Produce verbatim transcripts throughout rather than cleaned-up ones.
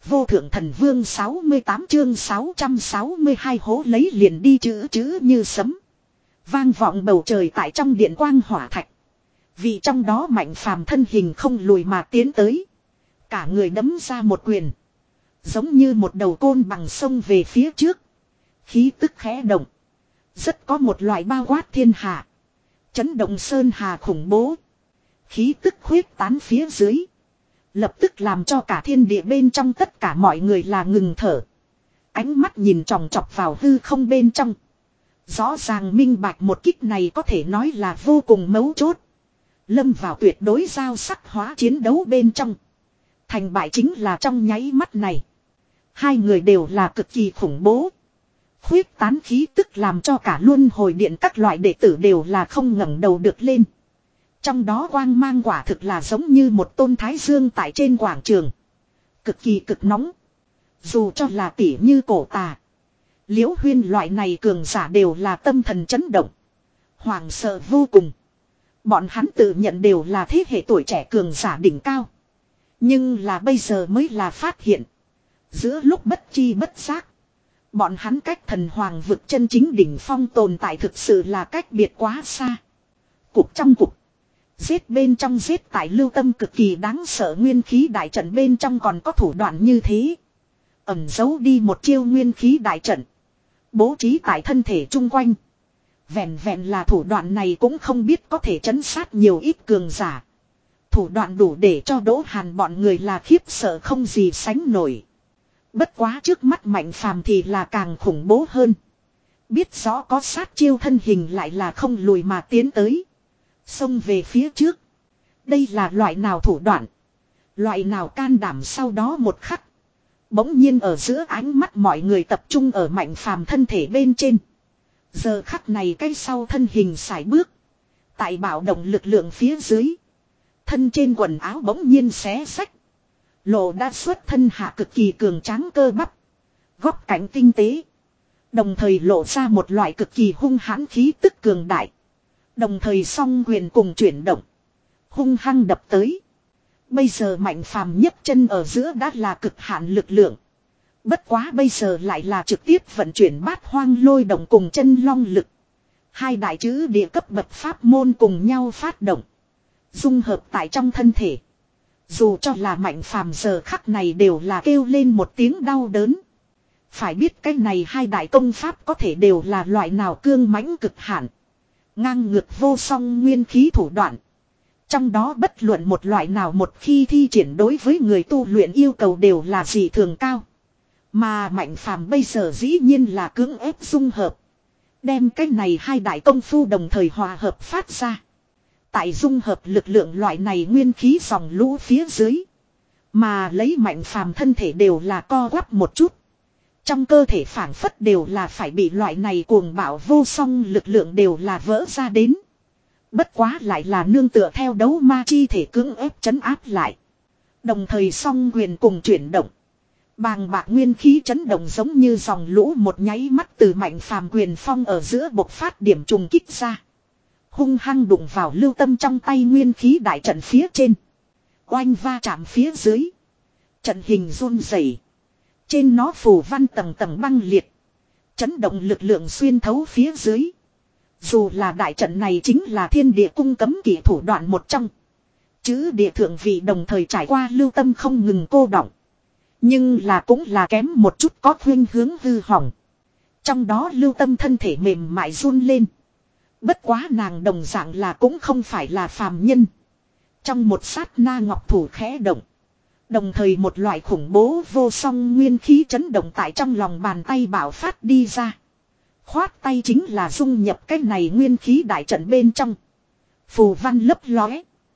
Vô thượng thần vương sáu mươi tám chương sáu trăm sáu mươi hai hố lấy liền đi chữ chữ như sấm. Vang vọng bầu trời tại trong điện quang hỏa thạch. Vì trong đó Mạnh Phàm thân hình không lùi mà tiến tới. Cả người đấm ra một quyền. Giống như một đầu côn bằng sông về phía trước. Khí tức khẽ động. Rất có một loại bao quát thiên hạ. Chấn động sơn hà khủng bố. Khí tức khuyết tán phía dưới. Lập tức làm cho cả thiên địa bên trong tất cả mọi người là ngừng thở. Ánh mắt nhìn tròng trọc vào hư không bên trong. Rõ ràng minh bạch một kích này có thể nói là vô cùng mấu chốt. Lâm vào tuyệt đối giao sắc hóa chiến đấu bên trong. Thành bại chính là trong nháy mắt này. Hai người đều là cực kỳ khủng bố. Khuyết tán khí tức làm cho cả luân hồi điện các loại đệ tử đều là không ngẩng đầu được lên. Trong đó quang mang quả thực là giống như một tôn thái dương tại trên quảng trường. Cực kỳ cực nóng. Dù cho là tỉ như cổ tà. Liễu Huyên loại này cường giả đều là tâm thần chấn động. Hoàng sợ vô cùng. Bọn hắn tự nhận đều là thế hệ tuổi trẻ cường giả đỉnh cao. Nhưng là bây giờ mới là phát hiện. Giữa lúc bất chi bất giác. Bọn hắn cách thần hoàng vực chân chính đỉnh phong tồn tại thực sự là cách biệt quá xa. Cục trong cục. Giết bên trong giết tại lưu tâm cực kỳ đáng sợ nguyên khí đại trận bên trong còn có thủ đoạn như thế. Ẩn giấu đi một chiêu nguyên khí đại trận. Bố trí tại thân thể chung quanh. Vẹn vẹn là thủ đoạn này cũng không biết có thể trấn sát nhiều ít cường giả. Thủ đoạn đủ để cho Đỗ Hàn bọn người là khiếp sợ không gì sánh nổi. Bất quá trước mắt Mạnh Phàm thì là càng khủng bố hơn. Biết rõ có sát chiêu thân hình lại là không lùi mà tiến tới. Xông về phía trước. Đây là loại nào thủ đoạn. Loại nào can đảm sau đó một khắc. Bỗng nhiên ở giữa ánh mắt mọi người tập trung ở Mạnh Phàm thân thể bên trên. Giờ khắc này cái sau thân hình sải bước. Tại bạo động lực lượng phía dưới. Thân trên quần áo bỗng nhiên xé xách. Lộ đã xuất thân hạ cực kỳ cường tráng cơ bắp. Góc cạnh tinh tế. Đồng thời lộ ra một loại cực kỳ hung hãn khí tức cường đại. Đồng thời song quyền cùng chuyển động. Hung hăng đập tới. Bây giờ Mạnh Phàm nhấc chân ở giữa đã là cực hạn lực lượng. Bất quá bây giờ lại là trực tiếp vận chuyển bát hoang lôi động cùng chân long lực. Hai đại chữ địa cấp bậc pháp môn cùng nhau phát động. Dung hợp tại trong thân thể. Dù cho là Mạnh Phàm giờ khắc này đều là kêu lên một tiếng đau đớn. Phải biết cái này hai đại công pháp có thể đều là loại nào cương mãnh cực hạn. Ngang ngược vô song nguyên khí thủ đoạn. Trong đó bất luận một loại nào một khi thi triển đối với người tu luyện yêu cầu đều là dị thường cao. Mà Mạnh Phàm bây giờ dĩ nhiên là cưỡng ép dung hợp. Đem cái này hai đại công phu đồng thời hòa hợp phát ra. Tại dung hợp lực lượng loại này nguyên khí dòng lũ phía dưới. Mà lấy Mạnh Phàm thân thể đều là co quắp một chút. Trong cơ thể phảng phất đều là phải bị loại này cuồng bạo vô song lực lượng đều là vỡ ra đến. Bất quá lại là nương tựa theo đấu ma chi thể cưỡng ép chấn áp lại. Đồng thời song quyền cùng chuyển động. Bàng bạc nguyên khí chấn động giống như dòng lũ một nháy mắt từ Mạnh Phàm quyền phong ở giữa bộc phát điểm trùng kích ra. Hung hăng đụng vào lưu tâm trong tay nguyên khí đại trận phía trên. Oanh va chạm phía dưới. Trận hình run rẩy. Trên nó phủ văn tầng tầng băng liệt. Chấn động lực lượng xuyên thấu phía dưới. Dù là đại trận này chính là thiên địa cung cấm kỵ thủ đoạn một trong. Chứ địa thượng vị đồng thời trải qua lưu tâm không ngừng cô đọng. Nhưng là cũng là kém một chút có khuyên hướng hư hỏng. Trong đó lưu tâm thân thể mềm mại run lên. Bất quá nàng đồng dạng là cũng không phải là phàm nhân. Trong một sát na ngọc thủ khẽ động. Đồng thời một loại khủng bố vô song nguyên khí chấn động tại trong lòng bàn tay bảo phát đi ra. Khoát tay chính là dung nhập cái này nguyên khí đại trận bên trong. Phù văn lấp lóe.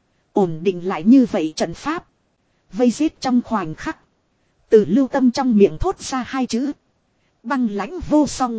Ổn định lại như vậy trận pháp. Vây giết trong khoảnh khắc. Từ lưu tâm trong miệng thốt ra hai chữ. Băng lãnh vô song.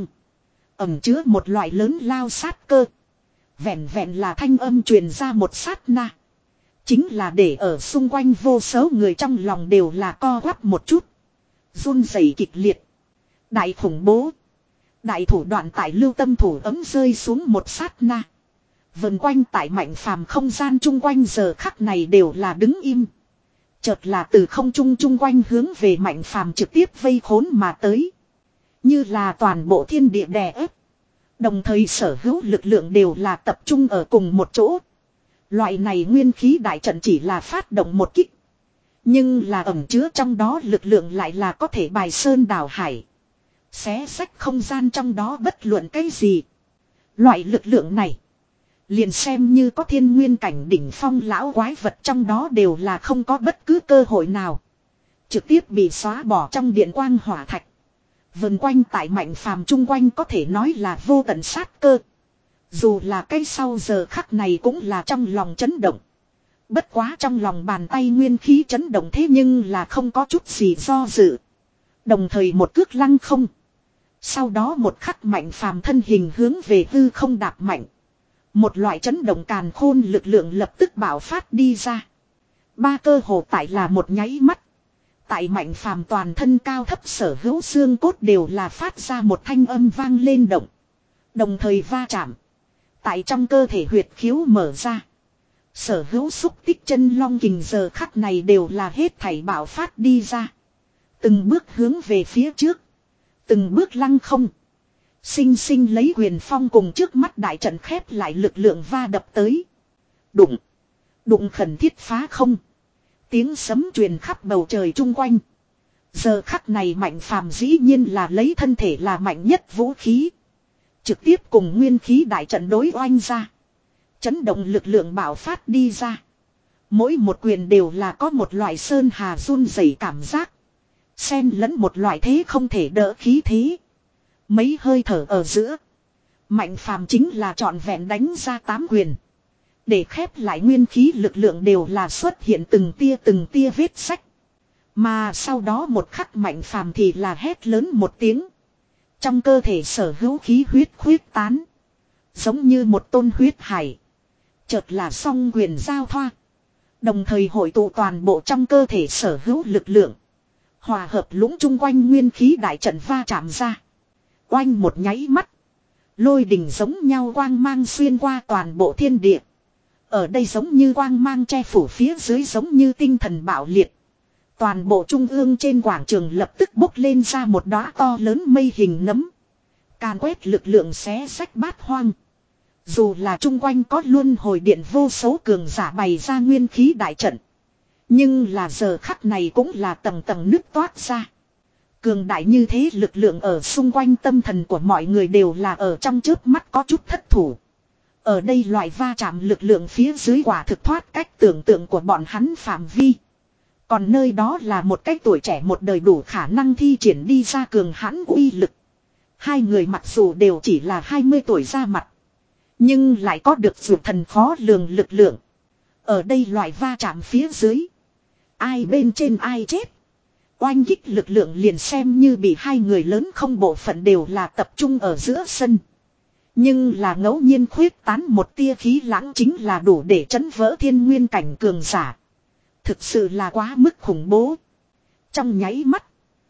Ẩm chứa một loại lớn lao sát cơ. Vẹn vẹn là thanh âm truyền ra một sát na. Chính là để ở xung quanh vô số người trong lòng đều là co quắp một chút. Run rẩy kịch liệt. Đại khủng bố. Đại thủ đoạn tại lưu tâm thủ ấm rơi xuống một sát na. Vần quanh tại Mạnh Phàm không gian chung quanh giờ khắc này đều là đứng im. Chợt là từ không trung chung quanh hướng về Mạnh Phàm trực tiếp vây khốn mà tới. Như là toàn bộ thiên địa đè ép. Đồng thời sở hữu lực lượng đều là tập trung ở cùng một chỗ. Loại này nguyên khí đại trận chỉ là phát động một kích. Nhưng là ẩn chứa trong đó lực lượng lại là có thể bài sơn đảo hải. Xé sách không gian trong đó bất luận cái gì. Loại lực lượng này. Liền xem như có thiên nguyên cảnh đỉnh phong lão quái vật trong đó đều là không có bất cứ cơ hội nào. Trực tiếp bị xóa bỏ trong điện quang hỏa thạch. Vần quanh tại Mạnh Phàm chung quanh có thể nói là vô tận sát cơ. Dù là cái sau giờ khắc này cũng là trong lòng chấn động. Bất quá trong lòng bàn tay nguyên khí chấn động thế nhưng là không có chút gì do dự. Đồng thời một cước lăng không. Sau đó một khắc Mạnh Phàm thân hình hướng về hư không đạp mạnh. Một loại chấn động càn khôn lực lượng lập tức bạo phát đi ra. Ba cơ hồ tại là một nháy mắt. Tại Mạnh Phàm toàn thân cao thấp sở hữu xương cốt đều là phát ra một thanh âm vang lên động. Đồng thời va chạm. Tại trong cơ thể huyệt khiếu mở ra. Sở hữu xúc tích chân long kình giờ khắc này đều là hết thảy bạo phát đi ra. Từng bước hướng về phía trước. Từng bước lăng không. Sinh sinh lấy quyền phong cùng trước mắt đại trận khép lại lực lượng va đập tới. Đụng. Đụng khẩn thiết phá không. Tiếng sấm truyền khắp bầu trời chung quanh. Giờ khắc này Mạnh Phàm dĩ nhiên là lấy thân thể là mạnh nhất vũ khí. Trực tiếp cùng nguyên khí đại trận đối oanh ra. Chấn động lực lượng bạo phát đi ra. Mỗi một quyền đều là có một loại sơn hà run rẩy cảm giác. Xen lẫn một loại thế không thể đỡ khí thế. Mấy hơi thở ở giữa. Mạnh Phàm chính là trọn vẹn đánh ra tám quyền. Để khép lại nguyên khí lực lượng đều là xuất hiện từng tia từng tia vết sách. Mà sau đó một khắc Mạnh Phàm thì là hét lớn một tiếng. Trong cơ thể sở hữu khí huyết khuyết tán. Giống như một tôn huyết hải. Chợt là song quyền giao thoa. Đồng thời hội tụ toàn bộ trong cơ thể sở hữu lực lượng. Hòa hợp lũng chung quanh nguyên khí đại trận va chạm ra. Oanh một nháy mắt. Lôi đình giống nhau quang mang xuyên qua toàn bộ thiên địa. Ở đây giống như quang mang che phủ phía dưới giống như tinh thần bạo liệt. Toàn bộ trung ương trên quảng trường lập tức bốc lên ra một đóa to lớn mây hình nấm. Càn quét lực lượng xé sách bát hoang. Dù là chung quanh có luân hồi điện vô số cường giả bày ra nguyên khí đại trận. Nhưng là giờ khắc này cũng là tầng tầng nứt toát ra. Cường đại như thế lực lượng ở xung quanh tâm thần của mọi người đều là ở trong chớp mắt có chút thất thủ. Ở đây loại va chạm lực lượng phía dưới quả thực thoát cách tưởng tượng của bọn hắn phạm vi. Còn nơi đó là một cái tuổi trẻ một đời đủ khả năng thi triển đi ra cường hãn uy lực. Hai người mặc dù đều chỉ là hai mươi tuổi ra mặt. Nhưng lại có được dược thần khó lường lực lượng. Ở đây loại va chạm phía dưới. Ai bên trên ai chết. Oanh kích lực lượng liền xem như bị hai người lớn không bộ phận đều là tập trung ở giữa sân. Nhưng là ngẫu nhiên khuyết tán một tia khí lãng chính là đủ để chấn vỡ thiên nguyên cảnh cường giả. Thực sự là quá mức khủng bố. Trong nháy mắt.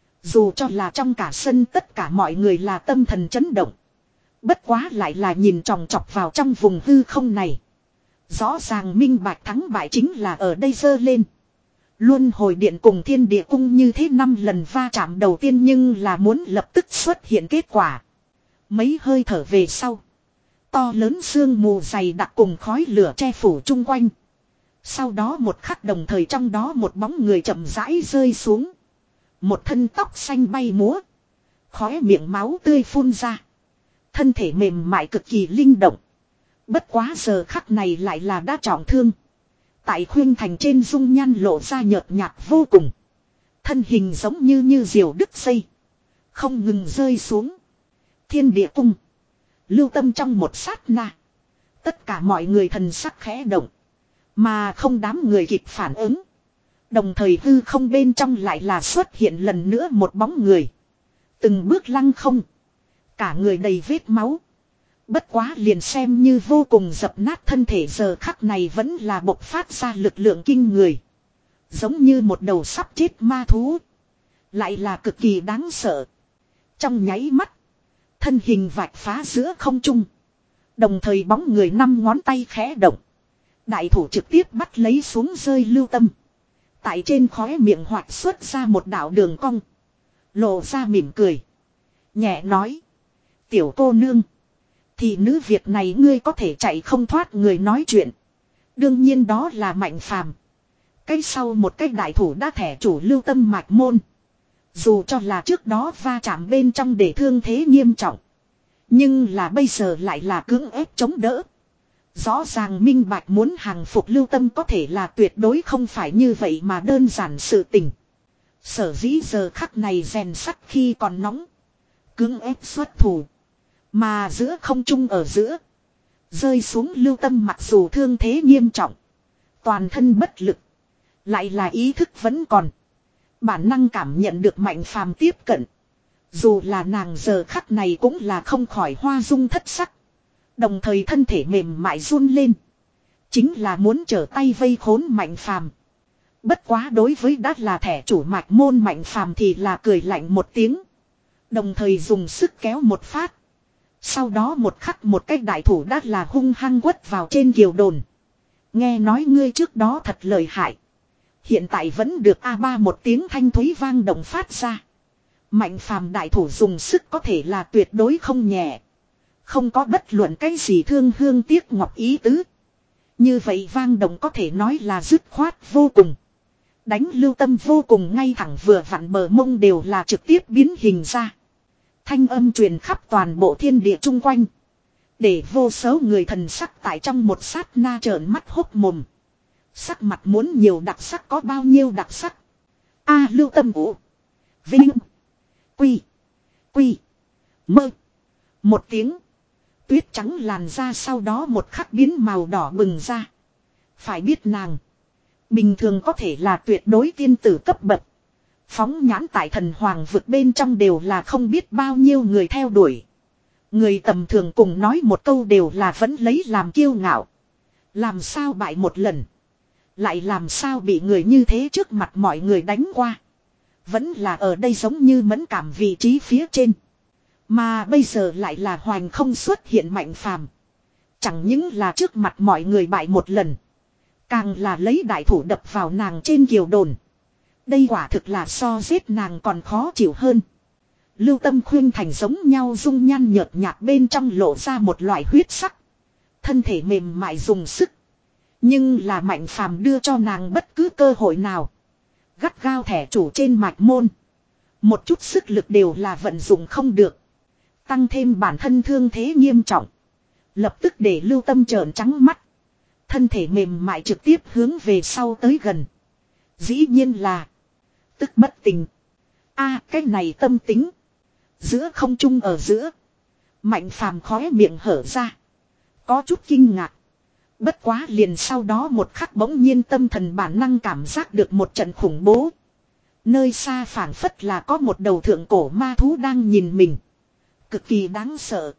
Dù cho là trong cả sân tất cả mọi người là tâm thần chấn động. Bất quá lại là nhìn tròng trọc vào trong vùng hư không này. Rõ ràng minh bạch thắng bại chính là ở đây dơ lên. Luân hồi điện cùng thiên địa cung như thế năm lần va chạm đầu tiên nhưng là muốn lập tức xuất hiện kết quả. Mấy hơi thở về sau. To lớn sương mù dày đặc cùng khói lửa che phủ chung quanh. Sau đó một khắc đồng thời trong đó một bóng người chậm rãi rơi xuống. Một thân tóc xanh bay múa. Khóe miệng máu tươi phun ra. Thân thể mềm mại cực kỳ linh động. Bất quá giờ khắc này lại là đã trọng thương. Tại khuyên thành trên dung nhan lộ ra nhợt nhạt vô cùng. Thân hình giống như như diều đứt dây. Không ngừng rơi xuống. Thiên địa cung. Lưu tâm trong một sát na. Tất cả mọi người thần sắc khẽ động. Mà không đám người kịp phản ứng. Đồng thời hư không bên trong lại là xuất hiện lần nữa một bóng người. Từng bước lăng không. Cả người đầy vết máu. Bất quá liền xem như vô cùng dập nát thân thể giờ khắc này vẫn là bộc phát ra lực lượng kinh người. Giống như một đầu sắp chết ma thú. Lại là cực kỳ đáng sợ. Trong nháy mắt. Thân hình vạch phá giữa không trung. Đồng thời bóng người năm ngón tay khẽ động. Đại thủ trực tiếp bắt lấy xuống rơi lưu tâm. Tại trên khóe miệng hoạt xuất ra một đạo đường cong. Lộ ra mỉm cười. Nhẹ nói. Tiểu cô nương. Thì nữ việc này ngươi có thể chạy không thoát người nói chuyện. Đương nhiên đó là Mạnh Phàm. Cái sau một cái đại thủ đã thẻ chủ Lưu Tâm Mạch Môn. Dù cho là trước đó va chạm bên trong để thương thế nghiêm trọng. Nhưng là bây giờ lại là cưỡng ép chống đỡ. Rõ ràng minh bạch muốn hàng phục Lưu Tâm có thể là tuyệt đối không phải như vậy mà đơn giản sự tình. Sở dĩ giờ khắc này rèn sắt khi còn nóng. Cưỡng ép xuất thủ. Mà giữa không trung ở giữa. Rơi xuống Lưu Tâm mặc dù thương thế nghiêm trọng. Toàn thân bất lực. Lại là ý thức vẫn còn. Bản năng cảm nhận được Mạnh Phàm tiếp cận. Dù là nàng giờ khắc này cũng là không khỏi hoa dung thất sắc. Đồng thời thân thể mềm mại run lên. Chính là muốn trở tay vây khốn Mạnh Phàm. Bất quá đối với đã là thẻ chủ mạch môn Mạnh Phàm thì là cười lạnh một tiếng. Đồng thời dùng sức kéo một phát. Sau đó một khắc một cái đại thủ đã là hung hăng quất vào trên kiều đồn. Nghe nói ngươi trước đó thật lợi hại. Hiện tại vẫn được a ba một tiếng thanh thúy vang động phát ra. Mạnh Phàm đại thủ dùng sức có thể là tuyệt đối không nhẹ. Không có bất luận cái gì thương hương tiếc ngọc ý tứ. Như vậy vang động có thể nói là dứt khoát vô cùng. Đánh Lưu Tâm vô cùng ngay thẳng vừa vặn bờ mông đều là trực tiếp biến hình ra. Thanh âm truyền khắp toàn bộ thiên địa chung quanh. Để vô số người thần sắc tại trong một sát na trợn mắt hốc mồm. Sắc mặt muốn nhiều đặc sắc có bao nhiêu đặc sắc. A Lưu Tâm ủ. Vinh. Quy. Quy. Mơ. Một tiếng. Tuyết trắng làn ra sau đó một khắc biến màu đỏ bừng ra. Phải biết nàng. Bình thường có thể là tuyệt đối tiên tử cấp bậc. Phóng nhãn tại thần hoàng vực bên trong đều là không biết bao nhiêu người theo đuổi. Người tầm thường cùng nói một câu đều là vẫn lấy làm kiêu ngạo. Làm sao bại một lần. Lại làm sao bị người như thế trước mặt mọi người đánh qua. Vẫn là ở đây giống như mẫn cảm vị trí phía trên. Mà bây giờ lại là hoành không xuất hiện Mạnh Phàm. Chẳng những là trước mặt mọi người bại một lần. Càng là lấy đại thủ đập vào nàng trên kiều đồn. Đây quả thực là so giết nàng còn khó chịu hơn. Lưu Tâm khuyên thành giống nhau dung nhan nhợt nhạt bên trong lộ ra một loại huyết sắc. Thân thể mềm mại dùng sức. Nhưng là Mạnh Phàm đưa cho nàng bất cứ cơ hội nào. Gắt gao thẻ chủ trên mạch môn. Một chút sức lực đều là vận dụng không được. Tăng thêm bản thân thương thế nghiêm trọng. Lập tức để Lưu Tâm trợn trắng mắt. Thân thể mềm mại trực tiếp hướng về sau tới gần. Dĩ nhiên là. Tức bất tình. A cái này tâm tính. Giữa không trung ở giữa. Mạnh Phàm khóe miệng hở ra. Có chút kinh ngạc. Bất quá liền sau đó một khắc bỗng nhiên tâm thần bản năng cảm giác được một trận khủng bố. Nơi xa phảng phất là có một đầu thượng cổ ma thú đang nhìn mình. Cực kỳ đáng sợ.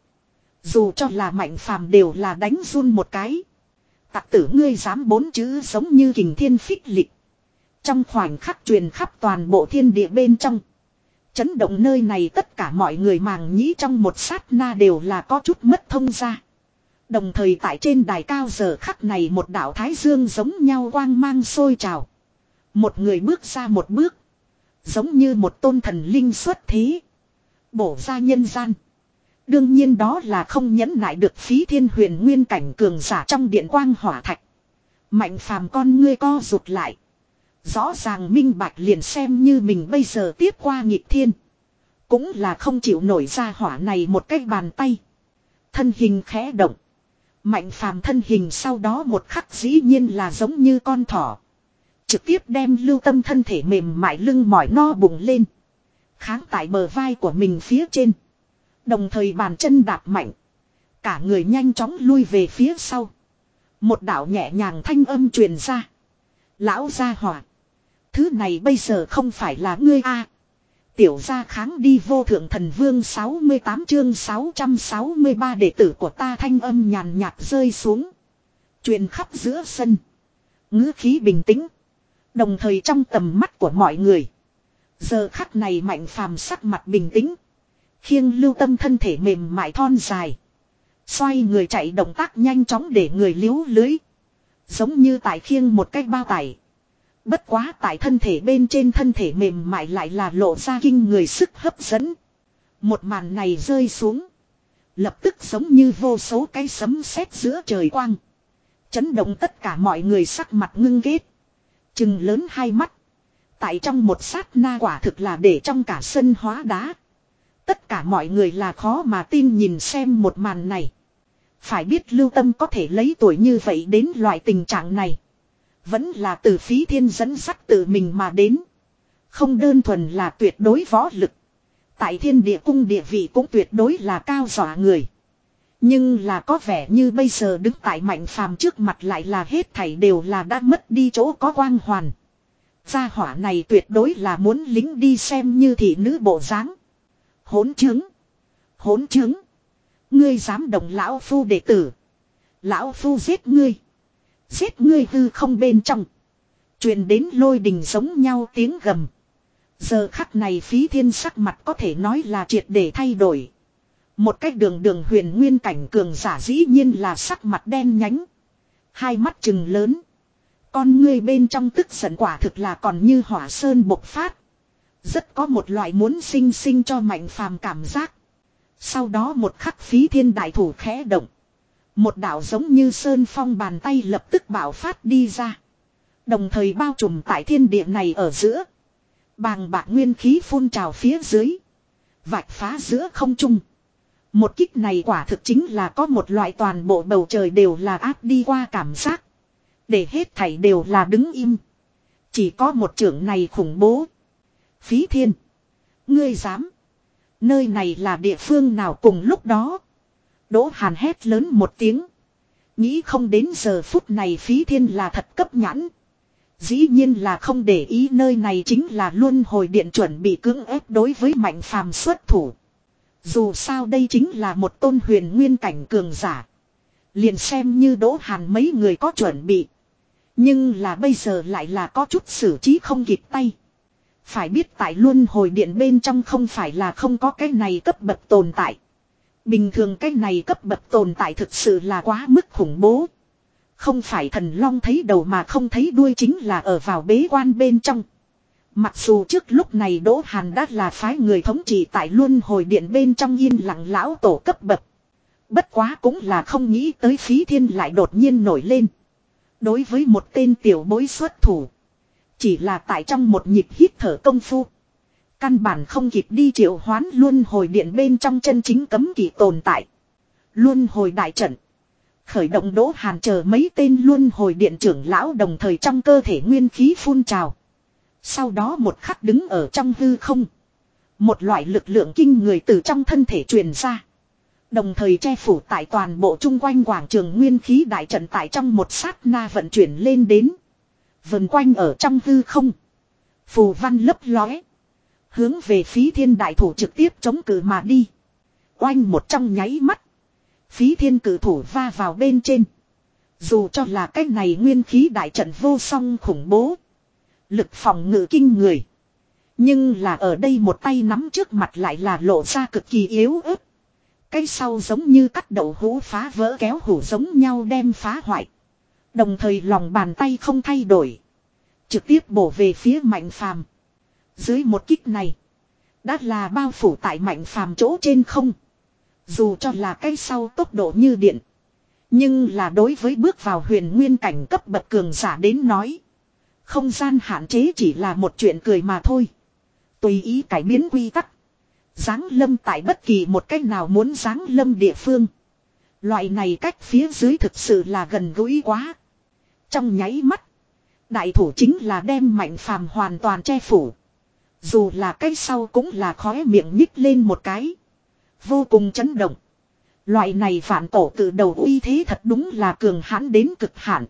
Dù cho là Mạnh Phàm đều là đánh run một cái. Tặc tử ngươi dám bốn chữ giống như kình thiên phích lịch. Trong khoảnh khắc truyền khắp toàn bộ thiên địa bên trong. Chấn động nơi này tất cả mọi người màng nhĩ trong một sát na đều là có chút mất thông ra. Đồng thời tại trên đài cao giờ khắc này một đạo thái dương giống nhau quang mang sôi trào. Một người bước ra một bước. Giống như một tôn thần linh xuất thế. Bổ ra nhân gian. Đương nhiên đó là không nhẫn nại được Phí Thiên Huyền nguyên cảnh cường giả trong điện quang hỏa thạch. Mạnh Phàm con ngươi co rụt lại. Rõ ràng minh bạch liền xem như mình bây giờ tiếp qua nghịch thiên. Cũng là không chịu nổi ra hỏa này một cái bàn tay. Thân hình khẽ động. Mạnh Phàm thân hình sau đó một khắc dĩ nhiên là giống như con thỏ. Trực tiếp đem Lưu Tâm thân thể mềm mại lưng mỏi no bụng lên. Kháng tại bờ vai của mình phía trên. Đồng thời bàn chân đạp mạnh. Cả người nhanh chóng lui về phía sau. Một đạo nhẹ nhàng thanh âm truyền ra. Lão gia hỏa. Thứ này bây giờ không phải là ngươi a. Tiểu gia kháng đi vô thượng thần vương sáu mươi tám chương sáu trăm sáu mươi ba đệ tử của ta thanh âm nhàn nhạt rơi xuống. Truyền khắp giữa sân. Ngữ khí bình tĩnh. Đồng thời trong tầm mắt của mọi người. Giờ khắc này Mạnh Phàm sắc mặt bình tĩnh. Khiêng Lưu Tâm thân thể mềm mại thon dài. Xoay người chạy động tác nhanh chóng để người liếu lưới. Giống như tại khiêng một cái bao tải. Bất quá tại thân thể bên trên thân thể mềm mại lại là lộ ra kinh người sức hấp dẫn. Một màn này rơi xuống. Lập tức giống như vô số cái sấm sét giữa trời quang. Chấn động tất cả mọi người sắc mặt ngưng ghét. Trừng lớn hai mắt. Tại trong một sát na quả thực là để trong cả sân hóa đá. Tất cả mọi người là khó mà tin nhìn xem một màn này. Phải biết Lưu Tâm có thể lấy tuổi như vậy đến loại tình trạng này. Vẫn là từ Phí Thiên dẫn dắt tự mình mà đến. Không đơn thuần là tuyệt đối võ lực. Tại Thiên Địa Cung địa vị cũng tuyệt đối là cao dọa người. Nhưng là có vẻ như bây giờ đứng tại Mạnh Phàm trước mặt lại là hết thảy đều là đã mất đi chỗ có quang hoàn. Gia hỏa này tuyệt đối là muốn lính đi xem như thị nữ bộ dáng. Hỗn chứng. Hỗn chứng. Ngươi dám động lão phu đệ tử. Lão phu giết ngươi. Giết ngươi hư không bên trong. Truyền đến lôi đình giống nhau tiếng gầm. Giờ khắc này Phí Thiên sắc mặt có thể nói là triệt để thay đổi. Một cách đường đường huyền nguyên cảnh cường giả dĩ nhiên là sắc mặt đen nhánh. Hai mắt trừng lớn. Con ngươi bên trong tức giận quả thực là còn như hỏa sơn bộc phát. Rất có một loại muốn sinh sinh cho Mạnh Phàm cảm giác. Sau đó một khắc Phí Thiên đại thủ khẽ động. Một đạo giống như sơn phong bàn tay lập tức bạo phát đi ra. Đồng thời bao trùm tại thiên địa này ở giữa. Bàng bạc nguyên khí phun trào phía dưới. Vạch phá giữa không trung. Một kích này quả thực chính là có một loại toàn bộ bầu trời đều là áp đi qua cảm giác. Để hết thảy đều là đứng im. Chỉ có một trưởng này khủng bố. Phí Thiên. Ngươi dám. Nơi này là địa phương nào cùng lúc đó. Đỗ Hàn hét lớn một tiếng. Nghĩ không đến giờ phút này Phí Thiên là thật cấp nhãn. Dĩ nhiên là không để ý nơi này chính là luân hồi điện chuẩn bị cưỡng ép đối với Mạnh Phàm xuất thủ. Dù sao đây chính là một tôn huyền nguyên cảnh cường giả. Liền xem như Đỗ Hàn mấy người có chuẩn bị. Nhưng là bây giờ lại là có chút xử trí không kịp tay. Phải biết tại luân hồi điện bên trong không phải là không có cái này cấp bậc tồn tại. Bình thường cái này cấp bậc tồn tại thực sự là quá mức khủng bố. Không phải thần long thấy đầu mà không thấy đuôi chính là ở vào bế quan bên trong. Mặc dù trước lúc này Đỗ Hàn đã là phái người thống trị tại luân hồi điện bên trong yên lặng lão tổ cấp bậc. Bất quá cũng là không nghĩ tới Phí Thiên lại đột nhiên nổi lên. Đối với một tên tiểu bối xuất thủ. Chỉ là tại trong một nhịp hít thở công phu. Căn bản không kịp đi triệu hoán luân hồi điện bên trong chân chính cấm kỵ tồn tại. Luân hồi đại trận. Khởi động Đỗ Hàn chờ mấy tên luân hồi điện trưởng lão đồng thời trong cơ thể nguyên khí phun trào. Sau đó một khắc đứng ở trong hư không. Một loại lực lượng kinh người từ trong thân thể truyền ra. Đồng thời che phủ tại toàn bộ chung quanh quảng trường nguyên khí đại trận tại trong một sát na vận chuyển lên đến. Vần quanh ở trong hư không. Phù văn lấp lóe. Hướng về Phí Thiên đại thủ trực tiếp chống cự mà đi. Oanh một trong nháy mắt. Phí Thiên cử thủ va vào bên trên. Dù cho là cái này nguyên khí đại trận vô song khủng bố. Lực phòng ngự kinh người. Nhưng là ở đây một tay nắm trước mặt lại là lộ ra cực kỳ yếu ớt. Cái sau giống như cắt đậu hũ phá vỡ kéo hủ giống nhau đem phá hoại. Đồng thời lòng bàn tay không thay đổi. Trực tiếp bổ về phía Mạnh Phàm. Dưới một kích này. Đã là bao phủ tại Mạnh Phàm chỗ trên không. Dù cho là cái sau tốc độ như điện. Nhưng là đối với bước vào huyền nguyên cảnh cấp bậc cường giả đến nói. Không gian hạn chế chỉ là một chuyện cười mà thôi. Tùy ý cải biến quy tắc. Giáng lâm tại bất kỳ một cách nào muốn giáng lâm địa phương. Loại này cách phía dưới thực sự là gần gũi quá. Trong nháy mắt. Đại thủ chính là đem Mạnh Phàm hoàn toàn che phủ. Dù là cái sau cũng là khóe miệng nhích lên một cái. Vô cùng chấn động. Loại này phản tổ từ đầu uy thế thật đúng là cường hãn đến cực hạn.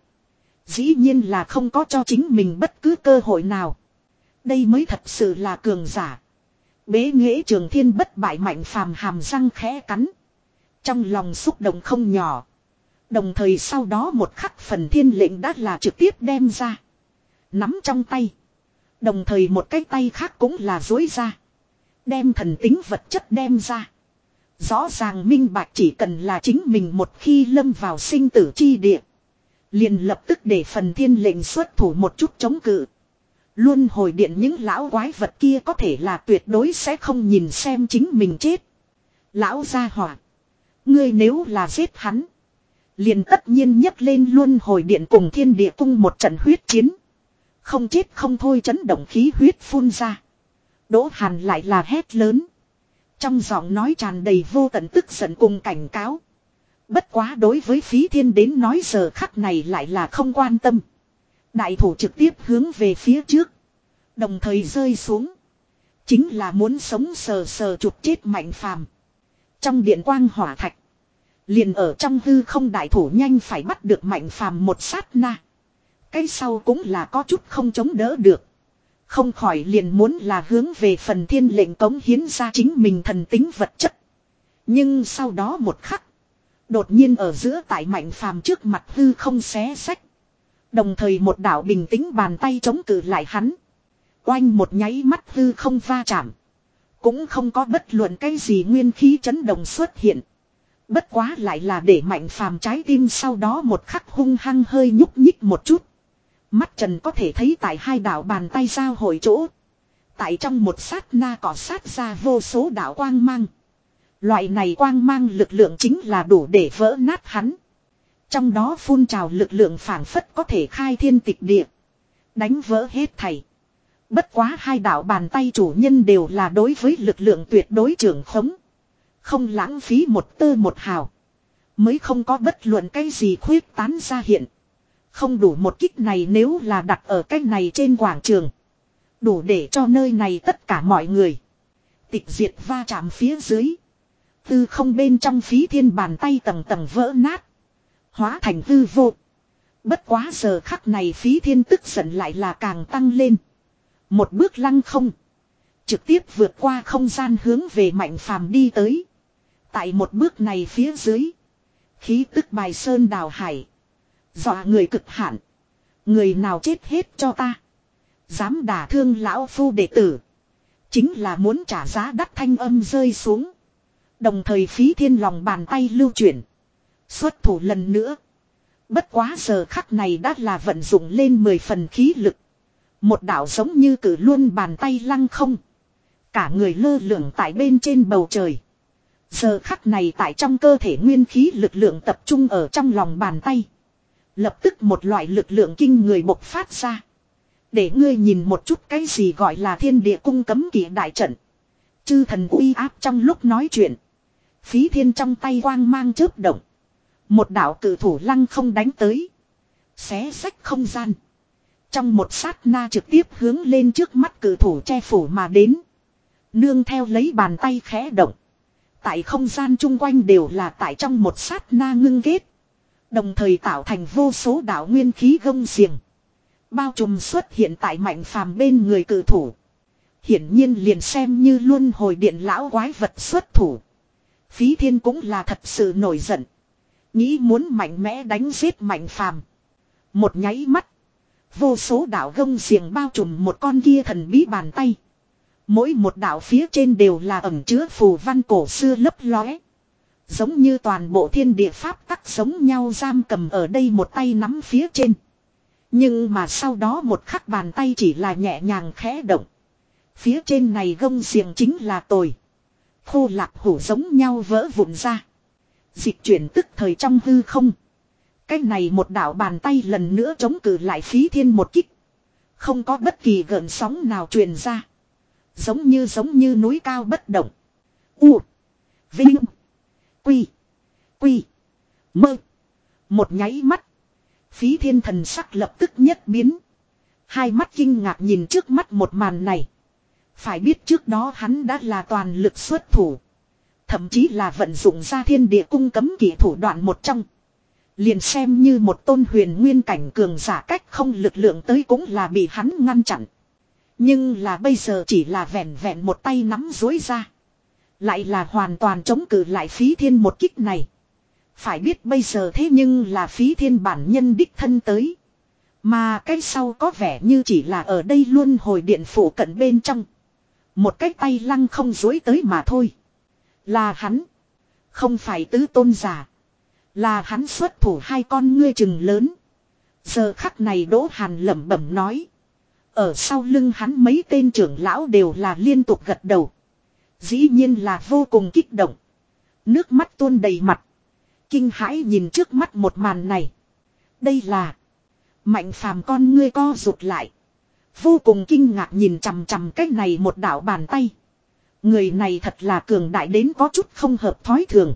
Dĩ nhiên là không có cho chính mình bất cứ cơ hội nào. Đây mới thật sự là cường giả. Bế nghệ Trường Thiên bất bại Mạnh Phàm hàm răng khẽ cắn. Trong lòng xúc động không nhỏ. Đồng thời sau đó một khắc phần thiên lệnh đã là trực tiếp đem ra. Nắm trong tay. Đồng thời một cái tay khác cũng là dối ra. Đem thần tính vật chất đem ra. Rõ ràng minh bạch chỉ cần là chính mình một khi lâm vào sinh tử chi địa. Liền lập tức để phần thiên lệnh xuất thủ một chút chống cự. Luân hồi điện những lão quái vật kia có thể là tuyệt đối sẽ không nhìn xem chính mình chết. Lão gia hỏa. Ngươi nếu là giết hắn. Liền tất nhiên nhấc lên luân hồi điện cùng thiên địa cung một trận huyết chiến. Không chết không thôi, chấn động khí huyết phun ra. Đỗ Hàn lại là hét lớn. Trong giọng nói tràn đầy vô tận tức giận cùng cảnh cáo. Bất quá đối với Phí Thiên đến nói giờ khắc này lại là không quan tâm. Đại thủ trực tiếp hướng về phía trước. Đồng thời rơi xuống. Chính là muốn sống sờ sờ chụp chết Mạnh Phàm. Trong điện quang hỏa thạch. Liền ở trong hư không, đại thủ nhanh phải bắt được Mạnh Phàm một sát na. Cái sau cũng là có chút không chống đỡ được. Không khỏi liền muốn là hướng về phần thiên lệnh cống hiến ra chính mình thần tính vật chất. Nhưng sau đó một khắc. Đột nhiên ở giữa tại Mạnh Phàm trước mặt hư không xé xách. Đồng thời một đạo bình tĩnh bàn tay chống cự lại hắn. Oanh một nháy mắt hư không va chạm. Cũng không có bất luận cái gì nguyên khí chấn động xuất hiện. Bất quá lại là để Mạnh Phàm trái tim sau đó một khắc hung hăng hơi nhúc nhích một chút. Mắt trần có thể thấy tại hai đạo bàn tay giao hội chỗ. Tại trong một sát na cỏ sát ra vô số đạo quang mang. Loại này quang mang lực lượng chính là đủ để vỡ nát hắn. Trong đó phun trào lực lượng phảng phất có thể khai thiên tịch địa. Đánh vỡ hết thảy. Bất quá hai đạo bàn tay chủ nhân đều là đối với lực lượng tuyệt đối trưởng khống. Không lãng phí một tơ một hào. Mới không có bất luận cái gì khuyết tán ra hiện. Không đủ một kích này nếu là đặt ở cái này trên quảng trường. Đủ để cho nơi này tất cả mọi người. Tịch diệt va chạm phía dưới. Tư không bên trong Phí Thiên bàn tay tầng tầng vỡ nát. Hóa thành hư vô. Bất quá giờ khắc này Phí Thiên tức giận lại là càng tăng lên. Một bước lăng không. Trực tiếp vượt qua không gian hướng về Mạnh Phàm đi tới. Tại một bước này phía dưới. Khí tức bài sơn đào hải. Dọa người cực hạn. Người nào chết hết cho ta. Dám đả thương lão phu đệ tử. Chính là muốn trả giá đắt, thanh âm rơi xuống. Đồng thời Phí Thiên lòng bàn tay lưu chuyển. Xuất thủ lần nữa. Bất quá giờ khắc này đã là vận dụng lên mười phần khí lực. Một đạo giống như cử luôn bàn tay lăng không. Cả người lơ lửng tại bên trên bầu trời. Giờ khắc này tại trong cơ thể nguyên khí lực lượng tập trung ở trong lòng bàn tay. Lập tức một loại lực lượng kinh người bộc phát ra. Để ngươi nhìn một chút cái gì gọi là thiên địa cung cấm kỵ đại trận. Chư thần uy áp trong lúc nói chuyện. Phí Thiên trong tay quang mang chớp động. Một đạo cử thủ lăng không đánh tới. Xé rách không gian. Trong một sát na trực tiếp hướng lên trước mắt cử thủ che phủ mà đến. Nương theo lấy bàn tay khẽ động. Tại không gian chung quanh đều là tại trong một sát na ngưng kết. Đồng thời tạo thành vô số đạo nguyên khí gông xiềng. Bao trùm xuất hiện tại Mạnh Phàm bên người cử thủ. Hiển nhiên liền xem như luân hồi điện lão quái vật xuất thủ. Phí Thiên cũng là thật sự nổi giận. Nghĩ muốn mạnh mẽ đánh giết Mạnh Phàm. Một nháy mắt. Vô số đạo gông xiềng bao trùm một con kia thần bí bàn tay. Mỗi một đạo phía trên đều là ẩn chứa phù văn cổ xưa lấp lóe. Giống như toàn bộ thiên địa pháp tắc giống nhau giam cầm ở đây một tay nắm phía trên. Nhưng mà sau đó một khắc bàn tay chỉ là nhẹ nhàng khẽ động. Phía trên này gông xiềng chính là tồi. Khô lạc hủ giống nhau vỡ vụn ra. Dịch chuyển tức thời trong hư không. Cái này một đạo bàn tay lần nữa chống cự lại Phí Thiên một kích. Không có bất kỳ gợn sóng nào truyền ra. Giống như giống như núi cao bất động. U. Vinh. Quy. Quy. Mơ. Một nháy mắt. Phí Thiên thần sắc lập tức nhất biến. Hai mắt kinh ngạc nhìn trước mắt một màn này. Phải biết trước đó hắn đã là toàn lực xuất thủ. Thậm chí là vận dụng ra thiên địa cung cấm kỵ thủ đoạn một trong. Liền xem như một tôn huyền nguyên cảnh cường giả cách không lực lượng tới cũng là bị hắn ngăn chặn. Nhưng là bây giờ chỉ là vẹn vẹn một tay nắm dối ra. Lại là hoàn toàn chống cự lại Phí Thiên một kích này. Phải biết bây giờ thế nhưng là Phí Thiên bản nhân đích thân tới. Mà cái sau có vẻ như chỉ là ở đây luôn hồi điện phủ cận bên trong. Một cái tay lăng không dối tới mà thôi. Là hắn. Không phải tứ tôn giả. Là hắn xuất thủ hai con ngươi chừng lớn. Giờ khắc này Đỗ Hàn lẩm bẩm nói. Ở sau lưng hắn mấy tên trưởng lão đều là liên tục gật đầu. Dĩ nhiên là vô cùng kích động. Nước mắt tuôn đầy mặt. Kinh hãi nhìn trước mắt một màn này. Đây là. Mạnh phàm con ngươi co rụt lại. Vô cùng kinh ngạc nhìn chằm chằm cái này một đạo bàn tay. Người này thật là cường đại đến có chút không hợp thói thường.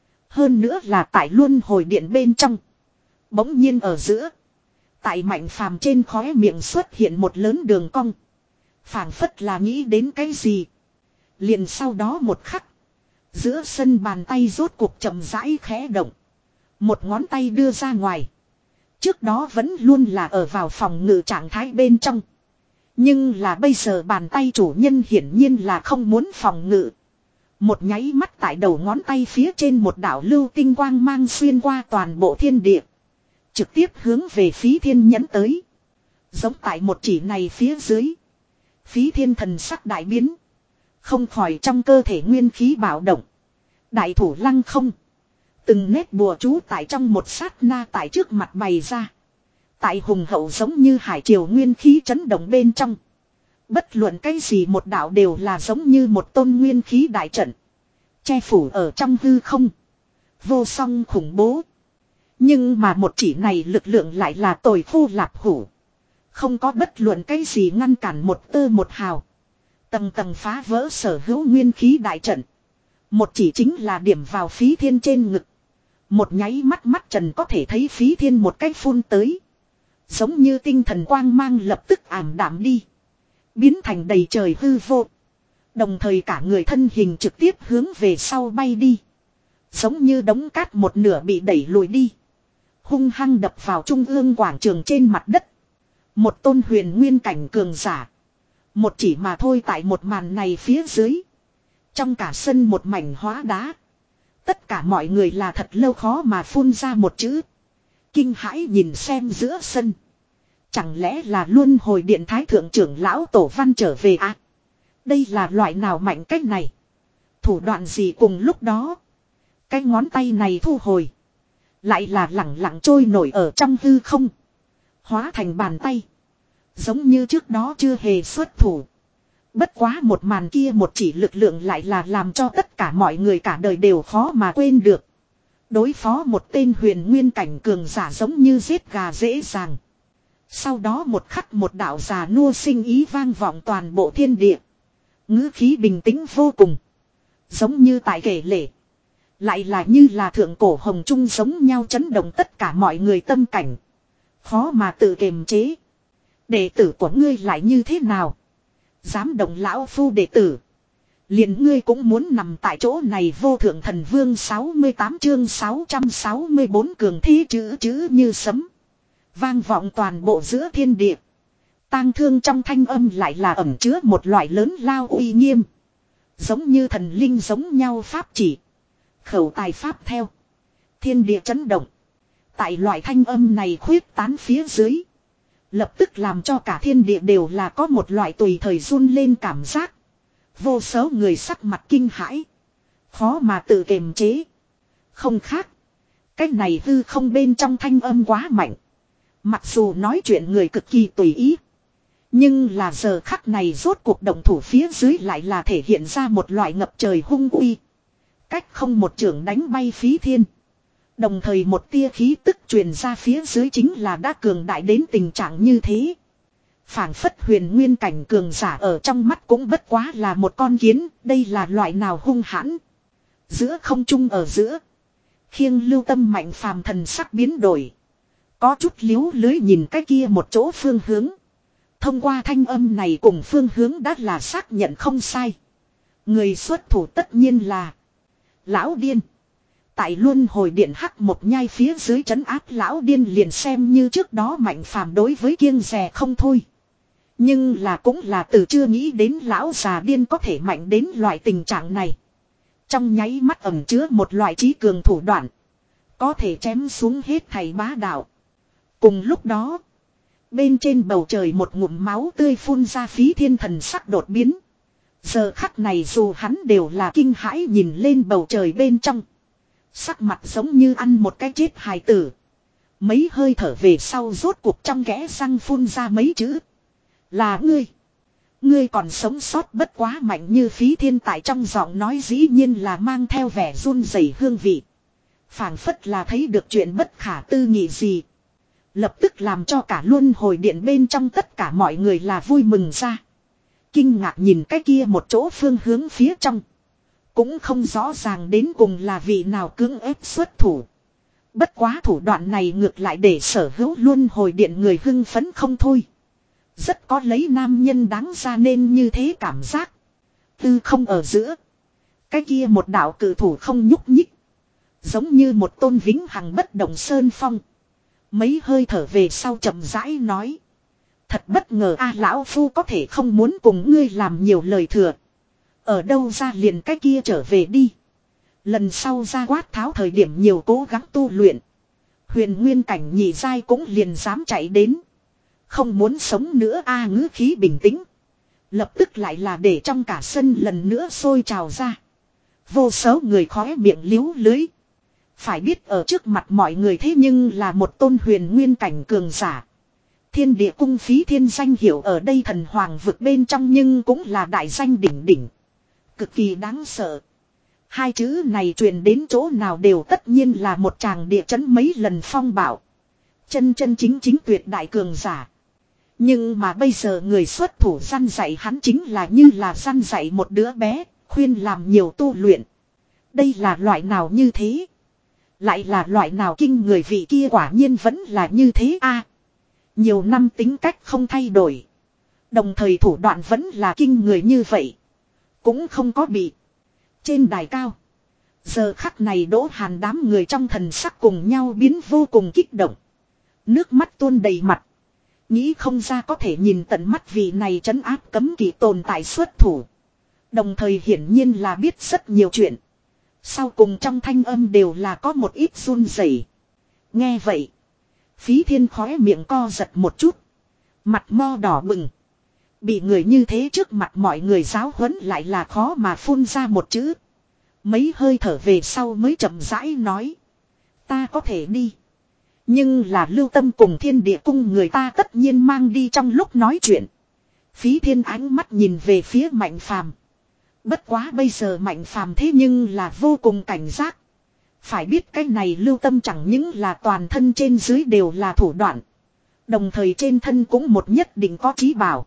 Hơn nữa là tại luân hồi điện bên trong. Bỗng nhiên ở giữa. Tại mạnh phàm trên khóe miệng xuất hiện một lớn đường cong. Phảng phất là nghĩ đến cái gì. Liền sau đó một khắc. Giữa sân bàn tay rốt cuộc chậm rãi khẽ động. Một ngón tay đưa ra ngoài. Trước đó vẫn luôn là ở vào phòng ngự trạng thái bên trong. Nhưng là bây giờ bàn tay chủ nhân hiển nhiên là không muốn phòng ngự. Một nháy mắt tại đầu ngón tay phía trên một đạo lưu tinh quang mang xuyên qua toàn bộ thiên địa. Trực tiếp hướng về Phí Thiên nhẫn tới. Giống tại một chỉ này phía dưới. Phí Thiên thần sắc đại biến. Không khỏi trong cơ thể nguyên khí bạo động. Đại thủ lăng không. Từng nét bùa chú tại trong một sát na tại trước mặt bày ra. Tại hùng hậu giống như hải triều nguyên khí chấn động bên trong. Bất luận cái gì một đạo đều là giống như một tôn nguyên khí đại trận. Che phủ ở trong hư không. Vô song khủng bố. Nhưng mà một chỉ này lực lượng lại là tồi khô lạp hủ. Không có bất luận cái gì ngăn cản một tơ một hào. Tầng tầng phá vỡ sở hữu nguyên khí đại trận. Một chỉ chính là điểm vào Phí Thiên trên ngực. Một nháy mắt mắt trần có thể thấy Phí Thiên một cái phun tới. Giống như tinh thần quang mang lập tức ảm đạm đi. Biến thành đầy trời hư vô. Đồng thời cả người thân hình trực tiếp hướng về sau bay đi. Giống như đống cát một nửa bị đẩy lùi đi. Hung hăng đập vào trung ương quảng trường trên mặt đất. Một tôn huyền nguyên cảnh cường giả. Một chỉ mà thôi tại một màn này phía dưới. Trong cả sân một mảnh hóa đá. Tất cả mọi người là thật lâu khó mà phun ra một chữ. Kinh hãi nhìn xem giữa sân. Chẳng lẽ là luân hồi điện thái thượng trưởng lão Tổ Văn trở về à? Đây là loại nào mạnh cách này? Thủ đoạn gì cùng lúc đó? Cái ngón tay này thu hồi. Lại là lẳng lặng trôi nổi ở trong hư không. Hóa thành bàn tay. Giống như trước đó chưa hề xuất thủ. Bất quá một màn kia một chỉ lực lượng lại là làm cho tất cả mọi người cả đời đều khó mà quên được. Đối phó một tên huyền nguyên cảnh cường giả giống như giết gà dễ dàng. Sau đó một khắc một đạo già nua sinh ý vang vọng toàn bộ thiên địa. Ngữ khí bình tĩnh vô cùng. Giống như tại kể lể. Lại là như là thượng cổ hồng trung giống nhau chấn động tất cả mọi người tâm cảnh. Khó mà tự kiềm chế. Đệ tử của ngươi lại như thế nào? Dám động lão phu đệ tử. Liền ngươi cũng muốn nằm tại chỗ này. Vô thượng thần vương sáu mươi tám chương sáu trăm sáu mươi bốn cường thi chữ chữ như sấm. Vang vọng toàn bộ giữa thiên địa. Tang thương trong thanh âm lại là ẩn chứa một loại lớn lao uy nghiêm. Giống như thần linh giống nhau pháp chỉ. Khẩu tài pháp theo. Thiên địa chấn động. Tại loại thanh âm này khuyết tán phía dưới. Lập tức làm cho cả thiên địa đều là có một loại tùy thời run lên cảm giác. Vô số người sắc mặt kinh hãi. Khó mà tự kiềm chế. Không khác. Cái này hư không bên trong thanh âm quá mạnh. Mặc dù nói chuyện người cực kỳ tùy ý. Nhưng là giờ khắc này rốt cuộc động thủ phía dưới lại là thể hiện ra một loại ngập trời hung uy. Cách không một trưởng đánh bay Phí Thiên. Đồng thời một tia khí tức truyền ra phía dưới chính là đã cường đại đến tình trạng như thế. Phảng phất huyền nguyên cảnh cường giả ở trong mắt cũng bất quá là một con kiến. Đây là loại nào hung hãn. Giữa không trung ở giữa. Khiêng Lưu Tâm Mạnh phàm thần sắc biến đổi. Có chút liếu lưới nhìn cái kia một chỗ phương hướng. Thông qua thanh âm này cùng phương hướng đã là xác nhận không sai. Người xuất thủ tất nhiên là Lão Điên. Tại luân hồi điện hắc một nhai phía dưới trấn áp Lão Điên liền xem như trước đó Mạnh phàm đối với kiêng dè không thôi. Nhưng là cũng là từ chưa nghĩ đến Lão già điên có thể mạnh đến loại tình trạng này. Trong nháy mắt ẩn chứa một loại trí cường thủ đoạn. Có thể chém xuống hết thầy bá đạo. Cùng lúc đó. Bên trên bầu trời một ngụm máu tươi phun ra Phí Thiên thần sắc đột biến. Giờ khắc này dù hắn đều là kinh hãi nhìn lên bầu trời bên trong. Sắc mặt giống như ăn một cái chết hài tử. Mấy hơi thở về sau rốt cuộc trong kẽ răng phun ra mấy chữ. Là ngươi. Ngươi còn sống sót bất quá mạnh như Phí Thiên tại trong giọng nói dĩ nhiên là mang theo vẻ run rẩy hương vị. Phảng phất là thấy được chuyện bất khả tư nghị gì. Lập tức làm cho cả luân hồi điện bên trong tất cả mọi người là vui mừng ra. Kinh ngạc nhìn cái kia một chỗ phương hướng phía trong. Cũng không rõ ràng đến cùng là vị nào cưỡng ép xuất thủ. Bất quá thủ đoạn này ngược lại để sở hữu luân hồi điện người hưng phấn không thôi. Rất có lấy nam nhân đáng ra nên như thế cảm giác. Tư không ở giữa. Cái kia một đạo cử thủ không nhúc nhích. Giống như một tôn vĩnh hằng bất động sơn phong. Mấy hơi thở về sau chậm rãi nói. Thật bất ngờ a lão phu có thể không muốn cùng ngươi làm nhiều lời thừa. Ở đâu ra liền cái kia trở về đi. Lần sau ra quát tháo thời điểm nhiều cố gắng tu luyện. Huyền nguyên cảnh nhị giai cũng liền dám chạy đến. Không muốn sống nữa a ngữ khí bình tĩnh. Lập tức lại là để trong cả sân lần nữa sôi trào ra. Vô số người khóe miệng liếu lưới. Phải biết ở trước mặt mọi người thế nhưng là một tôn huyền nguyên cảnh cường giả. Thiên địa cung Phí Thiên danh hiệu ở đây thần hoàng vực bên trong nhưng cũng là đại danh đỉnh đỉnh. Cực kỳ đáng sợ. Hai chữ này truyền đến chỗ nào đều tất nhiên là một tràng địa chấn mấy lần phong bạo. Chân chân chính chính tuyệt đại cường giả. Nhưng mà bây giờ người xuất thủ săn dạy hắn chính là như là săn dạy một đứa bé, khuyên làm nhiều tu luyện. Đây là loại nào như thế? Lại là loại nào kinh người vị kia quả nhiên vẫn là như thế a. Nhiều năm tính cách không thay đổi. Đồng thời thủ đoạn vẫn là kinh người như vậy. Cũng không có bị. Trên đài cao. Giờ khắc này Đỗ Hàn đám người trong thần sắc cùng nhau biến vô cùng kích động. Nước mắt tuôn đầy mặt. Nghĩ không ra có thể nhìn tận mắt vị này trấn áp cấm kỵ tồn tại xuất thủ. Đồng thời hiển nhiên là biết rất nhiều chuyện. Sau cùng trong thanh âm đều là có một ít run rẩy. Nghe vậy. Phí Thiên khóe miệng co giật một chút. Mặt mo đỏ bừng. Bị người như thế trước mặt mọi người giáo huấn lại là khó mà phun ra một chữ. Mấy hơi thở về sau mới chậm rãi nói. Ta có thể đi. Nhưng là lưu tâm cùng thiên địa cung người ta tất nhiên mang đi trong lúc nói chuyện. Phí Thiên ánh mắt nhìn về phía Mạnh Phàm. Bất quá bây giờ Mạnh Phàm thế nhưng là vô cùng cảnh giác. Phải biết cái này lưu tâm chẳng những là toàn thân trên dưới đều là thủ đoạn. Đồng thời trên thân cũng một nhất định có trí bảo.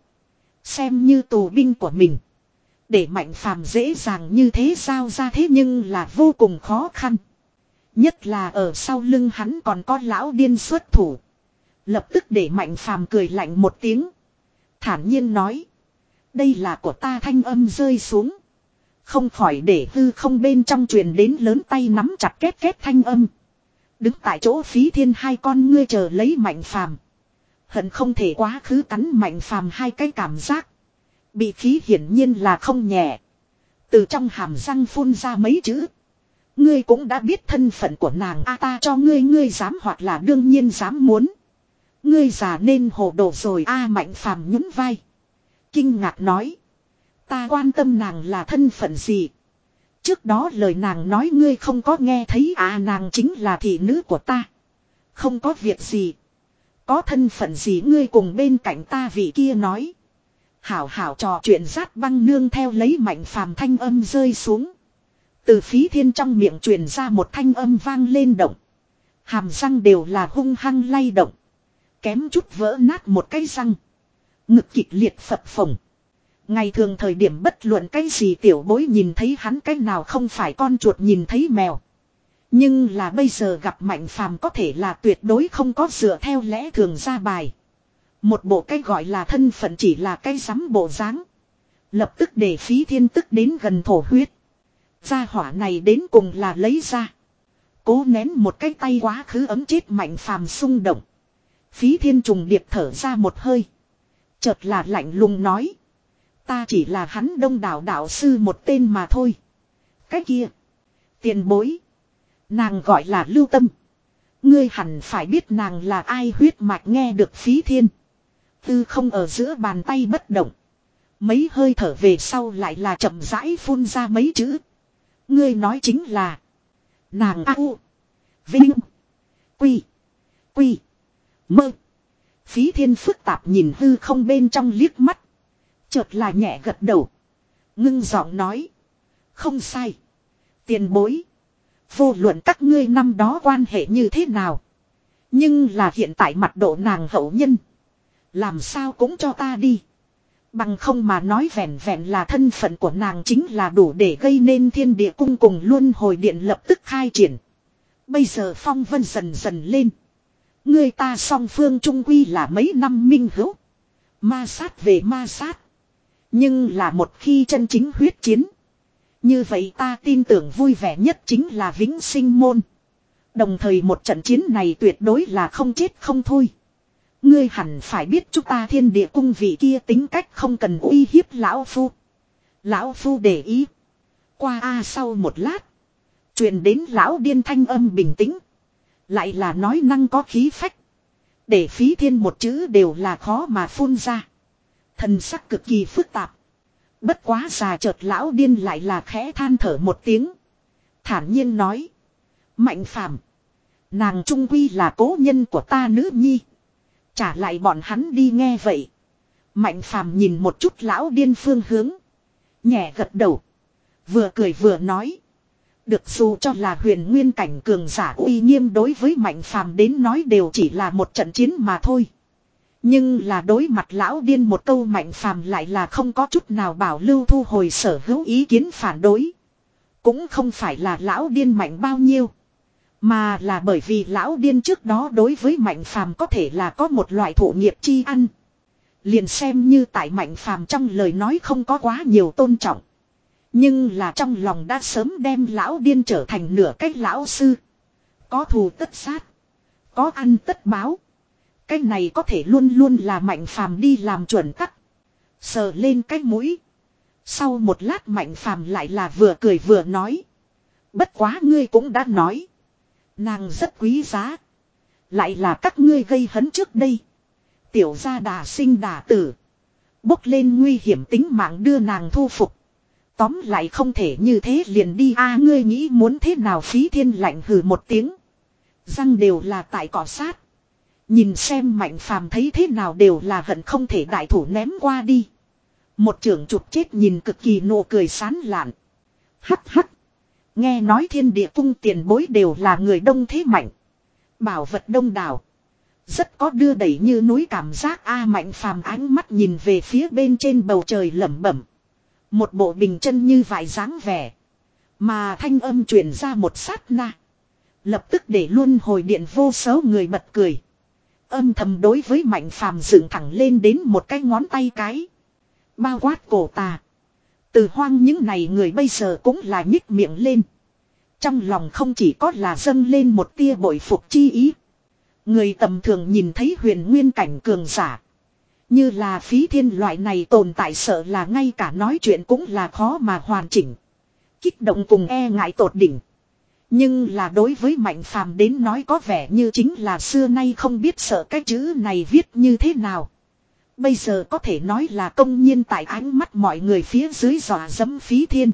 Xem như tù binh của mình. Để Mạnh Phàm dễ dàng như thế giao ra thế nhưng là vô cùng khó khăn. Nhất là ở sau lưng hắn còn có lão điên xuất thủ. Lập tức để Mạnh Phàm cười lạnh một tiếng. Thản nhiên nói. Đây là của ta thanh âm rơi xuống. Không khỏi để hư không bên trong truyền đến lớn tay nắm chặt két két thanh âm. Đứng tại chỗ Phí Thiên hai con ngươi chờ lấy Mạnh Phàm. Hận không thể quá khứ cắn Mạnh Phàm hai cái cảm giác. Bị khí hiển nhiên là không nhẹ. Từ trong hàm răng phun ra mấy chữ. Ngươi cũng đã biết thân phận của nàng a ta cho ngươi ngươi dám hoặc là đương nhiên dám muốn. Ngươi già nên hồ đồ rồi a Mạnh Phàm nhún vai. Kinh ngạc nói. Ta quan tâm nàng là thân phận gì. Trước đó lời nàng nói ngươi không có nghe thấy à nàng chính là thị nữ của ta. Không có việc gì. Có thân phận gì ngươi cùng bên cạnh ta vị kia nói. Hảo hảo trò chuyện rát băng nương theo lấy Mạnh Phàm thanh âm rơi xuống. Từ Phí Thiên trong miệng truyền ra một thanh âm vang lên động. Hàm răng đều là hung hăng lay động. Kém chút vỡ nát một cái răng. Ngực kịch liệt phập phồng. Ngày thường thời điểm bất luận cái gì tiểu bối nhìn thấy hắn cái nào không phải con chuột nhìn thấy mèo. Nhưng là bây giờ gặp Mạnh Phàm có thể là tuyệt đối không có dựa theo lẽ thường ra bài. Một bộ cái gọi là thân phận chỉ là cái rắm bộ dáng. Lập tức để Phí Thiên tức đến gần thổ huyết. Gia hỏa này đến cùng là lấy ra. Cố nén một cái tay quá khứ ấm chết Mạnh Phàm xung động. Phí Thiên trùng điệp thở ra một hơi. Chợt là lạnh lùng nói. Ta chỉ là hắn đông đảo đạo sư một tên mà thôi. Cái kia. Tiền bối. Nàng gọi là Lưu Tâm. Ngươi hẳn phải biết nàng là ai huyết mạch nghe được Phí Thiên. Tư không ở giữa bàn tay bất động. Mấy hơi thở về sau lại là chậm rãi phun ra mấy chữ. Ngươi nói chính là. Nàng A U. Vinh. Quy. Quy. Mơ. Phí Thiên phức tạp nhìn hư không bên trong liếc mắt. Chợt là nhẹ gật đầu. Ngưng giọng nói. Không sai. Tiền bối. Vô luận các ngươi năm đó quan hệ như thế nào. Nhưng là hiện tại mặt độ nàng hậu nhân. Làm sao cũng cho ta đi. Bằng không mà nói vẹn vẹn là thân phận của nàng chính là đủ để gây nên thiên địa cung cùng luân hồi điện lập tức khai triển. Bây giờ phong vân dần dần lên. Người ta song phương trung quy là mấy năm minh hữu. Ma sát về ma sát. Nhưng là một khi chân chính huyết chiến. Như vậy ta tin tưởng vui vẻ nhất chính là vĩnh sinh môn. Đồng thời một trận chiến này tuyệt đối là không chết không thôi. Ngươi hẳn phải biết chúng ta thiên địa cung vị kia tính cách không cần uy hiếp lão phu. Lão phu để ý. Qua a sau một lát. Truyền đến lão điên thanh âm bình tĩnh. Lại là nói năng có khí phách. Để Phí Thiên một chữ đều là khó mà phun ra. Thần sắc cực kỳ phức tạp. Bất quá già chợt lão điên lại là khẽ than thở một tiếng. Thản nhiên nói. Mạnh phàm. Nàng trung quy là cố nhân của ta nữ nhi. Trả lại bọn hắn đi nghe vậy. Mạnh phàm nhìn một chút lão điên phương hướng. Nhẹ gật đầu. Vừa cười vừa nói. Được dù cho là huyền nguyên cảnh cường giả uy nghiêm đối với mạnh phàm đến nói đều chỉ là một trận chiến mà thôi. Nhưng là đối mặt lão điên một câu mạnh phàm lại là không có chút nào bảo lưu thu hồi sở hữu ý kiến phản đối. Cũng không phải là lão điên mạnh bao nhiêu. Mà là bởi vì lão điên trước đó đối với mạnh phàm có thể là có một loại thụ nghiệp chi ăn. Liền xem như tại mạnh phàm trong lời nói không có quá nhiều tôn trọng. Nhưng là trong lòng đã sớm đem lão điên trở thành nửa cái lão sư. Có thù tất sát. Có ăn tất báo. Cái này có thể luôn luôn là mạnh phàm đi làm chuẩn tắc. Sờ lên cái mũi. Sau một lát mạnh phàm lại là vừa cười vừa nói. Bất quá ngươi cũng đã nói. Nàng rất quý giá. Lại là các ngươi gây hấn trước đây. Tiểu gia đà sinh đà tử. Bốc lên nguy hiểm tính mạng đưa nàng thu phục. Tóm lại không thể như thế liền đi a ngươi nghĩ muốn thế nào. Phí Thiên lạnh hừ một tiếng. Răng đều là tại cọ sát. Nhìn xem mạnh phàm thấy thế nào đều là hận không thể đại thủ ném qua đi. Một trưởng chụp chết nhìn cực kỳ nụ cười sán lạn. Hắc hắc. Nghe nói thiên địa cung tiền bối đều là người đông thế mạnh. Bảo vật đông đảo. Rất có đưa đẩy như núi cảm giác a mạnh phàm ánh mắt nhìn về phía bên trên bầu trời lẩm bẩm. Một bộ bình chân như vải dáng vẻ. Mà thanh âm truyền ra một sát na. Lập tức để luôn hồi điện vô số người bật cười. Âm thầm đối với mạnh phàm dựng thẳng lên đến một cái ngón tay cái. Bao quát cổ tà. Từ hoang những này người bây giờ cũng là nhích miệng lên. Trong lòng không chỉ có là dâng lên một tia bội phục chi ý. Người tầm thường nhìn thấy huyền nguyên cảnh cường giả. Như là Phí Thiên loại này tồn tại sợ là ngay cả nói chuyện cũng là khó mà hoàn chỉnh. Kích động cùng e ngại tột đỉnh. Nhưng là đối với mạnh phàm đến nói có vẻ như chính là xưa nay không biết sợ cái chữ này viết như thế nào. Bây giờ có thể nói là công nhiên tại ánh mắt mọi người phía dưới dọa dẫm Phí Thiên.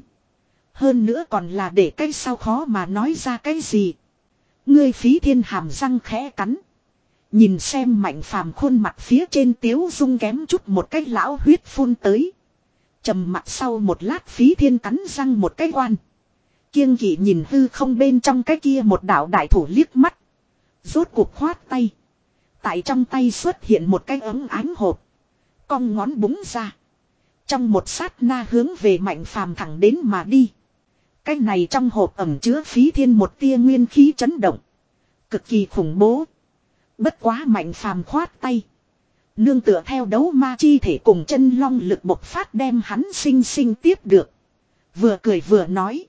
Hơn nữa còn là để cái sao khó mà nói ra cái gì. Ngươi Phí Thiên hàm răng khẽ cắn. Nhìn xem mạnh phàm khuôn mặt phía trên tiếu dung kém chút một cái lão huyết phun tới. Trầm mặt sau một lát Phí Thiên cắn răng một cái oan. Kiêng kỵ nhìn hư không bên trong cái kia một đạo đại thủ liếc mắt. Rốt cuộc khoát tay. Tại trong tay xuất hiện một cái ấm ánh hộp. Cong ngón búng ra. Trong một sát na hướng về mạnh phàm thẳng đến mà đi. Cái này trong hộp ẩm chứa Phí Thiên một tia nguyên khí chấn động. Cực kỳ khủng bố. Bất quá mạnh phàm khoát tay. Nương tựa theo đấu ma chi thể cùng chân long lực bộc phát đem hắn sinh sinh tiếp được. Vừa cười vừa nói.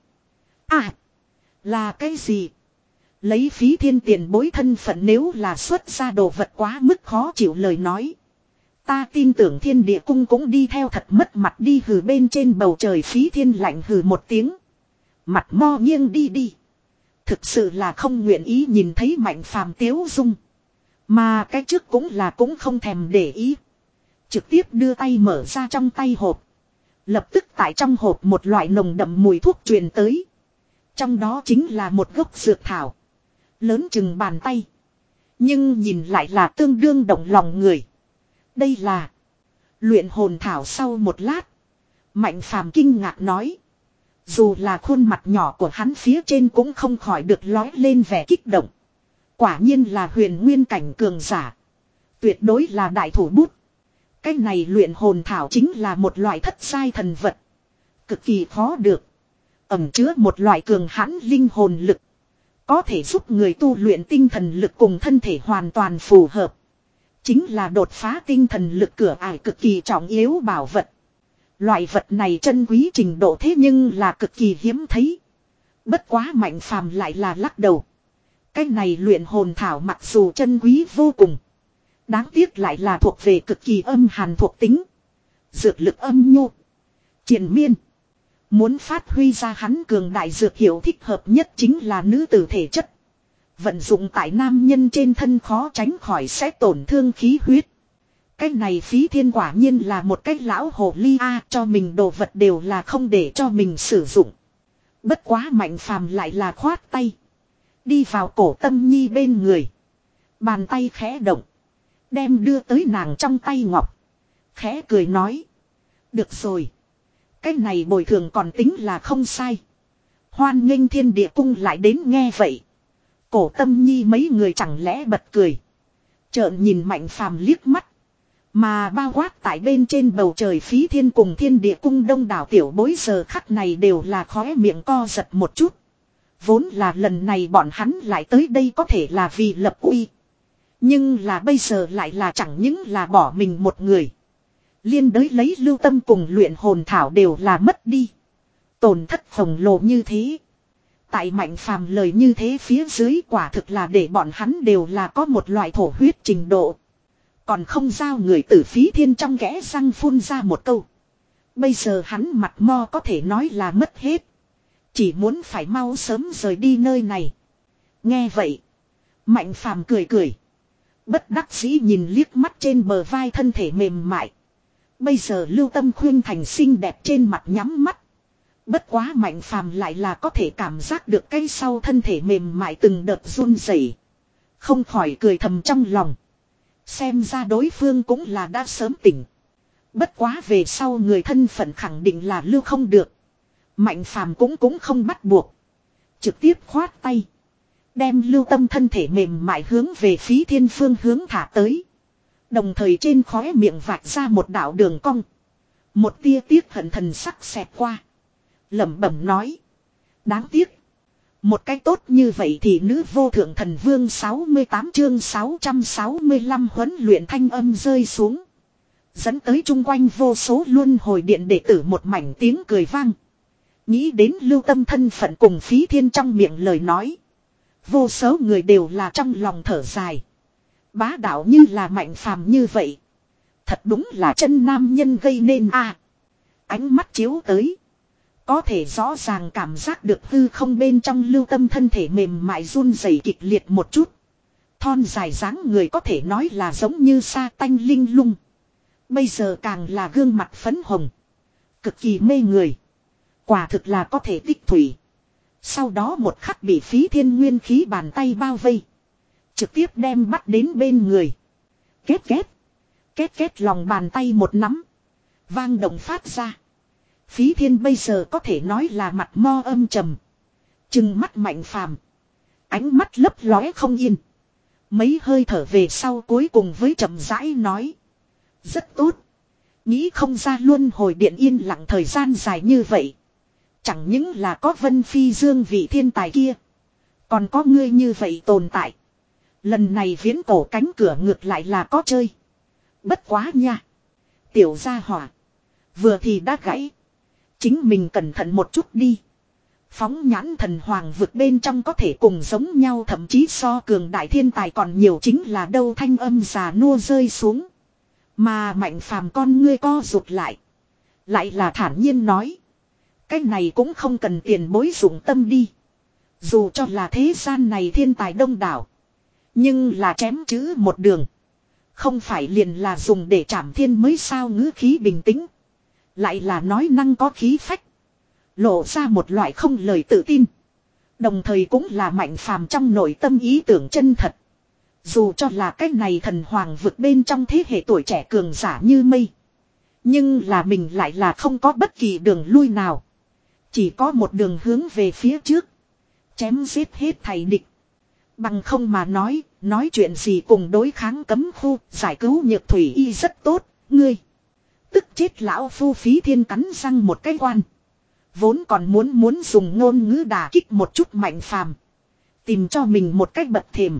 À. Là cái gì? Lấy Phí Thiên tiền bối thân phận nếu là xuất ra đồ vật quá mức khó chịu lời nói. Ta tin tưởng thiên địa cung cũng đi theo thật mất mặt đi hừ bên trên bầu trời Phí Thiên lạnh hừ một tiếng. Mặt mo nghiêng đi đi. Thực sự là không nguyện ý nhìn thấy mạnh phàm tiếu dung. Mà cái trước cũng là cũng không thèm để ý. Trực tiếp đưa tay mở ra trong tay hộp. Lập tức tại trong hộp một loại nồng đậm mùi thuốc truyền tới. Trong đó chính là một gốc dược thảo. Lớn chừng bàn tay. Nhưng nhìn lại là tương đương động lòng người. Đây là luyện hồn thảo. Sau một lát, Mạnh Phàm kinh ngạc nói. Dù là khuôn mặt nhỏ của hắn phía trên cũng không khỏi được lói lên vẻ kích động. Quả nhiên là huyền nguyên cảnh cường giả. Tuyệt đối là đại thủ bút. Cái này luyện hồn thảo chính là một loại thất giai thần vật. Cực kỳ khó được. Ẩn chứa một loại cường hãn linh hồn lực. Có thể giúp người tu luyện tinh thần lực cùng thân thể hoàn toàn phù hợp. Chính là đột phá tinh thần lực cửa ải cực kỳ trọng yếu bảo vật. Loại vật này chân quý trình độ thế nhưng là cực kỳ hiếm thấy. Bất quá Mạnh Phàm lại là lắc đầu. Cái này luyện hồn thảo mặc dù chân quý vô cùng. Đáng tiếc lại là thuộc về cực kỳ âm hàn thuộc tính. Dược lực âm nhu. Triền miên. Muốn phát huy ra hắn cường đại dược hiệu thích hợp nhất chính là nữ tử thể chất. Vận dụng tại nam nhân trên thân khó tránh khỏi sẽ tổn thương khí huyết. Cái này Phí Thiên quả nhiên là một cái lão hồ ly a, cho mình đồ vật đều là không để cho mình sử dụng. Bất quá Mạnh Phàm lại là khoát tay. Đi vào Cổ Tâm Nhi bên người. Bàn tay khẽ động. Đem đưa tới nàng trong tay ngọc. Khẽ cười nói. Được rồi. Cái này bồi thường còn tính là không sai. Hoan nghênh Thiên Địa Cung lại đến nghe vậy. Cổ Tâm Nhi mấy người chẳng lẽ bật cười. Trợn nhìn Mạnh Phàm liếc mắt. Mà bao quát tại bên trên bầu trời Phí Thiên cùng Thiên Địa Cung đông đảo tiểu bối giờ khắc này đều là khóe miệng co giật một chút. Vốn là lần này bọn hắn lại tới đây có thể là vì lập uy. Nhưng là bây giờ lại là chẳng những là bỏ mình một người. Liên đới lấy Lưu Tâm cùng luyện hồn thảo đều là mất đi. Tổn thất khổng lồ như thế. Tại Mạnh Phàm lời như thế phía dưới quả thực là để bọn hắn đều là có một loại thổ huyết trình độ. Còn không giao người tử Phí Thiên trong kẽ răng phun ra một câu. Bây giờ hắn mặt mo có thể nói là mất hết. Chỉ muốn phải mau sớm rời đi nơi này. Nghe vậy. Mạnh Phàm cười cười. Bất đắc dĩ nhìn liếc mắt trên bờ vai thân thể mềm mại. Bây giờ Lưu Tâm khuyên thành xinh đẹp trên mặt nhắm mắt. Bất quá Mạnh Phàm lại là có thể cảm giác được cái sau thân thể mềm mại từng đợt run rẩy. Không khỏi cười thầm trong lòng. Xem ra đối phương cũng là đã sớm tỉnh. Bất quá về sau người thân phận khẳng định là lưu không được. Mạnh Phàm cũng cũng không bắt buộc. Trực tiếp khoát tay. Đem Lưu Tâm thân thể mềm mại hướng về Phí Thiên phương hướng thả tới. Đồng thời trên khóe miệng vạch ra một đạo đường cong. Một tia tiếc hận thần sắc xẹt qua. Lẩm bẩm nói. Đáng tiếc. Một cách tốt như vậy thì nữ vô thượng thần vương sáu mươi tám chương sáu trăm sáu mươi lăm huấn luyện thanh âm rơi xuống. Dẫn tới chung quanh vô số luân hồi điện đệ tử một mảnh tiếng cười vang. Nghĩ đến Lưu Tâm thân phận cùng Phí Thiên trong miệng lời nói. Vô số người đều là trong lòng thở dài. Bá đạo như là Mạnh Phàm như vậy. Thật đúng là chân nam nhân gây nên a. À, ánh mắt chiếu tới. Có thể rõ ràng cảm giác được hư không bên trong Lưu Tâm thân thể mềm mại run rẩy kịch liệt một chút. Thon dài dáng người có thể nói là giống như sa tanh linh lung. Bây giờ càng là gương mặt phấn hồng. Cực kỳ mê người. Quả thực là có thể tích thủy. Sau đó một khắc bị Phí Thiên nguyên khí bàn tay bao vây. Trực tiếp đem bắt đến bên người. Két két. Két két lòng bàn tay một nắm. Vang động phát ra. Phí Thiên bây giờ có thể nói là mặt mo âm trầm. Trừng mắt Mạnh Phàm. Ánh mắt lấp lóe không yên. Mấy hơi thở về sau cuối cùng với trầm rãi nói. Rất tốt. Nghĩ không ra luân hồi điện yên lặng thời gian dài như vậy. Chẳng những là có Vân Phi Dương vị thiên tài kia. Còn có ngươi như vậy tồn tại. Lần này viễn cổ cánh cửa ngược lại là có chơi. Bất quá nha. Tiểu gia hỏa. Vừa thì đã gãy. Chính mình cẩn thận một chút đi. Phóng nhãn thần hoàng vực bên trong có thể cùng giống nhau, thậm chí so cường đại thiên tài còn nhiều chính là đâu. Thanh âm già nua rơi xuống. Mà Mạnh Phàm con ngươi co rụt lại. Lại là thản nhiên nói. Cái này cũng không cần tiền bối dụng tâm đi. Dù cho là thế gian này thiên tài đông đảo. Nhưng là chém chữ một đường. Không phải liền là dùng để trảm thiên mới sao. Ngữ khí bình tĩnh. Lại là nói năng có khí phách. Lộ ra một loại không lời tự tin. Đồng thời cũng là Mạnh Phàm trong nội tâm ý tưởng chân thật. Dù cho là cái này thần hoàng vực bên trong thế hệ tuổi trẻ cường giả như mây. Nhưng là mình lại là không có bất kỳ đường lui nào. Chỉ có một đường hướng về phía trước. Chém giết hết thầy địch. Bằng không mà nói, nói chuyện gì cùng đối kháng cấm khu, giải cứu nhược thủy y rất tốt, ngươi. Tức chết lão phu Phí Thiên cắn răng một cái quan. Vốn còn muốn muốn dùng ngôn ngữ đả kích một chút Mạnh Phàm, tìm cho mình một cách bật thềm.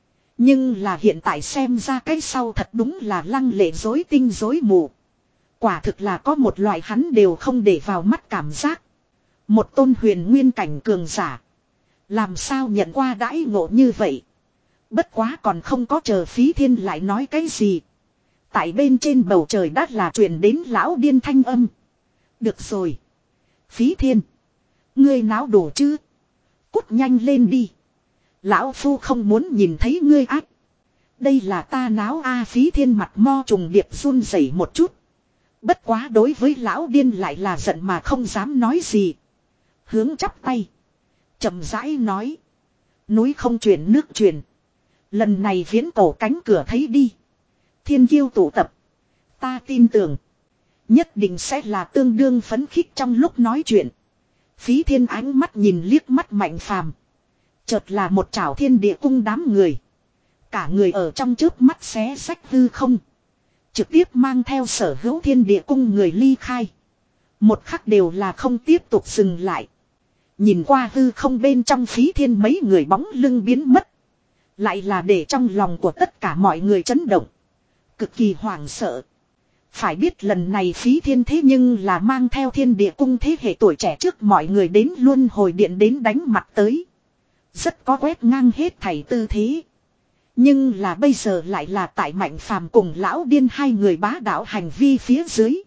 Nhưng là hiện tại xem ra cái sau thật đúng là lăng lệ dối tinh dối mù. Quả thực là có một loại hắn đều không để vào mắt cảm giác. Một tôn huyền nguyên cảnh cường giả. Làm sao nhận qua đãi ngộ như vậy. Bất quá còn không có chờ Phí Thiên lại nói cái gì. Tại bên trên bầu trời đắt là truyền đến lão điên thanh âm. Được rồi. Phí Thiên. Ngươi náo đủ chứ. Cút nhanh lên đi. Lão phu không muốn nhìn thấy ngươi ác. Đây là ta náo a Phí Thiên mặt mo trùng điệp run rẩy một chút. Bất quá đối với lão điên lại là giận mà không dám nói gì. Hướng chắp tay. Chậm rãi nói. Núi không chuyển nước chuyển. Lần này viễn cổ cánh cửa thấy đi. Thiên kiêu tụ tập. Ta tin tưởng. Nhất định sẽ là tương đương phấn khích trong lúc nói chuyện. Phí Thiên ánh mắt nhìn liếc mắt Mạnh Phàm. Chợt là một chảo thiên địa cung đám người. Cả người ở trong chớp mắt xé sách hư không. Trực tiếp mang theo sở hữu thiên địa cung người ly khai. Một khắc đều là không tiếp tục dừng lại. Nhìn qua hư không bên trong Phí Thiên mấy người bóng lưng biến mất. Lại là để trong lòng của tất cả mọi người chấn động. Cực kỳ hoảng sợ. Phải biết lần này Phí Thiên thế nhưng là mang theo thiên địa cung thế hệ tuổi trẻ trước mọi người đến luân hồi điện đến đánh mặt tới. Rất có quét ngang hết thảy tư thế. Nhưng là bây giờ lại là tại Mạnh Phàm cùng lão điên hai người bá đạo hành vi phía dưới.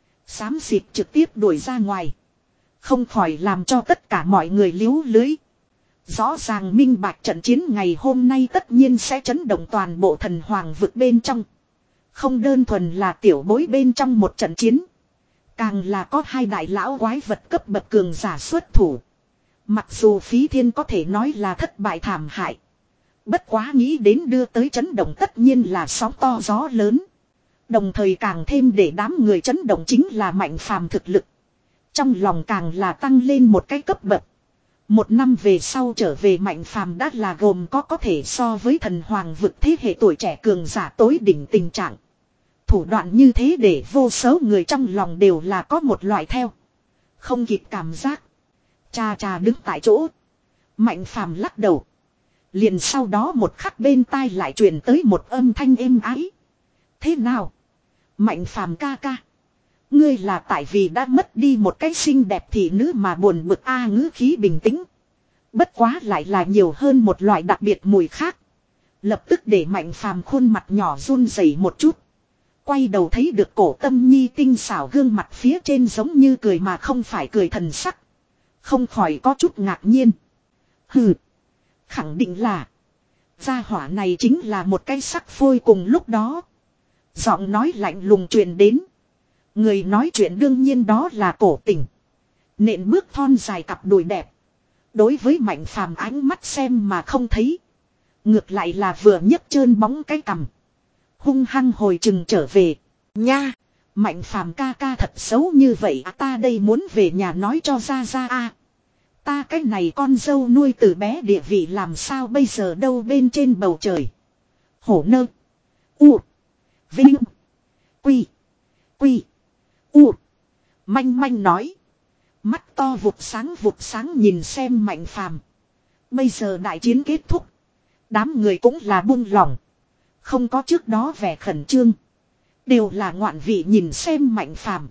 Xám xịt trực tiếp đuổi ra ngoài. Không khỏi làm cho tất cả mọi người liếu lưới. Rõ ràng minh bạch trận chiến ngày hôm nay tất nhiên sẽ chấn động toàn bộ thần hoàng vực bên trong. Không đơn thuần là tiểu bối bên trong một trận chiến. Càng là có hai đại lão quái vật cấp bậc cường giả xuất thủ. Mặc dù Phí Thiên có thể nói là thất bại thảm hại. Bất quá nghĩ đến đưa tới chấn động tất nhiên là sóng to gió lớn. Đồng thời càng thêm để đám người chấn động chính là Mạnh Phàm thực lực. Trong lòng càng là tăng lên một cái cấp bậc. Một năm về sau trở về Mạnh Phàm đã là gồm có có thể so với thần hoàng vực thế hệ tuổi trẻ cường giả tối đỉnh tình trạng. Thủ đoạn như thế để vô số người trong lòng đều là có một loại theo. Không kịp cảm giác. Cha cha đứng tại chỗ. Mạnh Phàm lắc đầu. Liền sau đó một khắc bên tai lại truyền tới một âm thanh êm ái. Thế nào? Mạnh Phàm ca ca. Ngươi là tại vì đã mất đi một cái xinh đẹp thị nữ mà buồn bực a ngữ khí bình tĩnh. Bất quá lại là nhiều hơn một loại đặc biệt mùi khác. Lập tức để Mạnh Phàm khuôn mặt nhỏ run rẩy một chút. Quay đầu thấy được Cổ Tâm Nhi tinh xảo gương mặt phía trên giống như cười mà không phải cười thần sắc. Không khỏi có chút ngạc nhiên. Hừ. Khẳng định là. Gia hỏa này chính là một cái sắc phôi cùng lúc đó. Giọng nói lạnh lùng truyền đến. Người nói chuyện đương nhiên đó là Cổ Tình. Nện bước thon dài cặp đùi đẹp. Đối với Mạnh Phàm ánh mắt xem mà không thấy. Ngược lại là vừa nhấc trơn bóng cái cằm. Hung hăng hồi chừng trở về. Nha. Mạnh Phàm ca ca thật xấu như vậy à, ta đây muốn về nhà nói cho ra ra a. Ta cái này con dâu nuôi từ bé địa vị làm sao bây giờ đâu bên trên bầu trời. Hổ nơ. U. Vinh. Quy. Quy. U. Manh manh nói. Mắt to vụt sáng vụt sáng nhìn xem Mạnh Phàm. Bây giờ đại chiến kết thúc. Đám người cũng là buông lỏng. Không có trước đó vẻ khẩn trương. Đều là ngoạn vị nhìn xem Mạnh Phàm.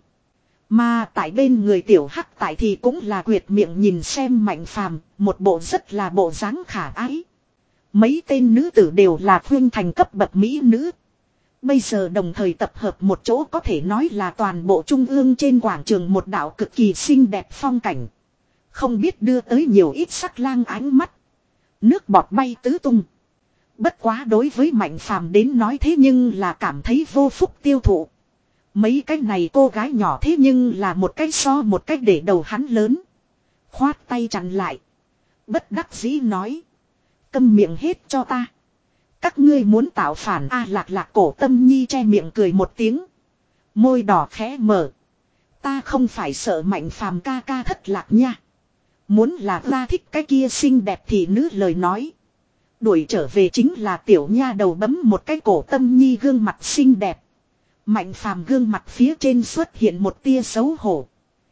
Mà tại bên người tiểu hắc tại thì cũng là quyệt miệng nhìn xem Mạnh Phàm, một bộ rất là bộ dáng khả ái. Mấy tên nữ tử đều là khuyên thành cấp bậc mỹ nữ. Bây giờ đồng thời tập hợp một chỗ có thể nói là toàn bộ trung ương trên quảng trường một đạo cực kỳ xinh đẹp phong cảnh. Không biết đưa tới nhiều ít sắc lang ánh mắt. Nước bọt bay tứ tung. Bất quá đối với Mạnh Phàm đến nói thế nhưng là cảm thấy vô phúc tiêu thụ. Mấy cái này cô gái nhỏ thế nhưng là một cái so một cái để đầu hắn lớn. Khoát tay chặn lại. Bất đắc dĩ nói. Câm miệng hết cho ta. Các ngươi muốn tạo phản a lạc lạc cổ tâm nhi che miệng cười một tiếng. Môi đỏ khẽ mở. Ta không phải sợ Mạnh Phàm ca ca thất lạc nha. Muốn là ta thích cái kia xinh đẹp thì nữ lời nói. Đuổi trở về chính là tiểu nha đầu bấm một cái cổ tâm nhi gương mặt xinh đẹp. Mạnh Phàm gương mặt phía trên xuất hiện một tia xấu hổ.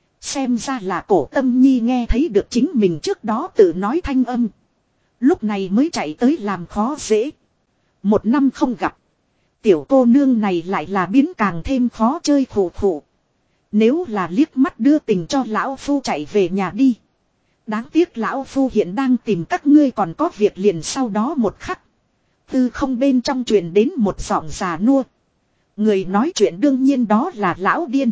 Xem ra là cổ tâm nhi nghe thấy được chính mình trước đó tự nói thanh âm. Lúc này mới chạy tới làm khó dễ. Một năm không gặp. Tiểu cô nương này lại là biến càng thêm khó chơi khổ khổ. Nếu là liếc mắt đưa tình cho lão phu chạy về nhà đi. Đáng tiếc lão phu hiện đang tìm các ngươi còn có việc liền sau đó một khắc. Tư không bên trong truyền đến một giọng già nua. Người nói chuyện đương nhiên đó là lão điên.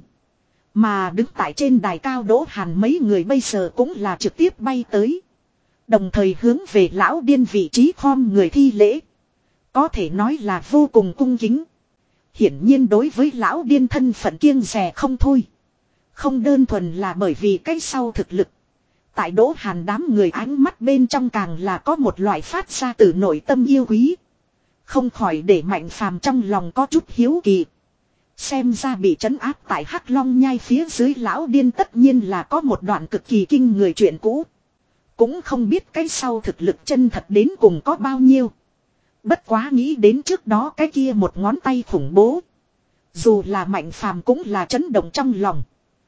Mà đứng tại trên đài cao Đỗ Hàn mấy người bây giờ cũng là trực tiếp bay tới. Đồng thời hướng về lão điên vị trí khom người thi lễ. Có thể nói là vô cùng cung kính. Hiển nhiên đối với lão điên thân phận kiêng dè không thôi. Không đơn thuần là bởi vì cái sau thực lực. Tại Đỗ Hàn đám người ánh mắt bên trong càng là có một loại phát ra từ nội tâm yêu quý. Không khỏi để Mạnh Phàm trong lòng có chút hiếu kỳ. Xem ra bị trấn áp tại Hắc Long nhai phía dưới lão điên tất nhiên là có một đoạn cực kỳ kinh người chuyện cũ. Cũng không biết cái sau thực lực chân thật đến cùng có bao nhiêu. Bất quá nghĩ đến trước đó cái kia một ngón tay khủng bố. Dù là Mạnh Phàm cũng là chấn động trong lòng.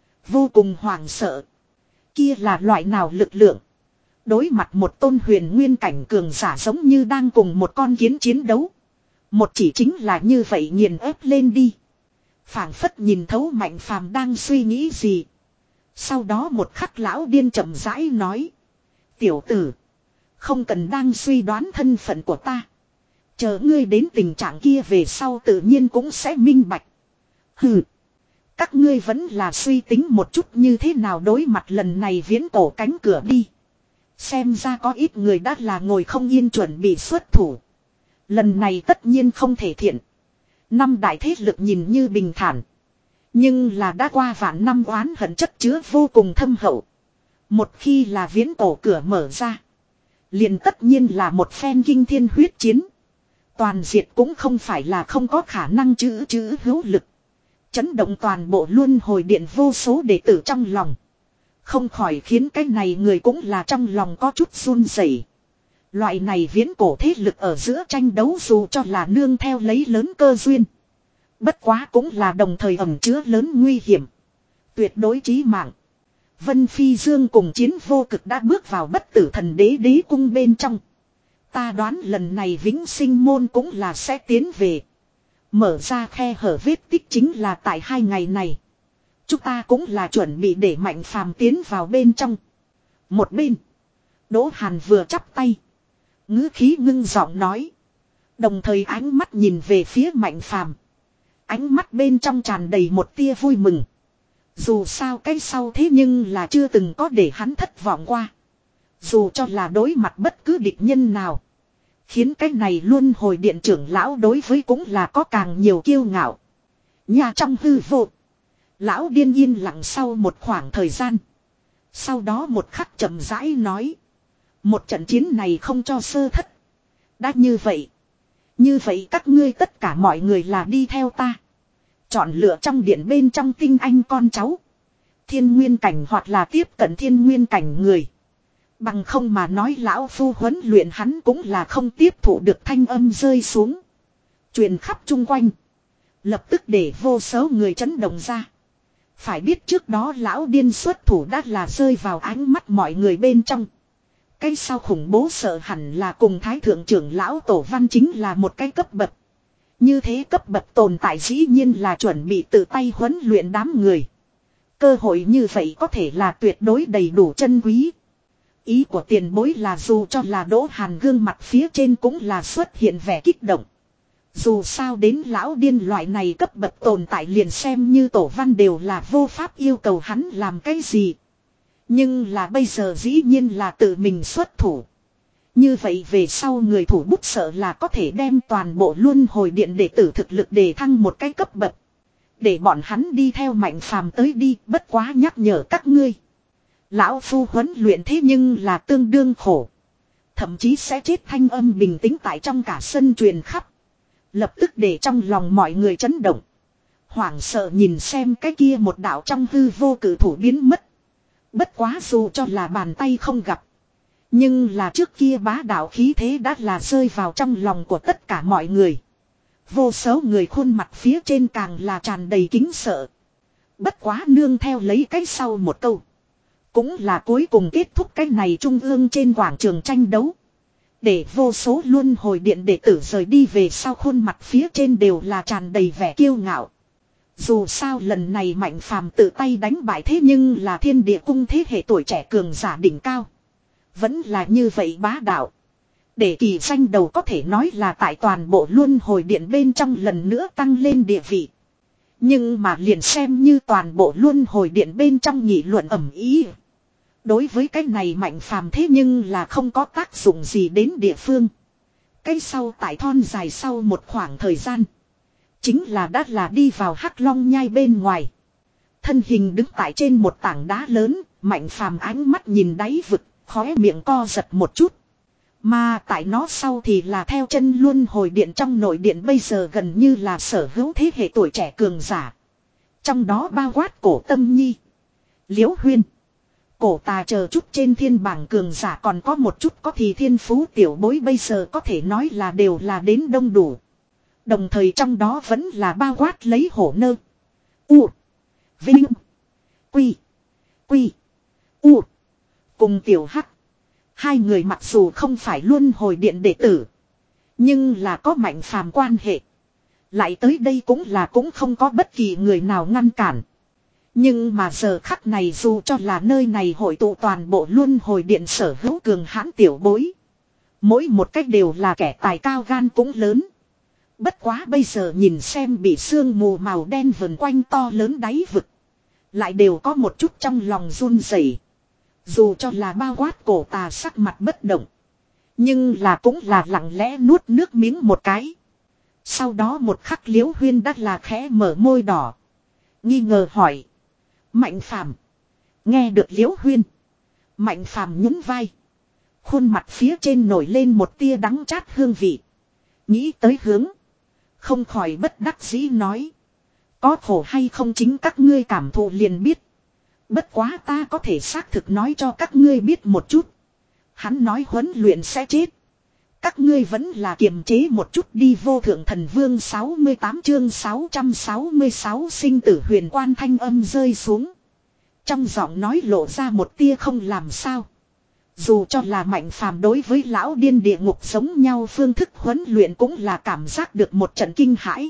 Vô cùng hoảng sợ. Kia là loại nào lực lượng. Đối mặt một tôn huyền nguyên cảnh cường giả giống như đang cùng một con kiến chiến đấu. Một chỉ chính là như vậy nghiền ép lên đi. Phảng phất nhìn thấu Mạnh Phàm đang suy nghĩ gì. Sau đó một khắc lão điên chậm rãi nói. Tiểu tử. Không cần đang suy đoán thân phận của ta. Chờ ngươi đến tình trạng kia về sau tự nhiên cũng sẽ minh bạch. Hừ. Các ngươi vẫn là suy tính một chút như thế nào đối mặt lần này viễn cổ cánh cửa đi. Xem ra có ít người đã là ngồi không yên chuẩn bị xuất thủ. Lần này tất nhiên không thể thiện. Năm đại thế lực nhìn như bình thản. Nhưng là đã qua vạn năm oán hận chất chứa vô cùng thâm hậu. Một khi là viễn cổ cửa mở ra. Liền tất nhiên là một phen kinh thiên huyết chiến. Toàn diệt cũng không phải là không có khả năng chữ chữ hữu lực. Chấn động toàn bộ luân hồi điện vô số đệ tử trong lòng. Không khỏi khiến cái này người cũng là trong lòng có chút run rẩy. Loại này viễn cổ thế lực ở giữa tranh đấu dù cho là nương theo lấy lớn cơ duyên. Bất quá cũng là đồng thời ẩn chứa lớn nguy hiểm. Tuyệt đối chí mạng. Vân Phi Dương cùng Chiến Vô Cực đã bước vào bất tử thần đế đế cung bên trong. Ta đoán lần này vĩnh sinh môn cũng là sẽ tiến về. Mở ra khe hở vết tích chính là tại hai ngày này. Chúng ta cũng là chuẩn bị để Mạnh Phàm tiến vào bên trong. Một bên. Đỗ Hàn vừa chắp tay. Ngữ khí ngưng giọng nói. Đồng thời ánh mắt nhìn về phía Mạnh Phàm. Ánh mắt bên trong tràn đầy một tia vui mừng. Dù sao cái sau thế nhưng là chưa từng có để hắn thất vọng qua. Dù cho là đối mặt bất cứ địch nhân nào. Khiến cái này luôn hồi điện trưởng lão đối với cũng là có càng nhiều kiêu ngạo. Nhà trong hư vô. Lão điên yên lặng sau một khoảng thời gian. Sau đó một khắc chậm rãi nói. Một trận chiến này không cho sơ thất. Đã như vậy. Như vậy các ngươi tất cả mọi người là đi theo ta. Chọn lựa trong điện bên trong tinh anh con cháu. Thiên nguyên cảnh hoặc là tiếp cận thiên nguyên cảnh người. Bằng không mà nói lão phu huấn luyện hắn cũng là không tiếp thụ được thanh âm rơi xuống. Truyền khắp chung quanh. Lập tức để vô số người chấn động ra. Phải biết trước đó lão điên xuất thủ đã là rơi vào ánh mắt mọi người bên trong. Cái sau khủng bố sợ hẳn là cùng thái thượng trưởng lão tổ văn chính là một cái cấp bậc. Như thế cấp bậc tồn tại dĩ nhiên là chuẩn bị tự tay huấn luyện đám người. Cơ hội như vậy có thể là tuyệt đối đầy đủ chân quý. Ý của tiền bối là dù cho là Đỗ Hàn gương mặt phía trên cũng là xuất hiện vẻ kích động. Dù sao đến lão điên loại này cấp bậc tồn tại liền xem như tổ văn đều là vô pháp yêu cầu hắn làm cái gì. Nhưng là bây giờ dĩ nhiên là tự mình xuất thủ. Như vậy về sau người thủ bút sợ là có thể đem toàn bộ luân hồi điện đệ tử thực lực để thăng một cái cấp bậc. Để bọn hắn đi theo Mạnh Phàm tới đi, bất quá nhắc nhở các ngươi. Lão phu huấn luyện thế nhưng là tương đương khổ. Thậm chí sẽ chết thanh âm bình tĩnh tại trong cả sân truyền khắp. Lập tức để trong lòng mọi người chấn động. Hoảng sợ nhìn xem cái kia một đạo trong hư vô cử thủ biến mất. Bất quá dù cho là bàn tay không gặp. Nhưng là trước kia bá đạo khí thế đã là rơi vào trong lòng của tất cả mọi người. Vô số người khuôn mặt phía trên càng là tràn đầy kính sợ. Bất quá nương theo lấy cái sau một câu. Cũng là cuối cùng kết thúc cái này trung ương trên quảng trường tranh đấu. Để vô số luân hồi điện đệ tử rời đi về sau khuôn mặt phía trên đều là tràn đầy vẻ kiêu ngạo. Dù sao lần này Mạnh Phàm tự tay đánh bại thế nhưng là thiên địa cung thế hệ tuổi trẻ cường giả đỉnh cao. Vẫn là như vậy bá đạo. Để kỳ danh đầu có thể nói là tại toàn bộ luân hồi điện bên trong lần nữa tăng lên địa vị. Nhưng mà liền xem như toàn bộ luân hồi điện bên trong nghị luận ầm ĩ. Đối với cái này Mạnh Phàm thế nhưng là không có tác dụng gì đến địa phương. Cái sau tại thon dài sau một khoảng thời gian. Chính là đã là đi vào Hắc Long nhai bên ngoài. Thân hình đứng tại trên một tảng đá lớn, Mạnh Phàm ánh mắt nhìn đáy vực, khóe miệng co giật một chút. Mà tại nó sau thì là theo chân luân hồi điện trong nội điện bây giờ gần như là sở hữu thế hệ tuổi trẻ cường giả. Trong đó bao quát Cổ Tâm Nhi, Liễu Huyên, Cổ Tà chờ chút trên thiên bảng cường giả, còn có một chút có thì thiên phú tiểu bối bây giờ có thể nói là đều là đến đông đủ. Đồng thời trong đó vẫn là bao quát lấy Hổ Nơ, U, Vinh, Quy, Quy, U, cùng Tiểu Hắc. Hai người mặc dù không phải luân hồi điện đệ tử, nhưng là có Mạnh Phàm quan hệ. Lại tới đây cũng là cũng không có bất kỳ người nào ngăn cản. Nhưng mà giờ khắc này dù cho là nơi này hội tụ toàn bộ luân hồi điện sở hữu cường hãn tiểu bối. Mỗi một cách đều là kẻ tài cao gan cũng lớn. Bất quá bây giờ nhìn xem bị sương mù màu đen vần quanh to lớn đáy vực. Lại đều có một chút trong lòng run rẩy. Dù cho là bao quát Cổ Tà sắc mặt bất động. Nhưng là cũng là lặng lẽ nuốt nước miếng một cái. Sau đó một khắc Liễu Huyên đã là khẽ mở môi đỏ. Nghi ngờ hỏi. Mạnh Phàm. Nghe được Liễu Huyên. Mạnh Phàm nhún vai. Khuôn mặt phía trên nổi lên một tia đắng chát hương vị. Nghĩ tới hướng. Không khỏi bất đắc dĩ nói. Có khổ hay không chính các ngươi cảm thụ liền biết. Bất quá ta có thể xác thực nói cho các ngươi biết một chút. Hắn nói huấn luyện sẽ chết. Các ngươi vẫn là kiềm chế một chút đi. Vô Thượng Thần Vương sáu mươi tám chương sáu trăm sáu mươi sáu sinh tử huyền quan thanh âm rơi xuống. Trong giọng nói lộ ra một tia không làm sao. Dù cho là Mạnh Phàm đối với lão điên địa ngục giống nhau phương thức huấn luyện cũng là cảm giác được một trận kinh hãi.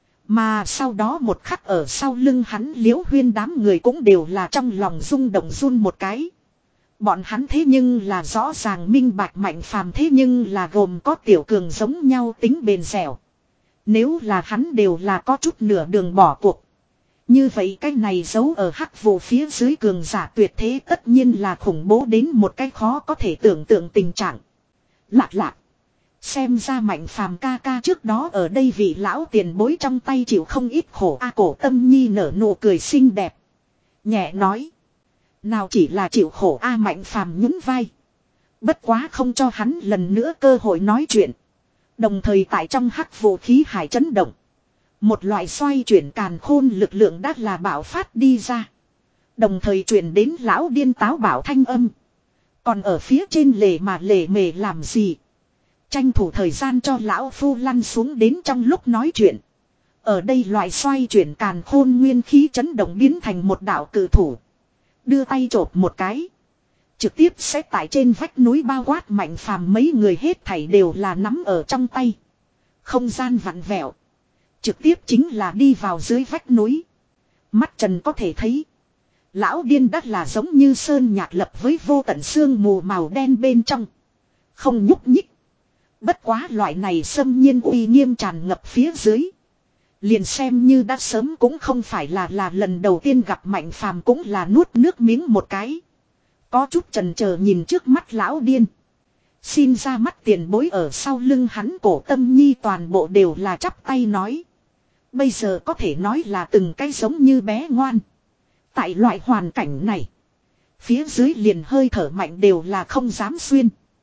Mà sau đó một khắc ở sau lưng hắn Liễu Huyên đám người cũng đều là trong lòng rung động run một cái. Bọn hắn thế nhưng là rõ ràng minh bạch Mạnh Phàm thế nhưng là gồm có tiểu cường giống nhau tính bền dẻo. Nếu là hắn đều là có chút nửa đường bỏ cuộc. Như vậy cái này giấu ở hắc vụ phía dưới cường giả tuyệt thế tất nhiên là khủng bố đến một cái khó có thể tưởng tượng tình trạng. Lạc lạc. Xem ra Mạnh Phàm ca ca trước đó ở đây vị lão tiền bối trong tay chịu không ít khổ. A Cổ Tâm Nhi nở nụ cười xinh đẹp. Nhẹ nói. Nào chỉ là chịu khổ A Mạnh Phàm nhún vai. Bất quá không cho hắn lần nữa cơ hội nói chuyện. Đồng thời tại trong hắc vụ khí hải chấn động. Một loại xoay chuyển càn khôn lực lượng đã là bạo phát đi ra. Đồng thời truyền đến lão điên táo bảo thanh âm. Còn ở phía trên lề mà lề mề làm gì? Tranh thủ thời gian cho lão phu lăn xuống đến trong lúc nói chuyện. Ở đây loại xoay chuyển càn khôn nguyên khí chấn động biến thành một đạo cử thủ. Đưa tay chộp một cái. Trực tiếp sẽ tại trên vách núi bao quát Mạnh Phàm mấy người hết thảy đều là nắm ở trong tay. Không gian vặn vẹo. Trực tiếp chính là đi vào dưới vách núi. Mắt trần có thể thấy. Lão điên đắt là giống như sơn nhạc lập với vô tận sương mù màu đen bên trong. Không nhúc nhích. Bất quá loại này xâm nhiên uy nghiêm tràn ngập phía dưới. Liền xem như đã sớm cũng không phải là là lần đầu tiên gặp Mạnh Phàm cũng là nuốt nước miếng một cái. Có chút chần chờ nhìn trước mắt lão điên. Xin ra mắt tiền bối ở sau lưng hắn Cổ Tâm Nhi toàn bộ đều là chắp tay nói. Bây giờ có thể nói là từng cái giống như bé ngoan. Tại loại hoàn cảnh này. Phía dưới liền hơi thở mạnh đều là không dám xuyên.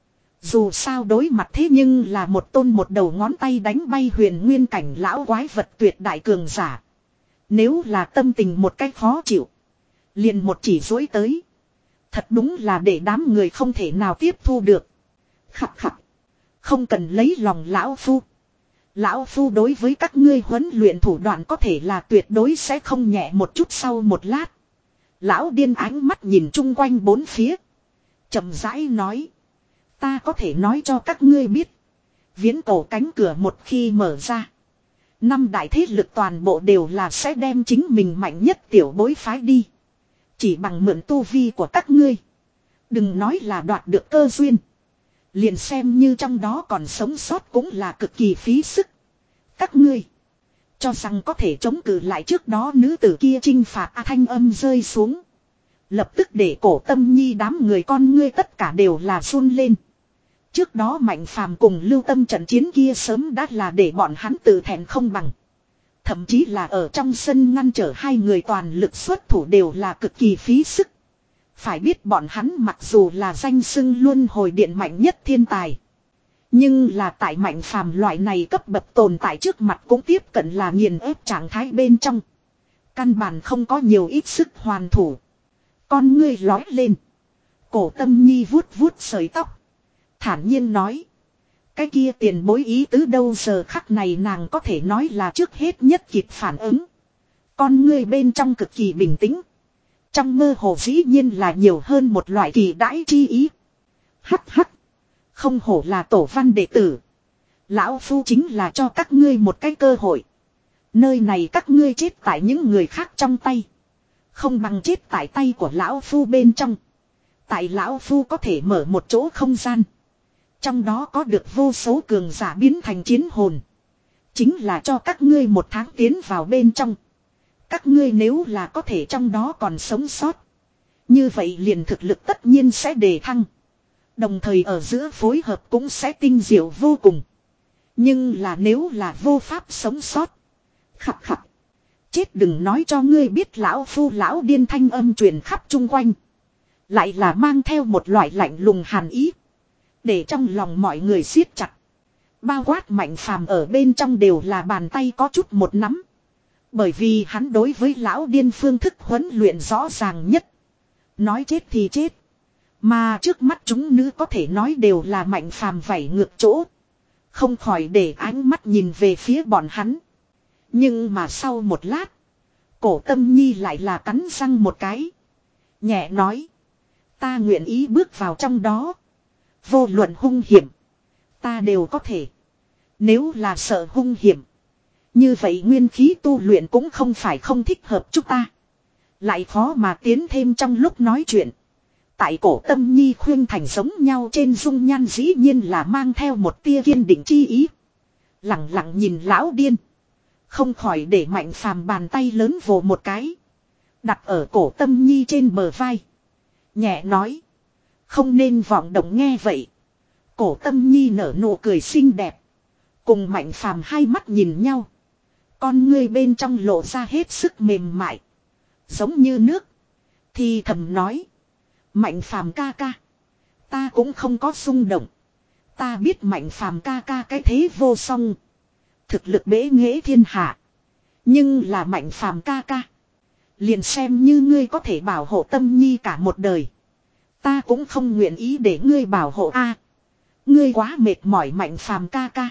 Dù sao đối mặt thế nhưng là một tôn một đầu ngón tay đánh bay huyền nguyên cảnh lão quái vật tuyệt đại cường giả. Nếu là tâm tình một cách khó chịu. Liền một chỉ dối tới. Thật đúng là để đám người không thể nào tiếp thu được. Khặt khặt. Không cần lấy lòng lão phu. Lão phu đối với các ngươi huấn luyện thủ đoạn có thể là tuyệt đối sẽ không nhẹ một chút. Sau một lát. Lão điên ánh mắt nhìn chung quanh bốn phía. Chậm rãi nói. Ta có thể nói cho các ngươi biết. Viễn cổ cánh cửa một khi mở ra. Năm đại thế lực toàn bộ đều là sẽ đem chính mình mạnh nhất tiểu bối phái đi. Chỉ bằng mượn tu vi của các ngươi. Đừng nói là đoạt được cơ duyên. Liền xem như trong đó còn sống sót cũng là cực kỳ phí sức. Các ngươi cho rằng có thể chống cự lại trước đó nữ tử kia chinh phạt A thanh âm rơi xuống. Lập tức để cổ tâm nhi đám người con ngươi tất cả đều là run lên. Trước đó Mạnh Phàm cùng Lưu Tâm trận chiến kia sớm đã là để bọn hắn tự thẹn không bằng. Thậm chí là ở trong sân ngăn trở hai người toàn lực xuất thủ đều là cực kỳ phí sức. Phải biết bọn hắn mặc dù là danh xưng luân hồi điện mạnh nhất thiên tài. Nhưng là tại Mạnh Phàm loại này cấp bậc tồn tại trước mặt cũng tiếp cận là nghiền ép trạng thái bên trong. Căn bản không có nhiều ít sức hoàn thủ. Con ngươi lói lên. Cổ tâm nhi vuốt vuốt sợi tóc. Thản nhiên nói. Cái kia tiền bối ý tứ đâu giờ khắc này nàng có thể nói là trước hết nhất kịp phản ứng. Con ngươi bên trong cực kỳ bình tĩnh. Trong mơ hồ dĩ nhiên là nhiều hơn một loại kỳ đãi chi ý. Hắc hắc. Không hổ là tổ văn đệ tử. Lão phu chính là cho các ngươi một cái cơ hội. Nơi này các ngươi chết tại những người khác trong tay. Không bằng chết tại tay của lão phu bên trong. Tại lão phu có thể mở một chỗ không gian. Trong đó có được vô số cường giả biến thành chiến hồn. Chính là cho các ngươi một tháng tiến vào bên trong. Các ngươi nếu là có thể trong đó còn sống sót. Như vậy liền thực lực tất nhiên sẽ đề thăng. Đồng thời ở giữa phối hợp cũng sẽ tinh diệu vô cùng. Nhưng là nếu là vô pháp sống sót. Khặt khặt. Chết đừng nói cho ngươi biết lão phu lão điên thanh âm truyền khắp chung quanh. Lại là mang theo một loại lạnh lùng hàn ý. Để trong lòng mọi người siết chặt. Bao quát Mạnh Phàm ở bên trong đều là bàn tay có chút một nắm. Bởi vì hắn đối với lão điên phương thức huấn luyện rõ ràng nhất. Nói chết thì chết. Mà trước mắt chúng nữ có thể nói đều là Mạnh Phàm vảy ngược chỗ. Không khỏi để ánh mắt nhìn về phía bọn hắn. Nhưng mà sau một lát. Cổ tâm nhi lại là cắn răng một cái. Nhẹ nói. Ta nguyện ý bước vào trong đó. Vô luận hung hiểm. Ta đều có thể. Nếu là sợ hung hiểm. Như vậy nguyên khí tu luyện cũng không phải không thích hợp chúng ta. Lại khó mà tiến thêm trong lúc nói chuyện. Tại cổ tâm nhi khuyên thành giống nhau trên dung nhan dĩ nhiên là mang theo một tia kiên định chi ý. Lặng lặng nhìn lão điên. Không khỏi để Mạnh Phàm bàn tay lớn vồ một cái. Đặt ở cổ tâm nhi trên bờ vai. Nhẹ nói. Không nên vọng động nghe vậy. Cổ tâm nhi nở nụ cười xinh đẹp. Cùng Mạnh Phàm hai mắt nhìn nhau. Con ngươi bên trong lộ ra hết sức mềm mại. Giống như nước. Thì thầm nói. Mạnh Phàm ca ca. Ta cũng không có xung động. Ta biết Mạnh Phàm ca ca cái thế vô song. Thực lực bế nghệ thiên hạ. Nhưng là Mạnh Phàm ca ca. Liền xem như ngươi có thể bảo hộ tâm nhi cả một đời. Ta cũng không nguyện ý để ngươi bảo hộ a. Ngươi quá mệt mỏi Mạnh Phàm ca ca.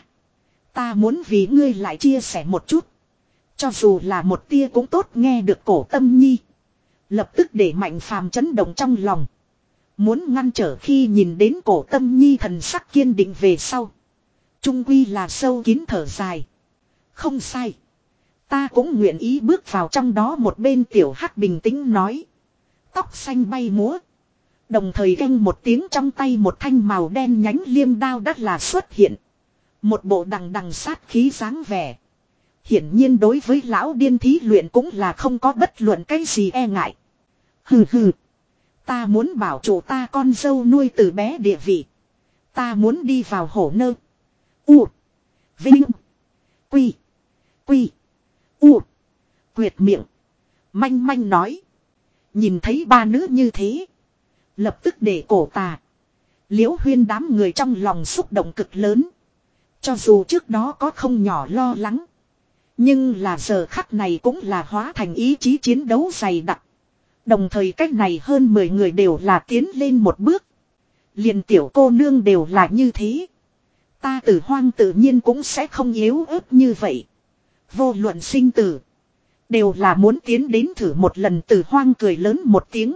Ta muốn vì ngươi lại chia sẻ một chút. Cho dù là một tia cũng tốt nghe được cổ tâm nhi. Lập tức để Mạnh Phàm chấn động trong lòng. Muốn ngăn trở khi nhìn đến cổ tâm nhi thần sắc kiên định về sau. Trung quy là sâu kín thở dài. Không sai. Ta cũng nguyện ý bước vào trong đó một bên tiểu hắc bình tĩnh nói. Tóc xanh bay múa. Đồng thời canh một tiếng trong tay một thanh màu đen nhánh liêm đao đắt là xuất hiện. Một bộ đằng đằng sát khí dáng vẻ. Hiển nhiên đối với lão điên thí luyện cũng là không có bất luận cái gì e ngại. Hừ hừ. Ta muốn bảo chủ ta con dâu nuôi từ bé địa vị. Ta muốn đi vào hổ nơ. U. Vinh. Quy. Quy. U. Quyệt miệng. Manh manh nói. Nhìn thấy ba nữ như thế. Lập tức để cổ tà. Liễu Huyên đám người trong lòng xúc động cực lớn. Cho dù trước đó có không nhỏ lo lắng. Nhưng là giờ khắc này cũng là hóa thành ý chí chiến đấu dày đặc. Đồng thời cách này hơn mười người đều là tiến lên một bước. Liền tiểu cô nương đều là như thế. Ta Tử Hoang tự nhiên cũng sẽ không yếu ớt như vậy. Vô luận sinh tử. Đều là muốn tiến đến thử một lần. Tử Hoang cười lớn một tiếng.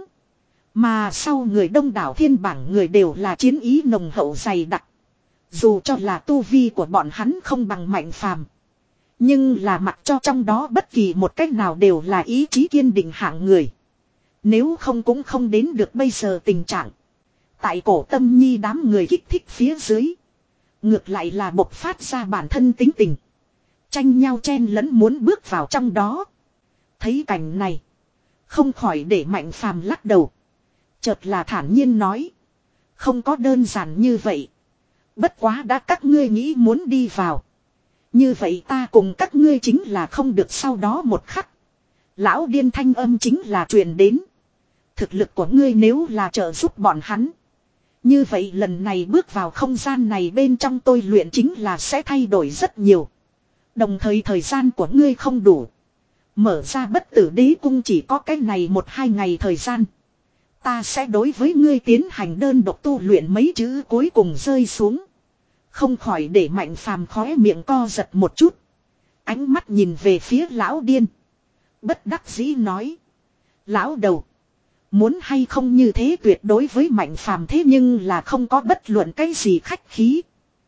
Mà sau người đông đảo thiên bảng người đều là chiến ý nồng hậu dày đặc. Dù cho là tu vi của bọn hắn không bằng Mạnh Phàm, nhưng là mặc cho trong đó bất kỳ một cách nào đều là ý chí kiên định hạng người. Nếu không cũng không đến được bây giờ tình trạng. Tại Cổ Tâm Nhi đám người kích thích phía dưới, ngược lại là bộc phát ra bản thân tính tình. Tranh nhau chen lẫn muốn bước vào trong đó. Thấy cảnh này, không khỏi để Mạnh Phàm lắc đầu. Chợt là thản nhiên nói. Không có đơn giản như vậy. Bất quá đã các ngươi nghĩ muốn đi vào. Như vậy ta cùng các ngươi chính là không được. Sau đó một khắc, lão điên thanh âm chính là truyền đến. Thực lực của ngươi nếu là trợ giúp bọn hắn, như vậy lần này bước vào không gian này bên trong tôi luyện chính là sẽ thay đổi rất nhiều. Đồng thời thời gian của ngươi không đủ. Mở ra bất tử đế cung chỉ có cái này một hai ngày thời gian. Ta sẽ đối với ngươi tiến hành đơn độc tu luyện. Mấy chữ cuối cùng rơi xuống, không khỏi để Mạnh Phàm khóe miệng co giật một chút. Ánh mắt nhìn về phía lão điên, bất đắc dĩ nói. Lão đầu, muốn hay không như thế. Tuyệt đối với Mạnh Phàm thế nhưng là không có bất luận cái gì khách khí.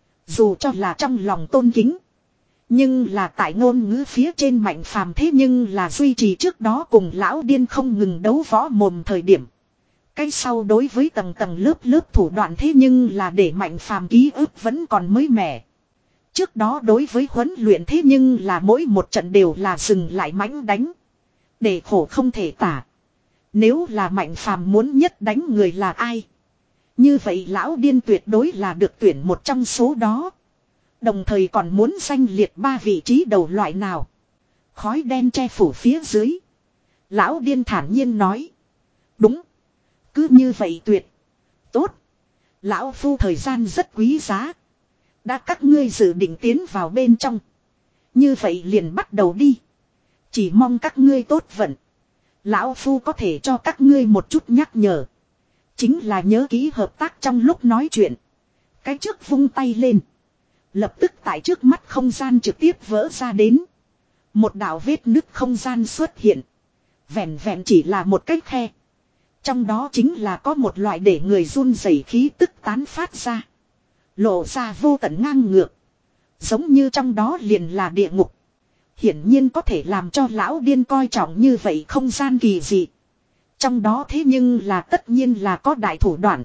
Dù cho là trong lòng tôn kính, nhưng là tại ngôn ngữ phía trên Mạnh Phàm thế nhưng là duy trì trước đó cùng lão điên không ngừng đấu võ mồm thời điểm. Cái sau đối với tầng tầng lớp lớp thủ đoạn thế nhưng là để Mạnh Phàm ký ức vẫn còn mới mẻ. Trước đó đối với huấn luyện thế nhưng là mỗi một trận đều là dừng lại mãnh đánh. Để khổ không thể tả. Nếu là Mạnh Phàm muốn nhất đánh người là ai, như vậy lão điên tuyệt đối là được tuyển một trong số đó. Đồng thời còn muốn danh liệt ba vị trí đầu loại nào. Khói đen che phủ phía dưới, lão điên thản nhiên nói. Đúng. Cứ như vậy tuyệt. Tốt. Lão phu thời gian rất quý giá. Đã các ngươi dự định tiến vào bên trong, như vậy liền bắt đầu đi. Chỉ mong các ngươi tốt vận. Lão phu có thể cho các ngươi một chút nhắc nhở. Chính là nhớ kỹ hợp tác trong lúc nói chuyện. Cái trước vung tay lên, lập tức tại trước mắt không gian trực tiếp vỡ ra đến. Một đạo vết nứt không gian xuất hiện. Vẹn vẹn chỉ là một cái khe. Trong đó chính là có một loại để người run rẩy khí tức tán phát ra. Lộ ra vô tận ngang ngược. Giống như trong đó liền là địa ngục. Hiển nhiên có thể làm cho lão điên coi trọng như vậy không gian kỳ dị. Trong đó thế nhưng là tất nhiên là có đại thủ đoạn.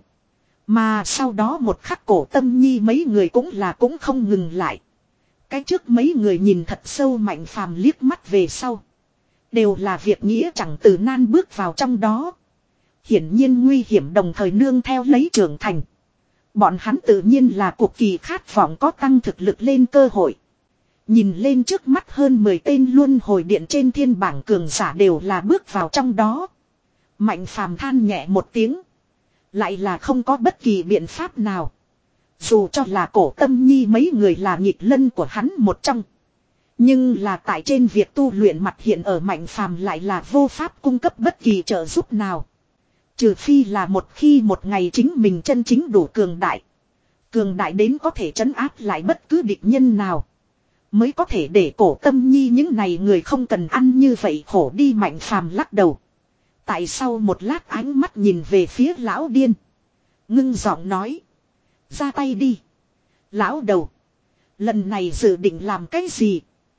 Mà sau đó một khắc Cổ Tâm Nhi mấy người cũng là cũng không ngừng lại. Cái trước mấy người nhìn thật sâu Mạnh Phàm liếc mắt về sau, đều là việc nghĩa chẳng từ nan bước vào trong đó. Hiển nhiên nguy hiểm đồng thời nương theo lấy trưởng thành. Bọn hắn tự nhiên là cuộc kỳ khát vọng có tăng thực lực lên cơ hội. Nhìn lên trước mắt hơn mười tên luân hồi điện trên thiên bảng cường giả đều là bước vào trong đó. Mạnh Phàm than nhẹ một tiếng. Lại là không có bất kỳ biện pháp nào. Dù cho là Cổ Tâm Nhi mấy người là nghịch lân của hắn một trong. Nhưng là tại trên việc tu luyện mặt hiện ở Mạnh Phàm lại là vô pháp cung cấp bất kỳ trợ giúp nào. Trừ phi là một khi một ngày chính mình chân chính đủ cường đại. Cường đại đến có thể trấn áp lại bất cứ địch nhân nào. Mới có thể để Cổ Tâm Nhi những này người không cần ăn như vậy khổ đi. Mạnh Phàm lắc đầu. Tại sau một lát ánh mắt nhìn về phía lão điên, ngưng giọng nói. Ra tay đi. Lão đầu, lần này dự định làm cái gì?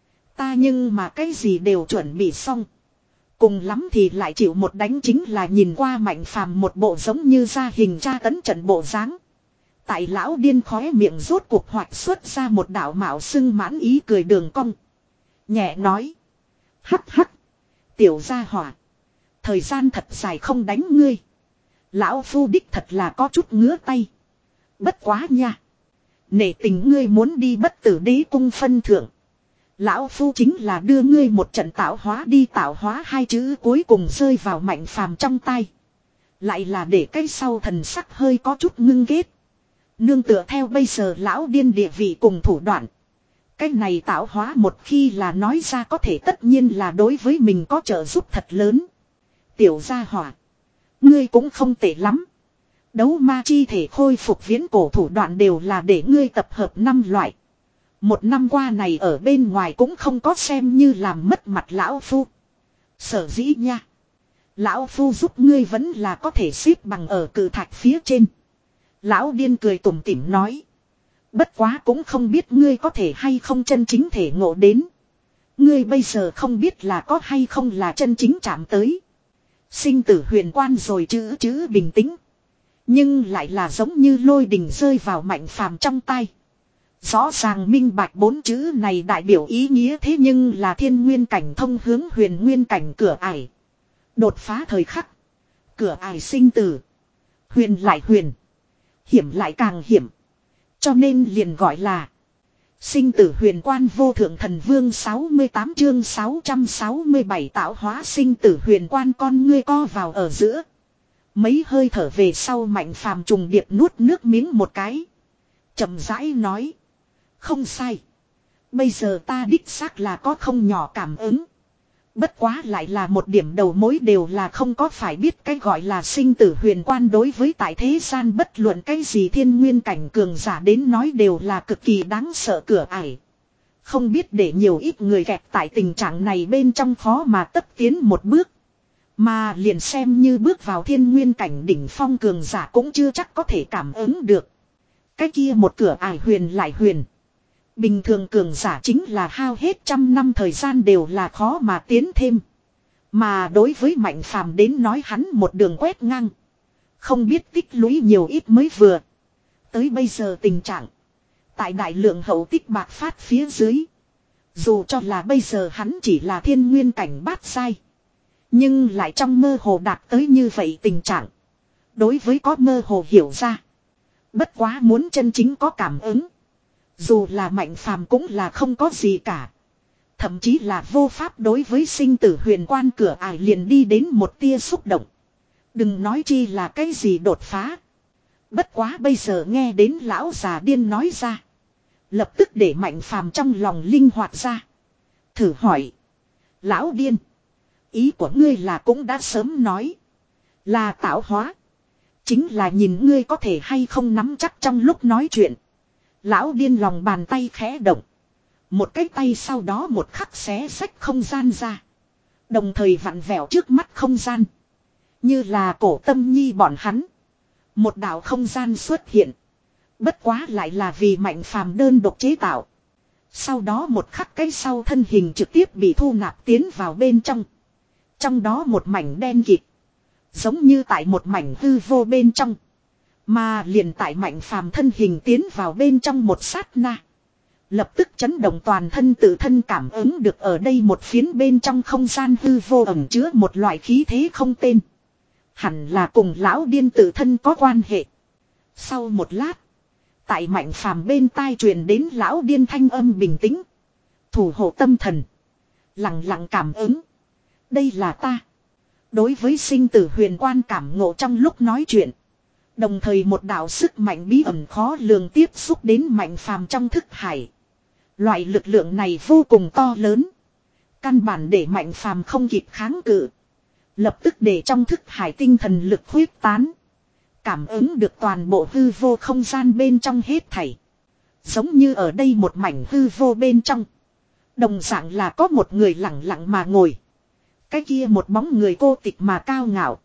Ta nhưng mà cái gì đều chuẩn bị xong. Cùng lắm thì lại chịu một đánh chính là. Nhìn qua Mạnh Phàm một bộ giống như ra hình tra tấn trận bộ dáng. Tại lão điên khóe miệng rốt cuộc hoạch xuất ra một đạo mạo xưng mãn ý cười đường cong. Nhẹ nói. Hắc hắc. Tiểu gia hỏa. Thời gian thật dài không đánh ngươi. Lão phu đích thật là có chút ngứa tay. Bất quá nha. Nể tình ngươi muốn đi bất tử đế cung phân thưởng. Lão phu chính là đưa ngươi một trận tạo hóa đi. Tạo hóa hai chữ cuối cùng rơi vào Mạnh Phàm trong tay. Lại là để cái sau thần sắc hơi có chút ngưng ghét. Nương tựa theo bây giờ lão điên địa vị cùng thủ đoạn. Cái này tạo hóa một khi là nói ra có thể tất nhiên là đối với mình có trợ giúp thật lớn. Tiểu gia hỏa. Ngươi cũng không tệ lắm. Đấu ma chi thể khôi phục viễn cổ thủ đoạn đều là để ngươi tập hợp năm loại. Một năm qua này ở bên ngoài cũng không có xem như làm mất mặt lão phu. Sở dĩ nha. Lão phu giúp ngươi vẫn là có thể xếp bằng ở cự thạch phía trên. Lão điên cười tủm tỉm nói. Bất quá cũng không biết ngươi có thể hay không chân chính thể ngộ đến. Ngươi bây giờ không biết là có hay không là chân chính chạm tới. Sinh tử huyền quan rồi chữ chữ bình tĩnh. Nhưng lại là giống như lôi đình rơi vào Mạnh Phàm trong tay. Rõ ràng minh bạch bốn chữ này đại biểu ý nghĩa thế nhưng là thiên nguyên cảnh thông hướng huyền nguyên cảnh cửa ải. Đột phá thời khắc. Cửa ải sinh tử. Huyền lại huyền. Hiểm lại càng hiểm. Cho nên liền gọi là sinh tử huyền quan vô thượng thần vương sáu mươi tám chương sáu trăm sáu mươi bảy tạo hóa sinh tử huyền quan con ngươi co vào ở giữa. Mấy hơi thở về sau Mạnh Phàm trùng điệp nuốt nước miếng một cái. Chậm rãi nói. Không sai. Bây giờ ta đích xác là có không nhỏ cảm ứng. Bất quá lại là một điểm đầu mối đều là không có phải biết cái gọi là sinh tử huyền quan đối với tại thế gian bất luận cái gì thiên nguyên cảnh cường giả đến nói đều là cực kỳ đáng sợ cửa ải. Không biết để nhiều ít người kẹt tại tình trạng này bên trong khó mà tất tiến một bước. Mà liền xem như bước vào thiên nguyên cảnh đỉnh phong cường giả cũng chưa chắc có thể cảm ứng được. Cái kia một cửa ải huyền lại huyền. Bình thường cường giả chính là hao hết trăm năm thời gian đều là khó mà tiến thêm. Mà đối với Mạnh Phàm đến nói hắn một đường quét ngang. Không biết tích lũy nhiều ít mới vừa. Tới bây giờ tình trạng. Tại đại lượng hậu tích bạc phát phía dưới. Dù cho là bây giờ hắn chỉ là thiên nguyên cảnh bát sai. Nhưng lại trong mơ hồ đạt tới như vậy tình trạng. Đối với có mơ hồ hiểu ra. Bất quá muốn chân chính có cảm ứng. Dù là Mạnh Phàm cũng là không có gì cả. Thậm chí là vô pháp đối với sinh tử huyền quan cửa ải liền đi đến một tia xúc động. Đừng nói chi là cái gì đột phá. Bất quá bây giờ nghe đến lão già điên nói ra. Lập tức để Mạnh Phàm trong lòng linh hoạt ra. Thử hỏi. Lão điên. Ý của ngươi là cũng đã sớm nói. Là tạo hóa. Chính là nhìn ngươi có thể hay không nắm chắc trong lúc nói chuyện. Lão điên lòng bàn tay khẽ động. Một cái tay sau đó một khắc xé xách không gian ra. Đồng thời vặn vẹo trước mắt không gian. Như là cổ tâm nhi bọn hắn. Một đạo không gian xuất hiện. Bất quá lại là vì Mạnh Phàm đơn độc chế tạo. Sau đó một khắc cái sau thân hình trực tiếp bị thu nạp tiến vào bên trong. Trong đó một mảnh đen kịt. Giống như tại một mảnh hư vô bên trong. Mà liền tại Mạnh Phàm thân hình tiến vào bên trong một sát na. Lập tức chấn động toàn thân tự thân cảm ứng được ở đây một phiến bên trong không gian hư vô ẩn chứa một loại khí thế không tên. Hẳn là cùng lão điên tự thân có quan hệ. Sau một lát. Tại Mạnh Phàm bên tai truyền đến lão điên thanh âm bình tĩnh. Thủ hộ tâm thần. Lặng lặng cảm ứng. Đây là ta. Đối với sinh tử huyền quan cảm ngộ trong lúc nói chuyện. Đồng thời một đạo sức mạnh bí ẩn khó lường tiếp xúc đến Mạnh Phàm trong thức hải. Loại lực lượng này vô cùng to lớn. Căn bản để Mạnh Phàm không kịp kháng cự. Lập tức để trong thức hải tinh thần lực huyết tán. Cảm ứng được toàn bộ hư vô không gian bên trong hết thảy. Giống như ở đây một mảnh hư vô bên trong. Đồng dạng là có một người lặng lặng mà ngồi. Cái kia một bóng người cô tịch mà cao ngạo.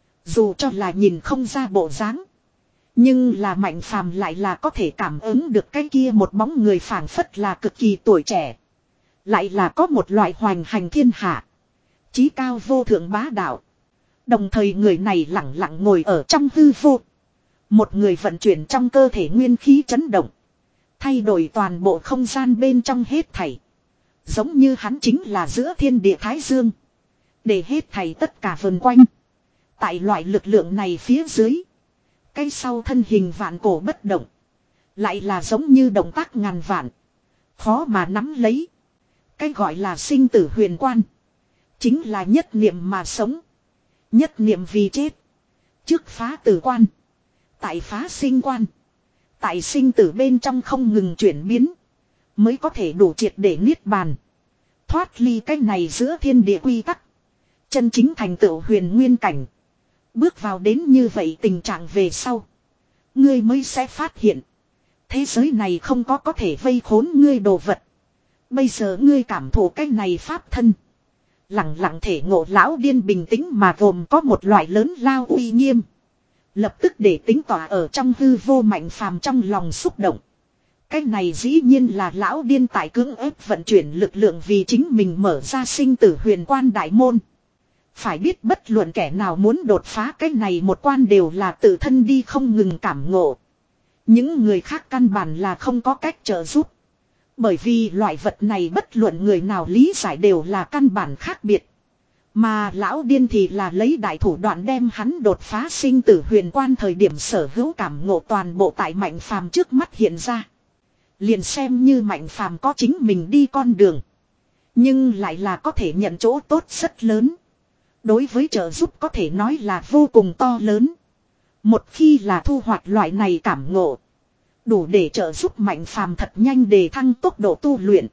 Dù cho là nhìn không ra bộ dáng. Nhưng là Mạnh Phàm lại là có thể cảm ứng được cái kia một bóng người phảng phất là cực kỳ tuổi trẻ. Lại là có một loại hoành hành thiên hạ. Chí cao vô thượng bá đạo. Đồng thời người này lặng lặng ngồi ở trong hư vô. Một người vận chuyển trong cơ thể nguyên khí chấn động. Thay đổi toàn bộ không gian bên trong hết thảy. Giống như hắn chính là giữa thiên địa thái dương. Để hết thảy tất cả vần quanh. Tại loại lực lượng này phía dưới. Cái sau thân hình vạn cổ bất động. Lại là giống như động tác ngàn vạn. Khó mà nắm lấy. Cái gọi là sinh tử huyền quan. Chính là nhất niệm mà sống. Nhất niệm vì chết. Trước phá tử quan. Tại phá sinh quan. Tại sinh tử bên trong không ngừng chuyển biến. Mới có thể đủ triệt để niết bàn. Thoát ly cái này giữa thiên địa quy tắc. Chân chính thành tựu huyền nguyên cảnh. Bước vào đến như vậy tình trạng về sau. Ngươi mới sẽ phát hiện. Thế giới này không có có thể vây khốn ngươi đồ vật. Bây giờ ngươi cảm thụ cái này pháp thân. Lặng lặng thể ngộ lão điên bình tĩnh mà gồm có một loại lớn lao uy nghiêm. Lập tức để tính tỏa ở trong hư vô mạnh phàm trong lòng xúc động. Cái này dĩ nhiên là lão điên tại cưỡng ép vận chuyển lực lượng vì chính mình mở ra sinh tử huyền quan đại môn. Phải biết bất luận kẻ nào muốn đột phá cái này một quan đều là tự thân đi không ngừng cảm ngộ. Những người khác căn bản là không có cách trợ giúp. Bởi vì loại vật này bất luận người nào lý giải đều là căn bản khác biệt. Mà lão điên thì là lấy đại thủ đoạn đem hắn đột phá sinh tử huyền quan thời điểm sở hữu cảm ngộ toàn bộ tại mạnh phàm trước mắt hiện ra. Liền xem như mạnh phàm có chính mình đi con đường. Nhưng lại là có thể nhận chỗ tốt rất lớn. Đối với trợ giúp có thể nói là vô cùng to lớn. Một khi là thu hoạch loại này cảm ngộ. Đủ để trợ giúp mạnh phàm thật nhanh để thăng tốc độ tu luyện.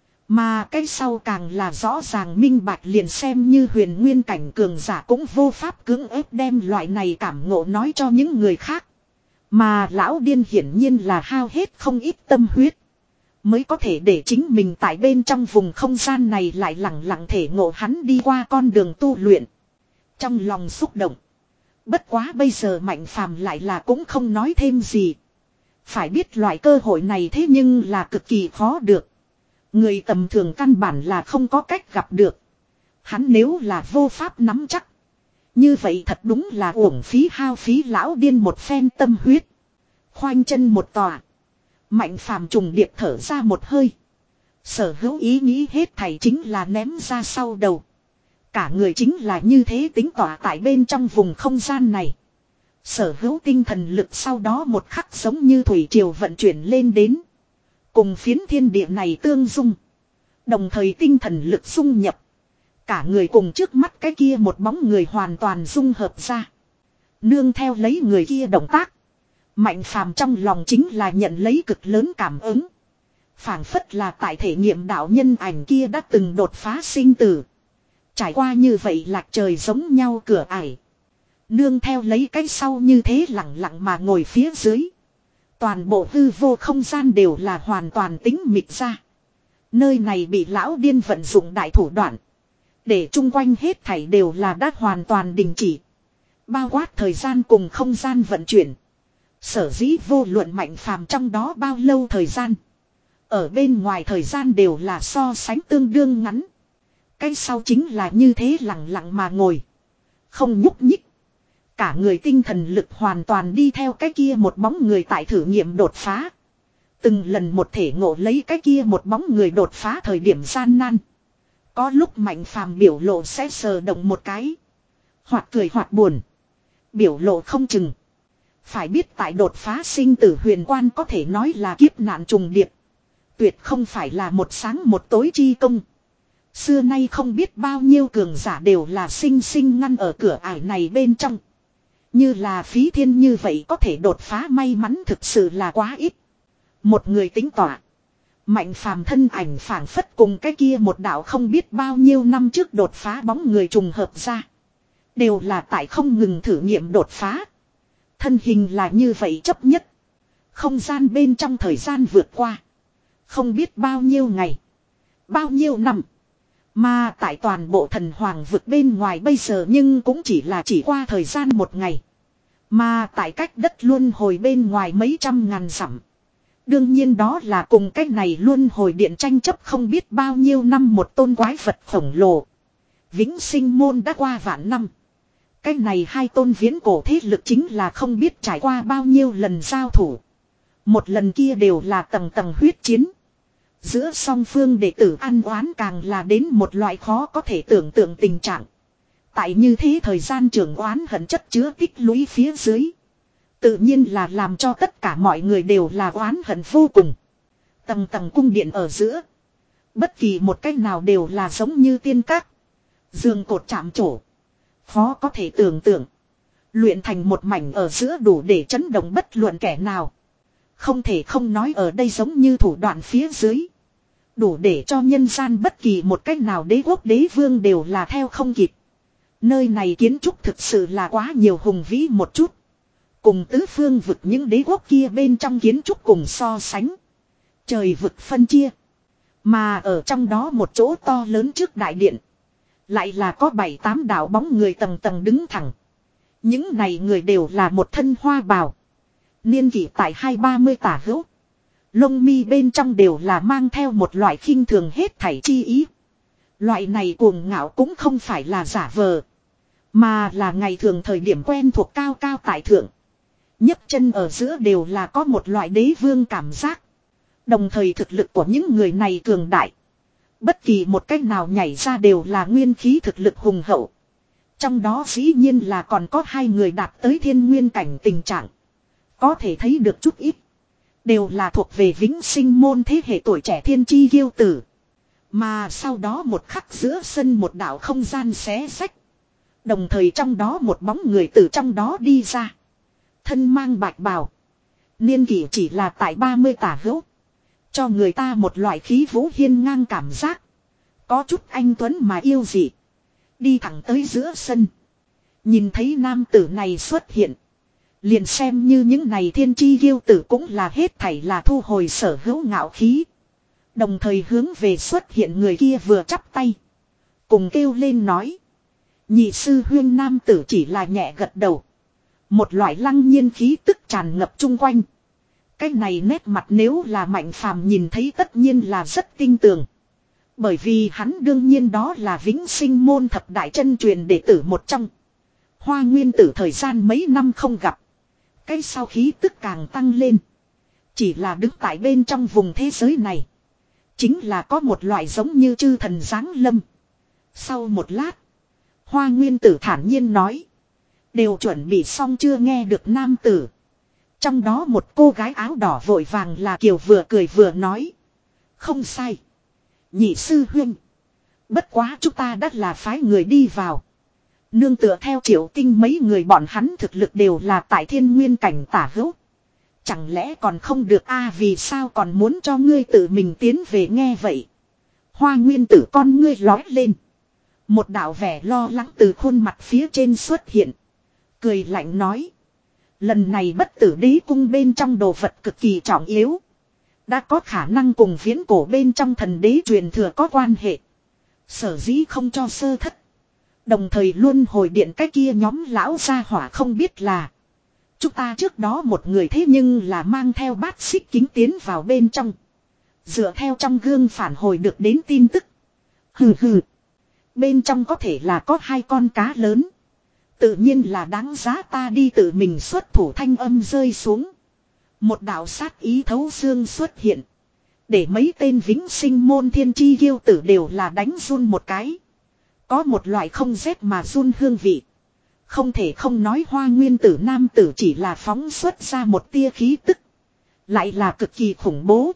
Mà cái sau càng là rõ ràng minh bạch liền xem như huyền nguyên cảnh cường giả cũng vô pháp cưỡng ép đem loại này cảm ngộ nói cho những người khác. Mà lão điên hiển nhiên là hao hết không ít tâm huyết. Mới có thể để chính mình tại bên trong vùng không gian này lại lặng lặng thể ngộ hắn đi qua con đường tu luyện. Trong lòng xúc động. Bất quá bây giờ mạnh phàm lại là cũng không nói thêm gì. Phải biết loại cơ hội này thế nhưng là cực kỳ khó được. Người tầm thường căn bản là không có cách gặp được. Hắn nếu là vô pháp nắm chắc. Như vậy thật đúng là uổng phí hao phí lão điên một phen tâm huyết. Khoanh chân một tòa. Mạnh phàm trùng điệp thở ra một hơi. Sở hữu ý nghĩ hết thảy chính là ném ra sau đầu. Cả người chính là như thế tính tỏa tại bên trong vùng không gian này. Sở hữu tinh thần lực sau đó một khắc giống như thủy triều vận chuyển lên đến. Cùng phiến thiên địa này tương dung. Đồng thời tinh thần lực dung nhập. Cả người cùng trước mắt cái kia một bóng người hoàn toàn dung hợp ra. Nương theo lấy người kia động tác. Mạnh phàm trong lòng chính là nhận lấy cực lớn cảm ứng. Phảng phất là tại thể nghiệm đạo nhân ảnh kia đã từng đột phá sinh tử. Trải qua như vậy lạc trời giống nhau cửa ải. Nương theo lấy cái sau như thế lặng lặng mà ngồi phía dưới. Toàn bộ hư vô không gian đều là hoàn toàn tính mịt ra. Nơi này bị lão điên vận dụng đại thủ đoạn. Để chung quanh hết thảy đều là đã hoàn toàn đình chỉ. Bao quát thời gian cùng không gian vận chuyển. Sở dĩ vô luận mạnh phàm trong đó bao lâu thời gian. Ở bên ngoài thời gian đều là so sánh tương đương ngắn. Cái sau chính là như thế lặng lặng mà ngồi. Không nhúc nhích. Cả người tinh thần lực hoàn toàn đi theo cái kia một bóng người tại thử nghiệm đột phá. Từng lần một thể ngộ lấy cái kia một bóng người đột phá thời điểm gian nan. Có lúc mạnh phàm biểu lộ sẽ sờ động một cái. Hoặc cười hoặc buồn. Biểu lộ không chừng. Phải biết tại đột phá sinh tử huyền quan có thể nói là kiếp nạn trùng điệp. Tuyệt không phải là một sáng một tối chi công. Xưa nay không biết bao nhiêu cường giả đều là sinh sinh ngăn ở cửa ải này bên trong. Như là Phí Thiên như vậy có thể đột phá may mắn thực sự là quá ít. Một người tính tỏa. Mạnh phàm thân ảnh phảng phất cùng cái kia một đạo không biết bao nhiêu năm trước đột phá bóng người trùng hợp ra. Đều là tại không ngừng thử nghiệm đột phá. Thân hình là như vậy chấp nhất. Không gian bên trong thời gian vượt qua. Không biết bao nhiêu ngày. Bao nhiêu năm. Mà tại toàn bộ thần hoàng vực bên ngoài bây giờ nhưng cũng chỉ là chỉ qua thời gian một ngày. Mà tại cách đất luân hồi bên ngoài mấy trăm ngàn dặm. Đương nhiên đó là cùng cách này luân hồi điện tranh chấp không biết bao nhiêu năm một tôn quái vật khổng lồ. Vĩnh sinh môn đã qua vạn năm. Cách này hai tôn viễn cổ thế lực chính là không biết trải qua bao nhiêu lần giao thủ. Một lần kia đều là tầng tầng huyết chiến. Giữa song phương đệ tử ăn oán càng là đến một loại khó có thể tưởng tượng tình trạng. Tại như thế thời gian trường oán hận chất chứa tích lũy phía dưới. Tự nhiên là làm cho tất cả mọi người đều là oán hận vô cùng. Tầng tầng cung điện ở giữa. Bất kỳ một cách nào đều là giống như tiên các. Giường cột chạm trổ. Khó có thể tưởng tượng. Luyện thành một mảnh ở giữa đủ để chấn động bất luận kẻ nào. Không thể không nói ở đây giống như thủ đoạn phía dưới. Đủ để cho nhân gian bất kỳ một cách nào đế quốc đế vương đều là theo không kịp. Nơi này kiến trúc thực sự là quá nhiều hùng vĩ một chút. Cùng tứ phương vực những đế quốc kia bên trong kiến trúc cùng so sánh. Trời vực phân chia. Mà ở trong đó một chỗ to lớn trước đại điện. Lại là có bảy tám đạo bóng người tầng tầng đứng thẳng. Những này người đều là một thân hoa bào. Niên kỷ tại hai ba mươi tả hữu. Lông mi bên trong đều là mang theo một loại khinh thường hết thảy chi ý. Loại này cuồng ngạo cũng không phải là giả vờ. Mà là ngày thường thời điểm quen thuộc cao cao tại thượng. nhấc chân ở giữa đều là có một loại đế vương cảm giác. Đồng thời thực lực của những người này cường đại. Bất kỳ một cách nào nhảy ra đều là nguyên khí thực lực hùng hậu. Trong đó dĩ nhiên là còn có hai người đạt tới thiên nguyên cảnh tình trạng. Có thể thấy được chút ít. Đều là thuộc về vĩnh sinh môn thế hệ tuổi trẻ thiên chi kiêu tử. Mà sau đó một khắc giữa sân một đạo không gian xé rách. Đồng thời trong đó một bóng người từ trong đó đi ra. Thân mang bạch bào. Niên kỷ chỉ là tại ba mươi tả hữu. Cho người ta một loại khí vũ hiên ngang cảm giác. Có chút anh tuấn mà yêu dị. Đi thẳng tới giữa sân. Nhìn thấy nam tử này xuất hiện. Liền xem như những này thiên chi kiêu tử cũng là hết thảy là thu hồi sở hữu ngạo khí. Đồng thời hướng về xuất hiện người kia vừa chắp tay. Cùng kêu lên nói. Nhị sư huyên nam tử chỉ là nhẹ gật đầu. Một loại lăng nhiên khí tức tràn ngập chung quanh. Cái này nét mặt nếu là Mạnh Phàm nhìn thấy tất nhiên là rất tinh tường. Bởi vì hắn đương nhiên đó là vĩnh sinh môn thập đại chân truyền đệ tử một trong. Hoa nguyên tử thời gian mấy năm không gặp. Cái sau khí tức càng tăng lên. Chỉ là đứng tại bên trong vùng thế giới này. Chính là có một loại giống như chư thần giáng lâm. Sau một lát. Hoa nguyên tử thản nhiên nói. Đều chuẩn bị xong chưa nghe được nam tử. Trong đó một cô gái áo đỏ vội vàng là Kiều vừa cười vừa nói. Không sai. Nhị sư huynh. Bất quá chúng ta đã là phái người đi vào. Nương tựa theo Triệu Tinh mấy người bọn hắn thực lực đều là tại thiên nguyên cảnh tả hữu. Chẳng lẽ còn không được a à, vì sao còn muốn cho ngươi tự mình tiến về nghe vậy. Hoa nguyên tử con ngươi lói lên. Một đạo vẻ lo lắng từ khuôn mặt phía trên xuất hiện. Cười lạnh nói. Lần này bất tử đế cung bên trong đồ vật cực kỳ trọng yếu. Đã có khả năng cùng viễn cổ bên trong thần đế truyền thừa có quan hệ. Sở dĩ không cho sơ thất. Đồng thời luôn hồi điện cái kia nhóm lão gia hỏa không biết là. Chúng ta trước đó một người thế nhưng là mang theo bát xích kính tiến vào bên trong. Dựa theo trong gương phản hồi được đến tin tức. Hừ hừ. Bên trong có thể là có hai con cá lớn. Tự nhiên là đáng giá ta đi tự mình xuất thủ thanh âm rơi xuống. Một đạo sát ý thấu xương xuất hiện. Để mấy tên vĩnh sinh môn thiên chi kiêu tử đều là đánh run một cái. Có một loại không rét mà run hương vị. Không thể không nói hoa nguyên tử nam tử chỉ là phóng xuất ra một tia khí tức. Lại là cực kỳ khủng bố.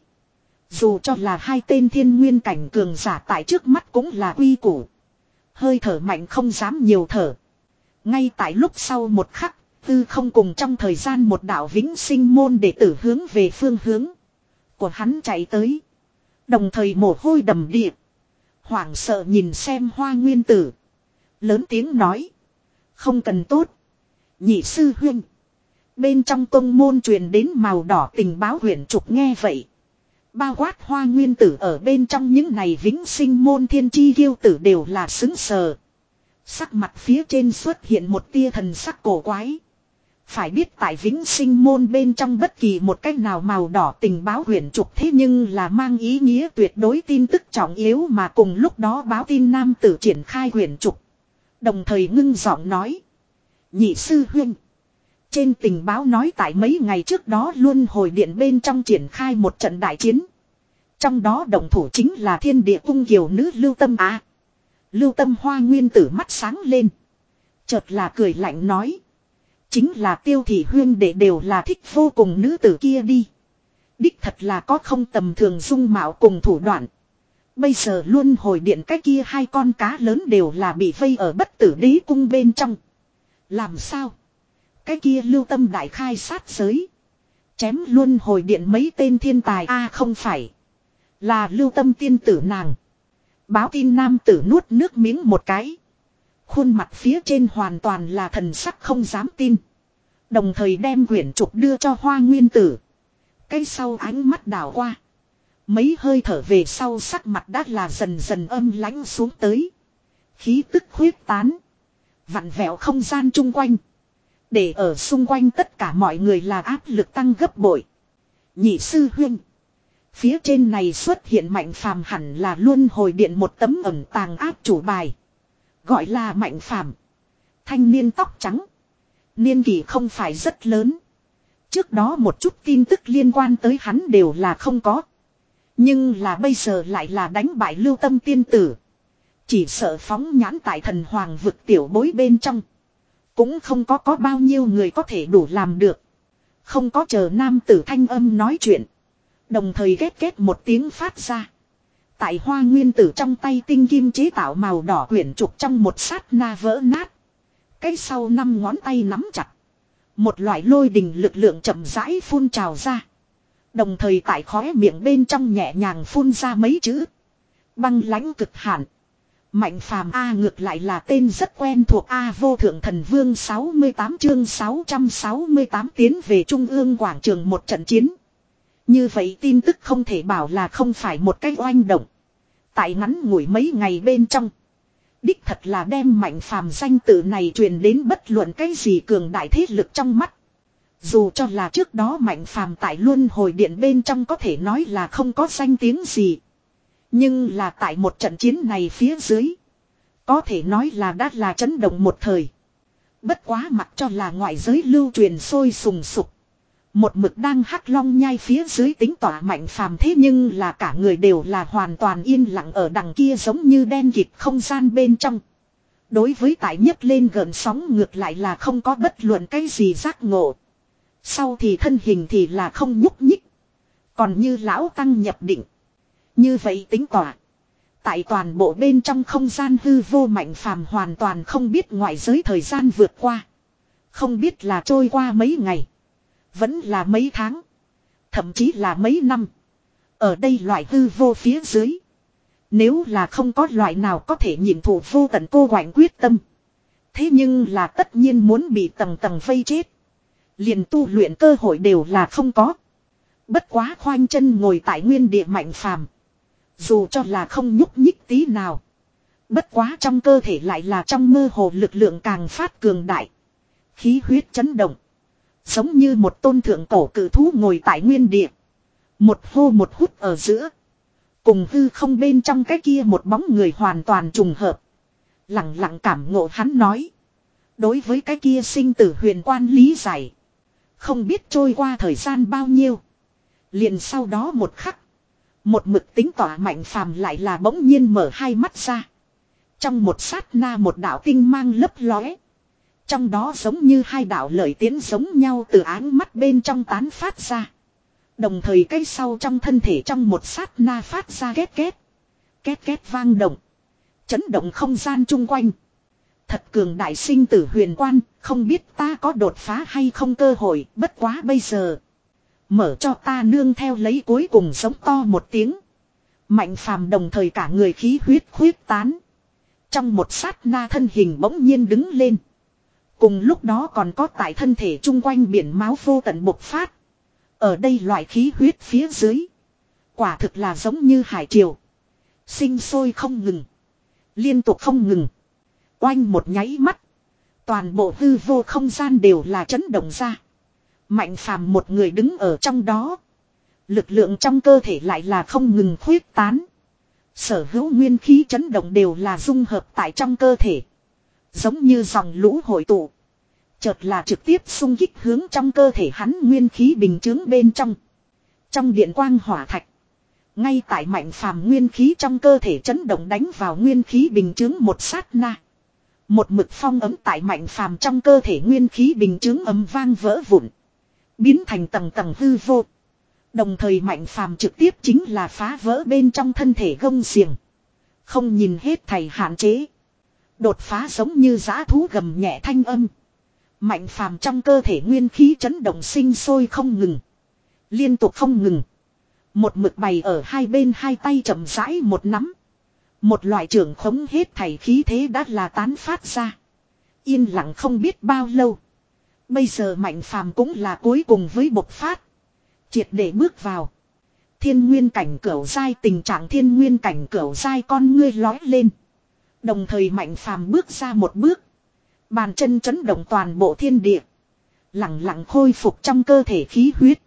Dù cho là hai tên thiên nguyên cảnh cường giả tại trước mắt cũng là uy củ. Hơi thở mạnh không dám nhiều thở. Ngay tại lúc sau một khắc, tư không cùng trong thời gian một đạo vĩnh sinh môn đệ tử hướng về phương hướng của hắn chạy tới. Đồng thời mồ hôi đầm đìa. Hoảng sợ nhìn xem hoa nguyên tử. Lớn tiếng nói. Không cần tốt. Nhị sư huynh. Bên trong tông môn truyền đến màu đỏ tình báo huyền trục nghe vậy. Bao quát hoa nguyên tử ở bên trong những này vĩnh sinh môn thiên chi kiêu tử đều là xứng sờ. Sắc mặt phía trên xuất hiện một tia thần sắc cổ quái. Phải biết tại vĩnh sinh môn bên trong bất kỳ một cách nào màu đỏ tình báo huyền trục thế nhưng là mang ý nghĩa tuyệt đối tin tức trọng yếu mà cùng lúc đó báo tin nam tử triển khai huyền trục. Đồng thời ngưng giọng nói. Nhị sư huynh. Trên tình báo nói tại mấy ngày trước đó luôn hồi điện bên trong triển khai một trận đại chiến. Trong đó động thủ chính là thiên địa cung kiều nữ Lưu Tâm Á. Lưu Tâm hoa nguyên tử mắt sáng lên. Chợt là cười lạnh nói. Chính là Tiêu thị huyên đệ đều là thích vô cùng nữ tử kia đi. Đích thật là có không tầm thường dung mạo cùng thủ đoạn. Bây giờ luôn hồi điện cái kia hai con cá lớn đều là bị vây ở bất tử đế cung bên trong. Làm sao? Cái kia Lưu Tâm đại khai sát giới. Chém luôn hồi điện mấy tên thiên tài a à, không phải. Là Lưu Tâm tiên tử nàng. Báo tin nam tử nuốt nước miếng một cái. Khuôn mặt phía trên hoàn toàn là thần sắc không dám tin. Đồng thời đem quyển trục đưa cho Hoa Nguyên tử. Cái sau ánh mắt đảo qua. Mấy hơi thở về sau sắc mặt đã là dần dần âm lãnh xuống tới. Khí tức khuyết tán. Vặn vẹo không gian chung quanh. Để ở xung quanh tất cả mọi người là áp lực tăng gấp bội. Nhị sư huynh. Phía trên này xuất hiện Mạnh Phàm hẳn là luân hồi điện một tấm ẩn tàng áp chủ bài. Gọi là Mạnh Phàm. Thanh niên tóc trắng. Niên kỷ không phải rất lớn. Trước đó một chút tin tức liên quan tới hắn đều là không có. Nhưng là bây giờ lại là đánh bại Lưu Tâm tiên tử. Chỉ sợ phóng nhãn tại thần hoàng vực tiểu bối bên trong. Cũng không có có bao nhiêu người có thể đủ làm được. Không có chờ nam tử thanh âm nói chuyện. Đồng thời ghét ghét một tiếng phát ra. Tại Hoa Nguyên tử trong tay tinh kim chế tạo màu đỏ quyển trục trong một sát na vỡ nát. Cái sau năm ngón tay nắm chặt. Một loại lôi đình lực lượng chậm rãi phun trào ra. Đồng thời tại khóe miệng bên trong nhẹ nhàng phun ra mấy chữ. Băng lãnh cực hạn. Mạnh Phàm A ngược lại là tên rất quen thuộc A vô thượng thần vương sáu mươi tám chương sáu trăm sáu mươi tám tiến về Trung ương quảng trường một trận chiến. Như vậy tin tức không thể bảo là không phải một cách oanh động. Tại ngắn ngủi mấy ngày bên trong. Đích thật là đem Mạnh Phàm danh tự này truyền đến bất luận cái gì cường đại thế lực trong mắt. Dù cho là trước đó Mạnh Phàm tại luân hồi điện bên trong có thể nói là không có danh tiếng gì. Nhưng là tại một trận chiến này phía dưới. Có thể nói là đã là chấn động một thời. Bất quá mặc cho là ngoại giới lưu truyền sôi sùng sục. Một mực đang hắc long nhai phía dưới tính tỏa Mạnh Phàm thế nhưng là cả người đều là hoàn toàn yên lặng ở đằng kia giống như đen kịt không gian bên trong. Đối với tại nhấc lên gợn sóng ngược lại là không có bất luận cái gì giác ngộ. Sau thì thân hình thì là không nhúc nhích. Còn như lão tăng nhập định. Như vậy tính tỏa. Tại toàn bộ bên trong không gian hư vô Mạnh Phàm hoàn toàn không biết ngoại giới thời gian vượt qua. Không biết là trôi qua mấy ngày. Vẫn là mấy tháng. Thậm chí là mấy năm. Ở đây loại hư vô phía dưới. Nếu là không có loại nào có thể nhìn thủ vô tận cô quạnh quyết tâm. Thế nhưng là tất nhiên muốn bị tầng tầng vây chết. Liền tu luyện cơ hội đều là không có. Bất quá khoanh chân ngồi tại nguyên địa Mạnh Phàm. Dù cho là không nhúc nhích tí nào. Bất quá trong cơ thể lại là trong mơ hồ lực lượng càng phát cường đại. Khí huyết chấn động. Giống như một tôn thượng cổ cử thú ngồi tại nguyên địa. Một hô một hút ở giữa. Cùng hư không bên trong cái kia một bóng người hoàn toàn trùng hợp. Lặng lặng cảm ngộ hắn nói. Đối với cái kia sinh tử huyền quan lý giải. Không biết trôi qua thời gian bao nhiêu. Liền sau đó một khắc. Một mực tính tỏa Mạnh Phàm lại là bỗng nhiên mở hai mắt ra. Trong một sát na một đạo tinh mang lấp lóe. Trong đó giống như hai đạo lợi tiến giống nhau từ áng mắt bên trong tán phát ra. Đồng thời cái sau trong thân thể trong một sát na phát ra két két. Két két vang động. Chấn động không gian chung quanh. Thật cường đại sinh tử huyền quan, không biết ta có đột phá hay không cơ hội, bất quá bây giờ. Mở cho ta nương theo lấy cuối cùng giống to một tiếng. Mạnh Phàm đồng thời cả người khí huyết khuyết tán. Trong một sát na thân hình bỗng nhiên đứng lên. Cùng lúc đó còn có tại thân thể chung quanh biển máu vô tận bộc phát. Ở đây loại khí huyết phía dưới. Quả thực là giống như hải triều. Sinh sôi không ngừng. Liên tục không ngừng. Oanh một nháy mắt. Toàn bộ hư vô không gian đều là chấn động ra. Mạnh Phàm một người đứng ở trong đó. Lực lượng trong cơ thể lại là không ngừng khuyết tán. Sở hữu nguyên khí chấn động đều là dung hợp tại trong cơ thể. Giống như dòng lũ hội tụ. Chợt là trực tiếp xung kích hướng trong cơ thể hắn nguyên khí bình chướng bên trong. Trong điện quang hỏa thạch. Ngay tại Mạnh Phàm nguyên khí trong cơ thể chấn động đánh vào nguyên khí bình chướng một sát na. Một mực phong ấm tại Mạnh Phàm trong cơ thể nguyên khí bình chướng ấm vang vỡ vụn. Biến thành tầng tầng hư vô. Đồng thời Mạnh Phàm trực tiếp chính là phá vỡ bên trong thân thể gông xiềng. Không nhìn hết thầy hạn chế. Đột phá giống như dã thú gầm nhẹ thanh âm. Mạnh Phàm trong cơ thể nguyên khí chấn động sinh sôi không ngừng. Liên tục không ngừng. Một mực bày ở hai bên hai tay chậm rãi một nắm. Một loại trưởng khống hết thảy khí thế đã là tán phát ra. Yên lặng không biết bao lâu. Bây giờ Mạnh Phàm cũng là cuối cùng với bộc phát. Triệt để bước vào. Thiên nguyên cảnh cửu giai, tình trạng thiên nguyên cảnh cửu giai con ngươi lói lên. Đồng thời Mạnh Phàm bước ra một bước. Bàn chân chấn động toàn bộ thiên địa. Lặng lặng khôi phục trong cơ thể khí huyết.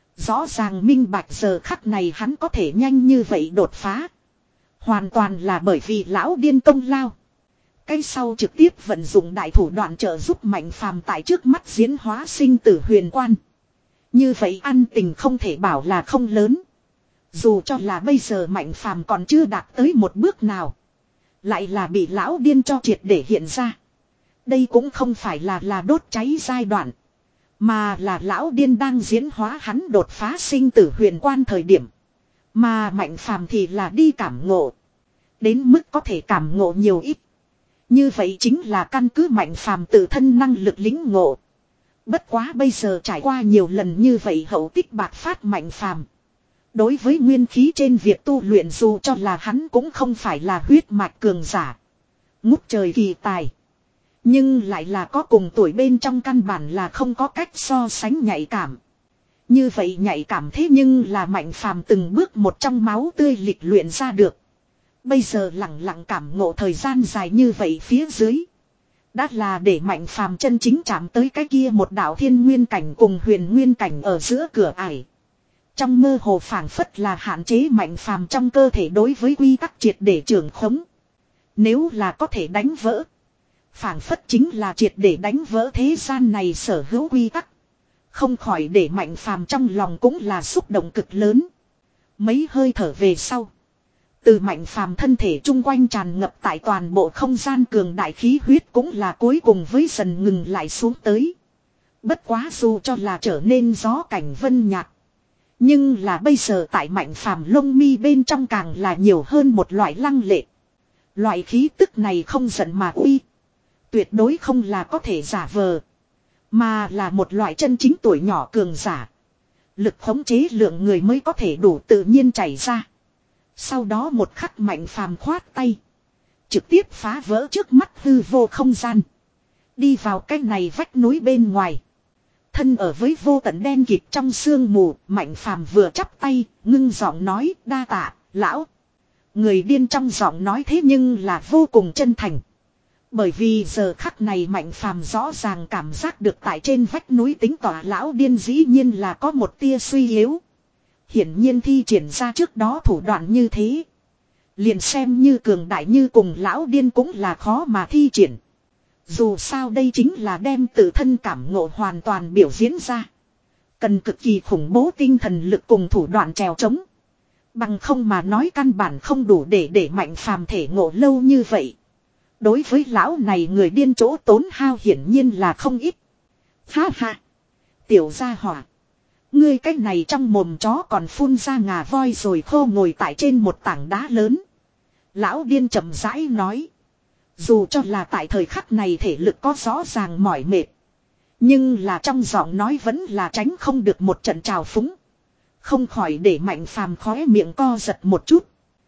Rõ ràng minh bạch giờ khắc này hắn có thể nhanh như vậy đột phá. Hoàn toàn là bởi vì lão điên công lao. Cái sau trực tiếp vận dụng đại thủ đoạn trợ giúp Mạnh Phàm tại trước mắt diễn hóa sinh tử huyền quan. Như vậy ăn tình không thể bảo là không lớn. Dù cho là bây giờ Mạnh Phàm còn chưa đạt tới một bước nào. Lại là bị lão điên cho triệt để hiện ra. Đây cũng không phải là là đốt cháy giai đoạn. Mà là lão điên đang diễn hóa hắn đột phá sinh tử huyền quan thời điểm. Mà Mạnh Phàm thì là đi cảm ngộ. Đến mức có thể cảm ngộ nhiều ít. Như vậy chính là căn cứ Mạnh Phàm tự thân năng lực lĩnh ngộ. Bất quá bây giờ trải qua nhiều lần như vậy hậu tích bạc phát Mạnh Phàm. Đối với nguyên khí trên việc tu luyện dù cho là hắn cũng không phải là huyết mạch cường giả. Ngút trời kỳ tài. Nhưng lại là có cùng tuổi bên trong căn bản là không có cách so sánh nhạy cảm. Như vậy nhạy cảm thế nhưng là Mạnh Phàm từng bước một trong máu tươi lịch luyện ra được. Bây giờ lặng lặng cảm ngộ thời gian dài như vậy phía dưới. Đã là để Mạnh Phàm chân chính chạm tới cái kia một đạo thiên nguyên cảnh cùng huyền nguyên cảnh ở giữa cửa ải. Trong mơ hồ phảng phất là hạn chế Mạnh Phàm trong cơ thể đối với quy tắc triệt để trưởng khống. Nếu là có thể đánh vỡ. Phảng phất chính là triệt để đánh vỡ thế gian này sở hữu quy tắc. Không khỏi để Mạnh Phàm trong lòng cũng là xúc động cực lớn. Mấy hơi thở về sau. Từ Mạnh Phàm thân thể chung quanh tràn ngập tại toàn bộ không gian cường đại khí huyết cũng là cuối cùng với dần ngừng lại xuống tới. Bất quá dù cho là trở nên gió cảnh vân nhạt. Nhưng là bây giờ tại Mạnh Phàm lông mi bên trong càng là nhiều hơn một loại lăng lệ. Loại khí tức này không giận mà uy. Tuyệt đối không là có thể giả vờ. Mà là một loại chân chính tuổi nhỏ cường giả. Lực khống chế lượng người mới có thể đủ tự nhiên chảy ra. Sau đó một khắc Mạnh Phàm khoát tay. Trực tiếp phá vỡ trước mắt hư vô không gian. Đi vào cái này vách núi bên ngoài. Thân ở với vô tận đen kịt trong sương mù. Mạnh Phàm vừa chắp tay. Ngưng giọng nói đa tạ lão. Người điên trong giọng nói thế nhưng là vô cùng chân thành. Bởi vì giờ khắc này Mạnh Phàm rõ ràng cảm giác được tại trên vách núi tính tỏa lão điên dĩ nhiên là có một tia suy yếu. Hiển nhiên thi triển ra trước đó thủ đoạn như thế. Liền xem như cường đại như cùng lão điên cũng là khó mà thi triển. Dù sao đây chính là đem tự thân cảm ngộ hoàn toàn biểu diễn ra. Cần cực kỳ khủng bố tinh thần lực cùng thủ đoạn trèo trống. Bằng không mà nói căn bản không đủ để để Mạnh Phàm thể ngộ lâu như vậy. Đối với lão này người điên chỗ tốn hao hiển nhiên là không ít. Ha ha. Tiểu gia hỏa. Ngươi cái này trong mồm chó còn phun ra ngà voi rồi khô ngồi tại trên một tảng đá lớn. Lão điên chậm rãi nói. Dù cho là tại thời khắc này thể lực có rõ ràng mỏi mệt. Nhưng là trong giọng nói vẫn là tránh không được một trận trào phúng. Không khỏi để Mạnh Phàm khóe miệng co giật một chút.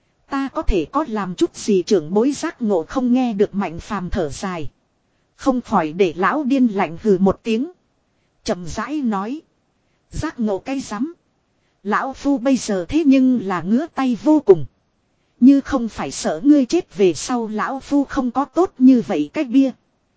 Ta có thể có làm chút gì trưởng bối giác ngộ không nghe được Mạnh Phàm thở dài. Không khỏi để lão điên lạnh hừ một tiếng. Chậm rãi nói. Giác ngộ cái rắm. Lão phu bây giờ thế nhưng là ngứa tay vô cùng. Như không phải sợ ngươi chết về sau lão phu không có tốt như vậy cái bia.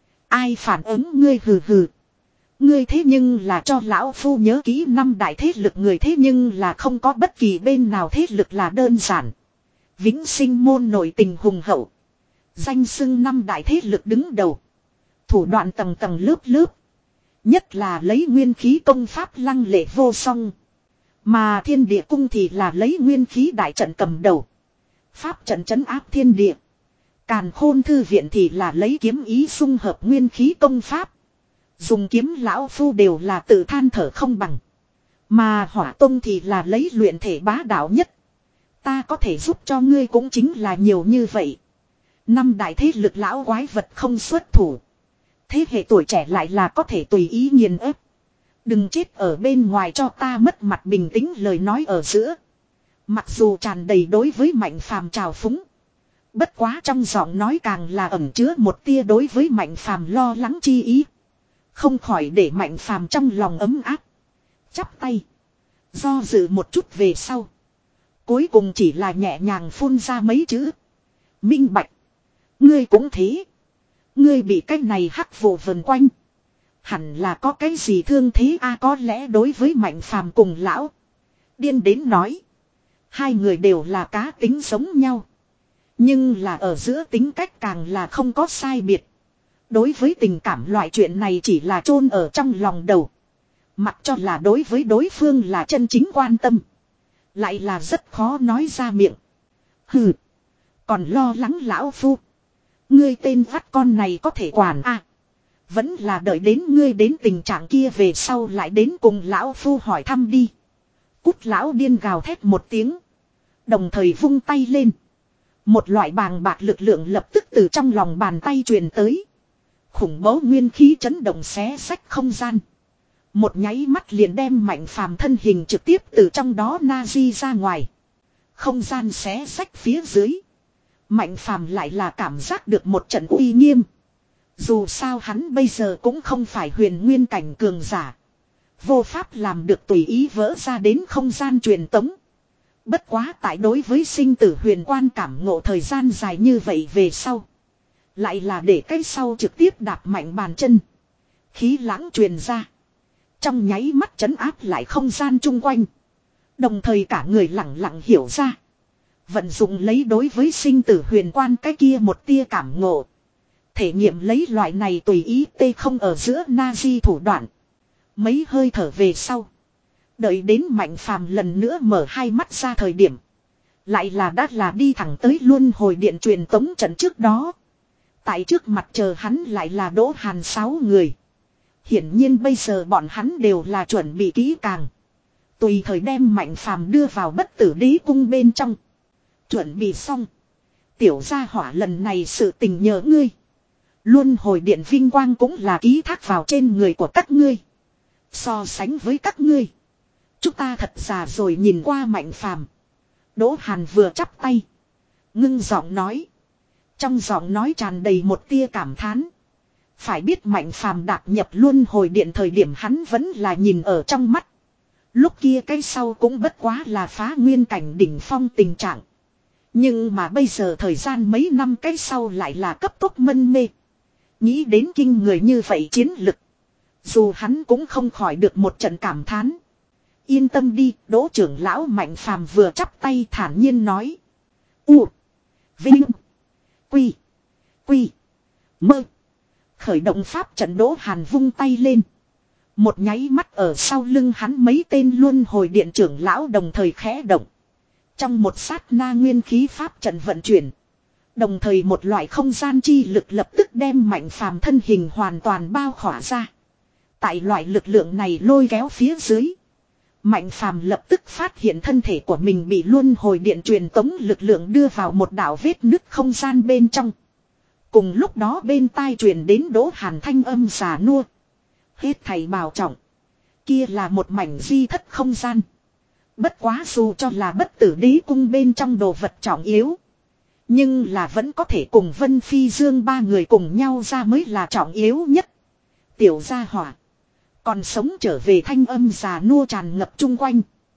Ai phản ứng ngươi hừ hừ. Ngươi thế nhưng là cho lão phu nhớ kỹ năm đại thế lực người thế nhưng là không có bất kỳ bên nào thế lực là đơn giản. Vĩnh sinh môn nội tình hùng hậu. Danh xưng năm đại thế lực đứng đầu. Thủ đoạn tầng tầng lớp lớp. Nhất là lấy nguyên khí công pháp lăng lệ vô song. Mà thiên địa cung thì là lấy nguyên khí đại trận cầm đầu. Pháp trận trấn áp thiên địa. Càn khôn thư viện thì là lấy kiếm ý xung hợp nguyên khí công pháp. Dùng kiếm lão phu đều là tự than thở không bằng. Mà hỏa tông thì là lấy luyện thể bá đạo nhất. Ta có thể giúp cho ngươi cũng chính là nhiều như vậy. Năm đại thế lực lão quái vật không xuất thủ. Thế hệ tuổi trẻ lại là có thể tùy ý nghiền ép. Đừng chết ở bên ngoài cho ta mất mặt, bình tĩnh lời nói ở giữa. Mặc dù tràn đầy đối với Mạnh Phàm trào phúng. Bất quá trong giọng nói càng là ẩn chứa một tia đối với Mạnh Phàm lo lắng chi ý. Không khỏi để Mạnh Phàm trong lòng ấm áp. Chắp tay. Do dự một chút về sau. Cuối cùng chỉ là nhẹ nhàng phun ra mấy chữ. Minh bạch. Ngươi cũng thế. Ngươi bị cái này hắc vụ vần quanh. Hẳn là có cái gì thương thế a có lẽ đối với Mạnh Phàm cùng lão điên đến nói. Hai người đều là cá tính giống nhau. Nhưng là ở giữa tính cách càng là không có sai biệt. Đối với tình cảm loại chuyện này chỉ là chôn ở trong lòng đầu. Mặc cho là đối với đối phương là chân chính quan tâm. Lại là rất khó nói ra miệng. Hừ. Còn lo lắng lão phu. Ngươi tên vắt con này có thể quản à. Vẫn là đợi đến ngươi đến tình trạng kia về sau lại đến cùng lão phu hỏi thăm đi. Cút lão điên gào thét một tiếng. Đồng thời vung tay lên. Một loại bàng bạc lực lượng lập tức từ trong lòng bàn tay truyền tới. Khủng bố nguyên khí chấn động xé xách không gian. Một nháy mắt liền đem Mạnh Phàm thân hình trực tiếp từ trong đó na di ra ngoài. Không gian xé xách phía dưới. Mạnh Phàm lại là cảm giác được một trận uy nghiêm. Dù sao hắn bây giờ cũng không phải huyền nguyên cảnh cường giả. Vô pháp làm được tùy ý vỡ ra đến không gian truyền tống. Bất quá tại đối với sinh tử huyền quan cảm ngộ thời gian dài như vậy về sau. Lại là để cái sau trực tiếp đạp mạnh bàn chân. Khí lãng truyền ra. Trong nháy mắt trấn áp lại không gian chung quanh. Đồng thời cả người lặng lặng hiểu ra. Vận dụng lấy đối với sinh tử huyền quan cái kia một tia cảm ngộ. Thể nghiệm lấy loại này tùy ý tê không ở giữa Nazi thủ đoạn. Mấy hơi thở về sau. Đợi đến Mạnh Phàm lần nữa mở hai mắt ra thời điểm. Lại là đã là đi thẳng tới luân hồi điện truyền tống trận trước đó. Tại trước mặt chờ hắn lại là Đỗ Hàn sáu người. Hiển nhiên bây giờ bọn hắn đều là chuẩn bị kỹ càng. Tùy thời đem Mạnh Phàm đưa vào bất tử đế cung bên trong. Chuẩn bị xong. Tiểu gia hỏa lần này sự tình nhờ ngươi. Luân hồi điện vinh quang cũng là ký thác vào trên người của các ngươi. So sánh với các ngươi. Chúng ta thật già rồi nhìn qua Mạnh Phàm. Đỗ Hàn vừa chắp tay. Ngưng giọng nói. Trong giọng nói tràn đầy một tia cảm thán. Phải biết Mạnh Phàm đạp nhập luân hồi điện thời điểm hắn vẫn là nhìn ở trong mắt. Lúc kia cái sau cũng bất quá là phá nguyên cảnh đỉnh phong tình trạng. Nhưng mà bây giờ thời gian mấy năm cái sau lại là cấp tốc mân mê. Nghĩ đến kinh người như vậy chiến lực. Dù hắn cũng không khỏi được một trận cảm thán. Yên tâm đi, Đỗ trưởng lão Mạnh Phàm vừa chắp tay thản nhiên nói. U. Vinh. Quy. Quy. Mơ. Khởi động pháp trận Đỗ Hàn vung tay lên. Một nháy mắt ở sau lưng hắn mấy tên luân hồi điện trưởng lão đồng thời khẽ động. Trong một sát na nguyên khí pháp trận vận chuyển. Đồng thời một loại không gian chi lực lập tức đem Mạnh Phàm thân hình hoàn toàn bao khỏa ra. Tại loại lực lượng này lôi kéo phía dưới. Mạnh Phàm lập tức phát hiện thân thể của mình bị luân hồi điện truyền tống lực lượng đưa vào một đảo vết nứt không gian bên trong. Cùng lúc đó bên tai truyền đến Đỗ Hàn thanh âm già nua. Hết thầy bảo trọng. Kia là một mảnh di thất không gian. Bất quá dù cho là bất tử đế cung bên trong đồ vật trọng yếu. Nhưng là vẫn có thể cùng Vân Phi Dương ba người cùng nhau ra mới là trọng yếu nhất. Tiểu gia hỏa. Còn sống trở về thanh âm già nua tràn ngập chung quanh.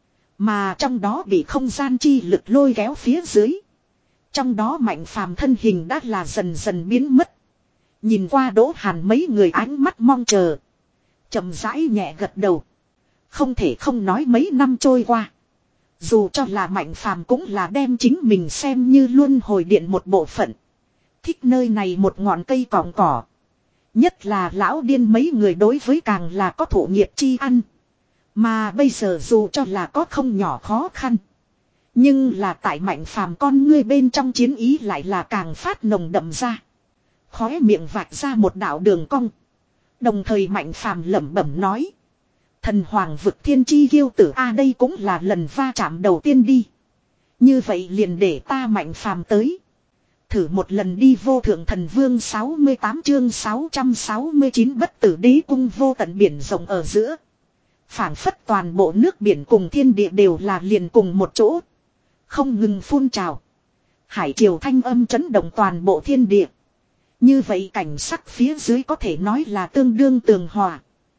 Mà trong đó bị không gian chi lực lôi kéo phía dưới. Trong đó Mạnh Phàm thân hình đã là dần dần biến mất. Nhìn qua Đỗ Hàn mấy người ánh mắt mong chờ. Chậm rãi nhẹ gật đầu. Không thể không nói mấy năm trôi qua. Dù cho là Mạnh Phàm cũng là đem chính mình xem như luân hồi điện một bộ phận. Thích nơi này một ngọn cây cỏng cỏ. Nhất là lão điên mấy người đối với càng là có thụ nghiệp chi ăn. Mà bây giờ dù cho là có không nhỏ khó khăn. Nhưng là tại Mạnh Phàm con ngươi bên trong chiến ý lại là càng phát nồng đậm ra. Khóe miệng vạch ra một đạo đường cong. Đồng thời Mạnh Phàm lẩm bẩm nói. Thần hoàng vực thiên chi kiêu tử a đây cũng là lần va chạm đầu tiên đi. Như vậy liền để ta Mạnh Phàm tới. Thử một lần đi vô thượng thần vương sáu mươi tám chương sáu trăm sáu mươi chín bất tử đế cung vô tận biển rộng ở giữa. Phảng phất toàn bộ nước biển cùng thiên địa đều là liền cùng một chỗ. Không ngừng phun trào. Hải triều thanh âm chấn động toàn bộ thiên địa. Như vậy cảnh sắc phía dưới có thể nói là tương đương tường hòa.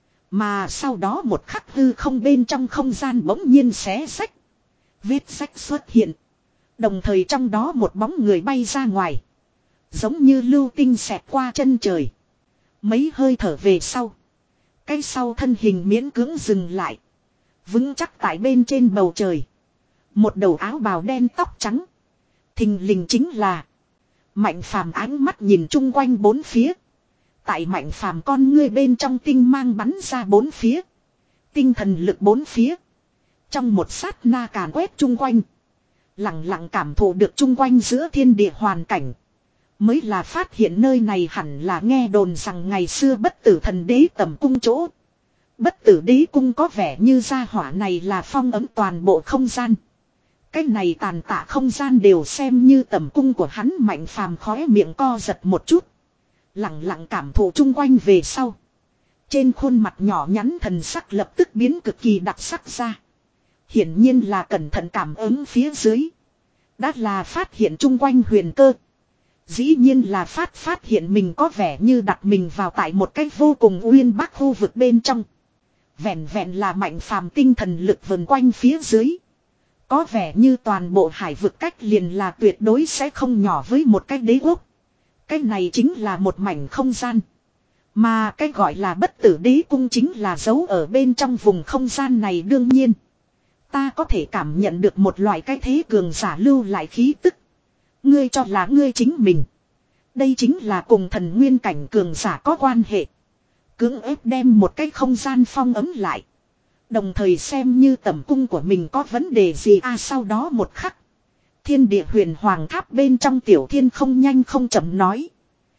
Mà sau đó một khắc hư không bên trong không gian bỗng nhiên xé rách. Vết rách xuất hiện. Đồng thời trong đó một bóng người bay ra ngoài. Giống như lưu tinh xẹt qua chân trời. Mấy hơi thở về sau. Cái sau thân hình miễn cưỡng dừng lại. Vững chắc tại bên trên bầu trời. Một đầu áo bào đen tóc trắng. Thình lình chính là Mạnh Phàm. Ánh mắt nhìn chung quanh bốn phía. Tại Mạnh Phàm con ngươi bên trong tinh mang bắn ra bốn phía. Tinh thần lực bốn phía. Trong một sát na càn quét chung quanh. Lặng lặng cảm thụ được chung quanh giữa thiên địa hoàn cảnh. Mới là phát hiện nơi này hẳn là nghe đồn rằng ngày xưa bất tử thần đế tầm cung chỗ. Bất tử đế cung có vẻ như gia hỏa này là phong ấm toàn bộ không gian. Cái này tàn tạ không gian đều xem như tầm cung của hắn. Mạnh Phàm khóe miệng co giật một chút. Lặng lặng cảm thụ chung quanh về sau. Trên khuôn mặt nhỏ nhắn thần sắc lập tức biến cực kỳ đặc sắc ra. Hiển nhiên là cẩn thận cảm ứng phía dưới. Đã là phát hiện chung quanh huyền cơ. Dĩ nhiên là phát phát hiện mình có vẻ như đặt mình vào tại một cách vô cùng uyên bác khu vực bên trong. Vẹn vẹn là Mạnh Phàm tinh thần lực vần quanh phía dưới. Có vẻ như toàn bộ hải vực cách liền là tuyệt đối sẽ không nhỏ với một cái đế quốc. Cái này chính là một mảnh không gian. Mà cái gọi là bất tử đế cung chính là giấu ở bên trong vùng không gian này đương nhiên. Ta có thể cảm nhận được một loại cái thế cường giả lưu lại khí tức. Ngươi cho là ngươi chính mình. Đây chính là cùng thần nguyên cảnh cường giả có quan hệ. Cưỡng ép đem một cái không gian phong ấm lại. Đồng thời xem như tẩm cung của mình có vấn đề gì à sau đó một khắc. Thiên địa huyền hoàng tháp bên trong Tiểu Thiên không nhanh không chậm nói.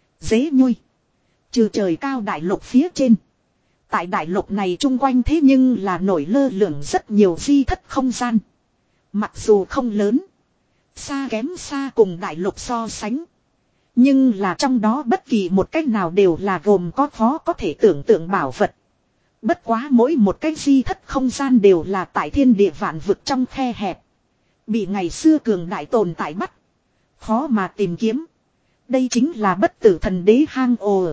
Dế nhui. Trừ trời cao đại lục phía trên. Tại đại lục này chung quanh thế nhưng là nổi lơ lửng rất nhiều di thất không gian. Mặc dù không lớn. Xa kém xa cùng đại lục so sánh. Nhưng là trong đó bất kỳ một cách nào đều là gồm có khó có thể tưởng tượng bảo vật. Bất quá mỗi một cái di thất không gian đều là tại thiên địa vạn vực trong khe hẹp. Bị ngày xưa cường đại tồn tại bắt. Khó mà tìm kiếm. Đây chính là bất tử thần đế hang ồ.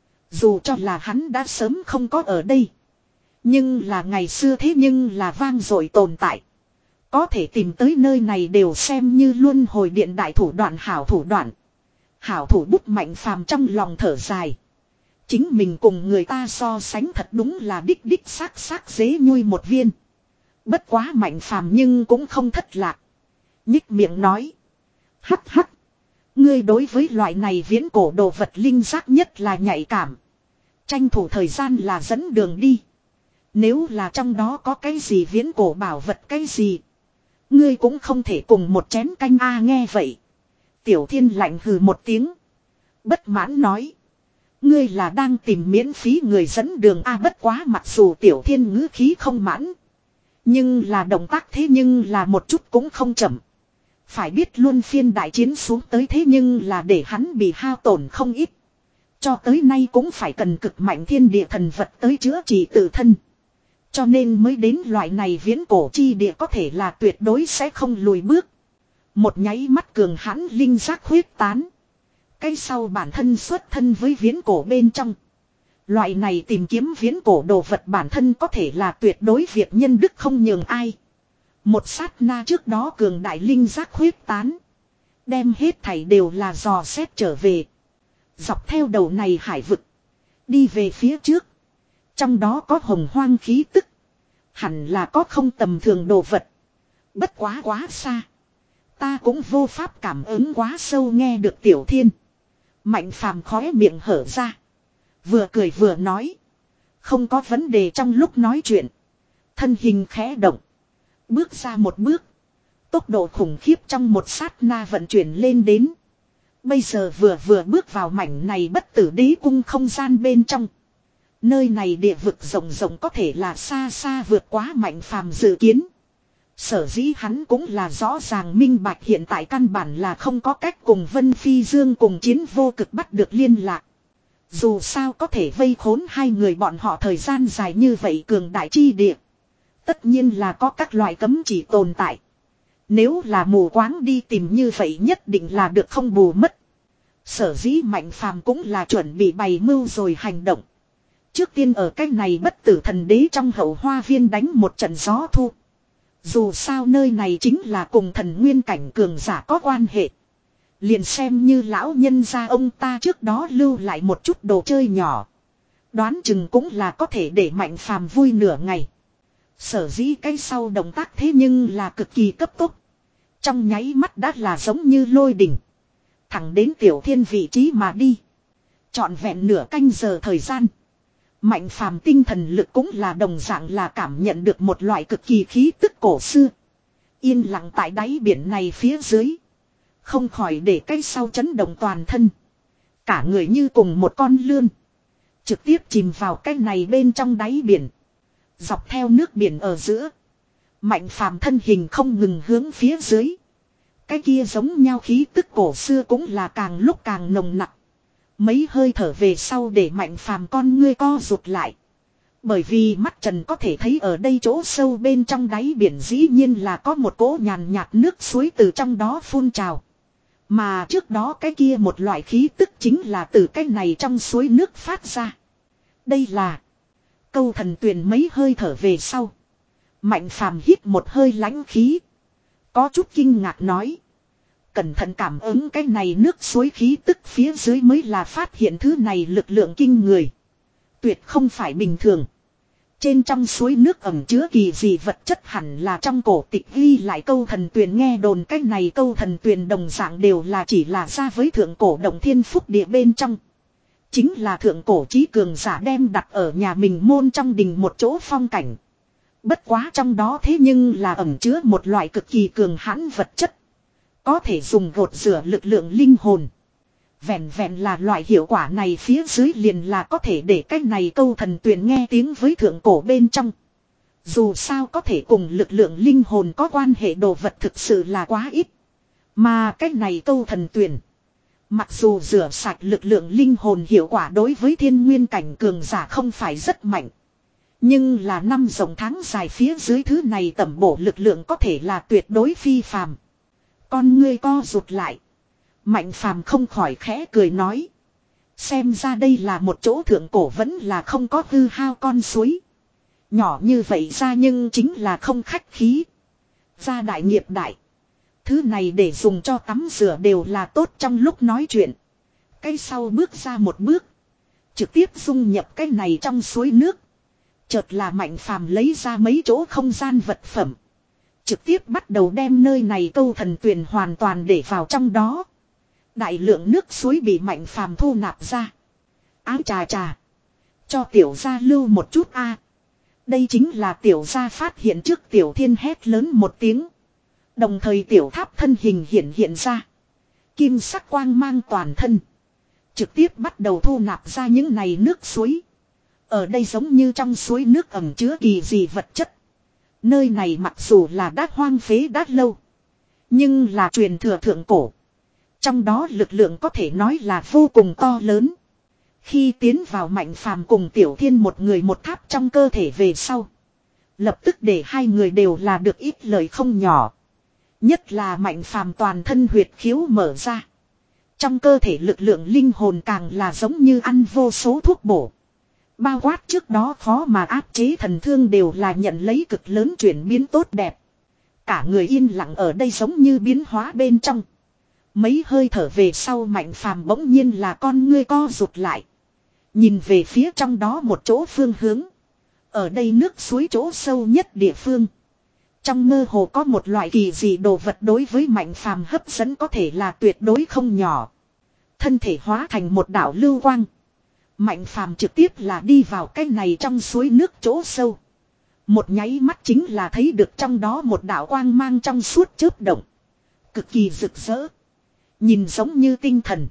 Dù cho là hắn đã sớm không có ở đây. Nhưng là ngày xưa thế nhưng là vang dội tồn tại. Có thể tìm tới nơi này đều xem như luân hồi điện đại thủ đoạn hảo thủ đoạn. Hảo thủ bút Mạnh Phàm trong lòng thở dài. Chính mình cùng người ta so sánh thật đúng là đích đích xác xác dế nhui một viên. Bất quá Mạnh Phàm nhưng cũng không thất lạc. Nhích miệng nói. Hắc hắc. Ngươi đối với loại này viễn cổ đồ vật linh giác nhất là nhạy cảm. Tranh thủ thời gian là dẫn đường đi. Nếu là trong đó có cái gì viễn cổ bảo vật cái gì. Ngươi cũng không thể cùng một chén canh a nghe vậy. Tiểu Thiên lạnh hừ một tiếng. Bất mãn nói. Ngươi là đang tìm miễn phí người dẫn đường a bất quá mặc dù Tiểu Thiên ngữ khí không mãn. Nhưng là động tác thế nhưng là một chút cũng không chậm. Phải biết luôn phiên đại chiến xuống tới thế nhưng là để hắn bị hao tổn không ít. Cho tới nay cũng phải cần cực mạnh thiên địa thần vật tới chữa trị tự thân. Cho nên mới đến loại này viễn cổ chi địa có thể là tuyệt đối sẽ không lùi bước. Một nháy mắt cường hãn linh giác huyết tán. Cái sau bản thân xuất thân với viễn cổ bên trong. Loại này tìm kiếm viễn cổ đồ vật bản thân có thể là tuyệt đối việc nhân đức không nhường ai. Một sát na trước đó cường đại linh giác huyết tán. Đem hết thảy đều là dò xét trở về. Dọc theo đầu này hải vực. Đi về phía trước. Trong đó có hồng hoang khí tức. Hẳn là có không tầm thường đồ vật. Bất quá quá xa. Ta cũng vô pháp cảm ứng quá sâu nghe được Tiểu Thiên. Mạnh Phàm khóe miệng hở ra. Vừa cười vừa nói. Không có vấn đề trong lúc nói chuyện. Thân hình khẽ động. Bước ra một bước. Tốc độ khủng khiếp trong một sát na vận chuyển lên đến. Bây giờ vừa vừa bước vào mảnh này bất tử đế cung không gian bên trong. Nơi này địa vực rộng rộng có thể là xa xa vượt quá Mạnh Phàm dự kiến. Sở dĩ hắn cũng là rõ ràng minh bạch hiện tại căn bản là không có cách cùng Vân Phi Dương cùng chiến vô cực bắt được liên lạc. Dù sao có thể vây khốn hai người bọn họ thời gian dài như vậy cường đại chi địa. Tất nhiên là có các loại cấm chỉ tồn tại. Nếu là mù quáng đi tìm như vậy nhất định là được không bù mất. Sở dĩ Mạnh Phàm cũng là chuẩn bị bày mưu rồi hành động. Trước tiên ở cái này bất tử thần đế trong hậu hoa viên đánh một trận gió thu. Dù sao nơi này chính là cùng thần nguyên cảnh cường giả có quan hệ. Liền xem như lão nhân gia ông ta trước đó lưu lại một chút đồ chơi nhỏ. Đoán chừng cũng là có thể để Mạnh Phàm vui nửa ngày. Sở dĩ cái sau động tác thế nhưng là cực kỳ cấp tốc. Trong nháy mắt đã là giống như lôi đỉnh. Thẳng đến Tiểu Thiên vị trí mà đi. Trọn vẹn nửa canh giờ thời gian. Mạnh Phàm tinh thần lực cũng là đồng dạng là cảm nhận được một loại cực kỳ khí tức cổ xưa. Yên lặng tại đáy biển này phía dưới. Không khỏi để cái sau chấn động toàn thân. Cả người như cùng một con lươn. Trực tiếp chìm vào cái này bên trong đáy biển. Dọc theo nước biển ở giữa. Mạnh Phàm thân hình không ngừng hướng phía dưới. Cái kia giống nhau khí tức cổ xưa cũng là càng lúc càng nồng nặc. Mấy hơi thở về sau để Mạnh Phàm con ngươi co rụt lại. Bởi vì mắt trần có thể thấy ở đây chỗ sâu bên trong đáy biển dĩ nhiên là có một cỗ nhàn nhạt nước suối từ trong đó phun trào. Mà trước đó cái kia một loại khí tức chính là từ cái này trong suối nước phát ra. Đây là Câu Thần Tuyền. Mấy hơi thở về sau, Mạnh Phàm hít một hơi lãnh khí. Có chút kinh ngạc nói. Cẩn thận cảm ứng cái này nước suối khí tức phía dưới mới là phát hiện thứ này lực lượng kinh người. Tuyệt không phải bình thường. Trên trong suối nước ẩm chứa kỳ dị vật chất, hẳn là trong cổ tịch ghi lại Câu Thần Tuyền. Nghe đồn cái này Câu Thần Tuyền đồng dạng đều là chỉ là ra với thượng cổ Động Thiên Phúc Địa bên trong. Chính là thượng cổ chí cường giả đem đặt ở nhà mình môn trong đình một chỗ phong cảnh. Bất quá trong đó thế nhưng là ẩn chứa một loại cực kỳ cường hãn vật chất. Có thể dùng gột rửa lực lượng linh hồn. Vẹn vẹn là loại hiệu quả này phía dưới liền là có thể để cái này Câu Thần Tuyền nghe tiếng với thượng cổ bên trong. Dù sao có thể cùng lực lượng linh hồn có quan hệ đồ vật thực sự là quá ít. Mà cái này Câu Thần Tuyền, mặc dù rửa sạch lực lượng linh hồn hiệu quả đối với thiên nguyên cảnh cường giả không phải rất mạnh. Nhưng là năm dòng tháng dài phía dưới thứ này tẩm bổ lực lượng có thể là tuyệt đối phi phàm. Con ngươi co rụt lại. Mạnh Phàm không khỏi khẽ cười nói. Xem ra đây là một chỗ thượng cổ vẫn là không có hư hao con suối. Nhỏ như vậy ra nhưng chính là không khách khí. Ra đại nghiệp đại. Thứ này để dùng cho tắm rửa đều là tốt trong lúc nói chuyện. Cái sau bước ra một bước. Trực tiếp dung nhập cái này trong suối nước. Chợt là Mạnh Phàm lấy ra mấy chỗ không gian vật phẩm. Trực tiếp bắt đầu đem nơi này Câu Thần Tuyền hoàn toàn để vào trong đó. Đại lượng nước suối bị Mạnh Phàm thu nạp ra. Áo trà trà. Cho tiểu gia lưu một chút a. Đây chính là tiểu gia phát hiện trước. Tiểu Thiên hét lớn một tiếng. Đồng thời tiểu tháp thân hình hiện hiện ra. Kim sắc quang mang toàn thân. Trực tiếp bắt đầu thu nạp ra những này nước suối. Ở đây giống như trong suối nước ẩm chứa kỳ dị vật chất. Nơi này mặc dù là đã hoang phế đã lâu. Nhưng là truyền thừa thượng cổ. Trong đó lực lượng có thể nói là vô cùng to lớn. Khi tiến vào Mạnh Phàm cùng Tiểu Thiên một người một tháp trong cơ thể về sau. Lập tức để hai người đều là được ít lời không nhỏ. Nhất là Mạnh Phàm toàn thân huyệt khiếu mở ra. Trong cơ thể lực lượng linh hồn càng là giống như ăn vô số thuốc bổ. Bao quát trước đó khó mà áp chế thần thương đều là nhận lấy cực lớn chuyển biến tốt đẹp. Cả người yên lặng ở đây giống như biến hóa bên trong. Mấy hơi thở về sau Mạnh Phàm bỗng nhiên là con ngươi co rụt lại. Nhìn về phía trong đó một chỗ phương hướng. Ở đây nước suối chỗ sâu nhất địa phương. Trong mơ hồ có một loại kỳ dị đồ vật đối với Mạnh Phàm hấp dẫn có thể là tuyệt đối không nhỏ. Thân thể hóa thành một đạo lưu quang. Mạnh Phàm trực tiếp là đi vào cái này trong suối nước chỗ sâu. Một nháy mắt chính là thấy được trong đó một đạo quang mang trong suốt chớp động. Cực kỳ rực rỡ. Nhìn giống như tinh thần.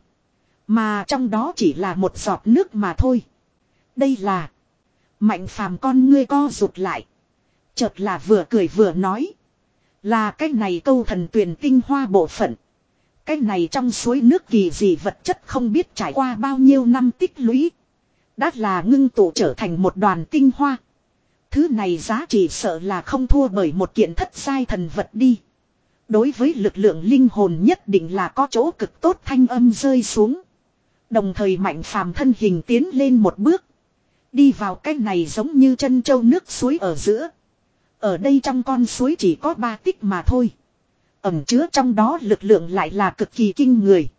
Mà trong đó chỉ là một giọt nước mà thôi. Đây là. Mạnh Phàm con ngươi co rụt lại. Chợt là vừa cười vừa nói. Là cái này Câu Thần Tuyền tinh hoa bộ phận. Cái này trong suối nước kỳ dị vật chất không biết trải qua bao nhiêu năm tích lũy. Đã là ngưng tụ trở thành một đoàn tinh hoa. Thứ này giá trị sợ là không thua bởi một kiện thất giai thần vật đi. Đối với lực lượng linh hồn nhất định là có chỗ cực tốt, thanh âm rơi xuống. Đồng thời Mạnh Phàm thân hình tiến lên một bước. Đi vào cái này giống như chân châu nước suối ở giữa. Ở đây trong con suối chỉ có ba tích mà thôi. Ẩn chứa trong đó lực lượng lại là cực kỳ kinh người.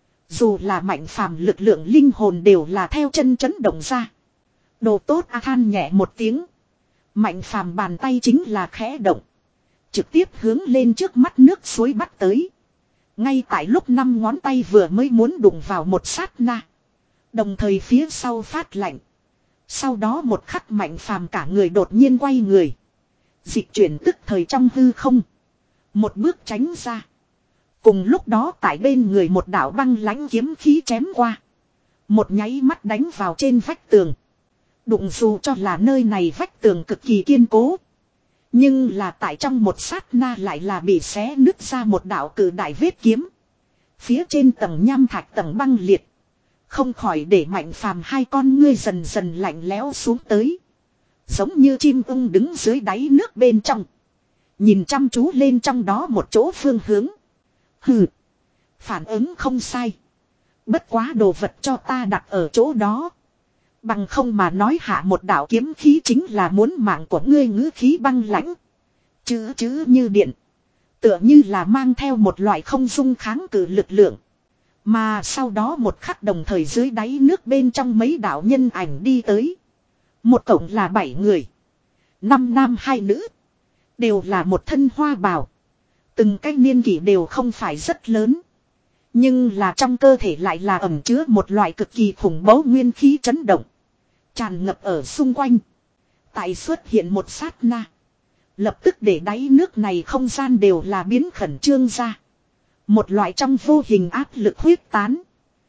Dù là Mạnh Phàm lực lượng linh hồn đều là theo chân chấn động ra. Đồ tốt a, than nhẹ một tiếng. Mạnh Phàm bàn tay chính là khẽ động. Trực tiếp hướng lên trước mắt nước suối bắt tới. Ngay tại lúc năm ngón tay vừa mới muốn đụng vào một sát na. Đồng thời phía sau phát lạnh. Sau đó một khắc Mạnh Phàm cả người đột nhiên quay người. Dịch chuyển tức thời trong hư không. Một bước tránh ra. Cùng lúc đó tại bên người một đạo băng lãnh kiếm khí chém qua. Một nháy mắt đánh vào trên vách tường. Đụng dù cho là nơi này vách tường cực kỳ kiên cố. Nhưng là tại trong một sát na lại là bị xé nứt ra một đạo cử đại vết kiếm. Phía trên tầng nham thạch tầng băng liệt. Không khỏi để Mạnh Phàm hai con ngươi dần dần lạnh lẽo xuống tới. Giống như chim ưng đứng dưới đáy nước bên trong. Nhìn chăm chú lên trong đó một chỗ phương hướng. Hừ. Phản ứng không sai. Bất quá đồ vật cho ta đặt ở chỗ đó. Bằng không mà nói hạ một đạo kiếm khí chính là muốn mạng của ngươi, ngữ khí băng lãnh. Chữ chữ như điện. Tựa như là mang theo một loại không dung kháng cự lực lượng. Mà sau đó một khắc đồng thời dưới đáy nước bên trong mấy đạo nhân ảnh đi tới. Một cộng là bảy người. Năm nam hai nữ. Đều là một thân hoa bào. Từng cái niên kỷ đều không phải rất lớn. Nhưng là trong cơ thể lại là ẩn chứa một loại cực kỳ khủng bố nguyên khí chấn động. Tràn ngập ở xung quanh. Tại xuất hiện một sát na. Lập tức để đáy nước này không gian đều là biến khẩn trương ra. Một loại trong vô hình áp lực huyết tán.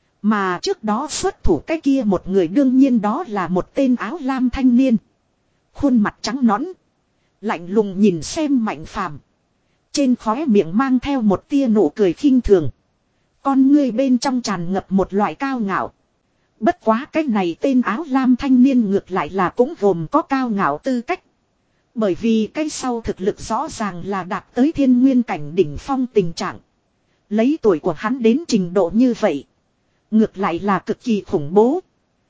Mà trước đó xuất thủ cái kia một người đương nhiên đó là một tên áo lam thanh niên. Khuôn mặt trắng nõn. Lạnh lùng nhìn xem Mạnh Phàm. Trên khóe miệng mang theo một tia nụ cười khinh thường. Con ngươi bên trong tràn ngập một loại cao ngạo. Bất quá cái này tên áo lam thanh niên ngược lại là cũng gồm có cao ngạo tư cách. Bởi vì cái sau thực lực rõ ràng là đạt tới thiên nguyên cảnh đỉnh phong tình trạng. Lấy tuổi của hắn đến trình độ như vậy. Ngược lại là cực kỳ khủng bố.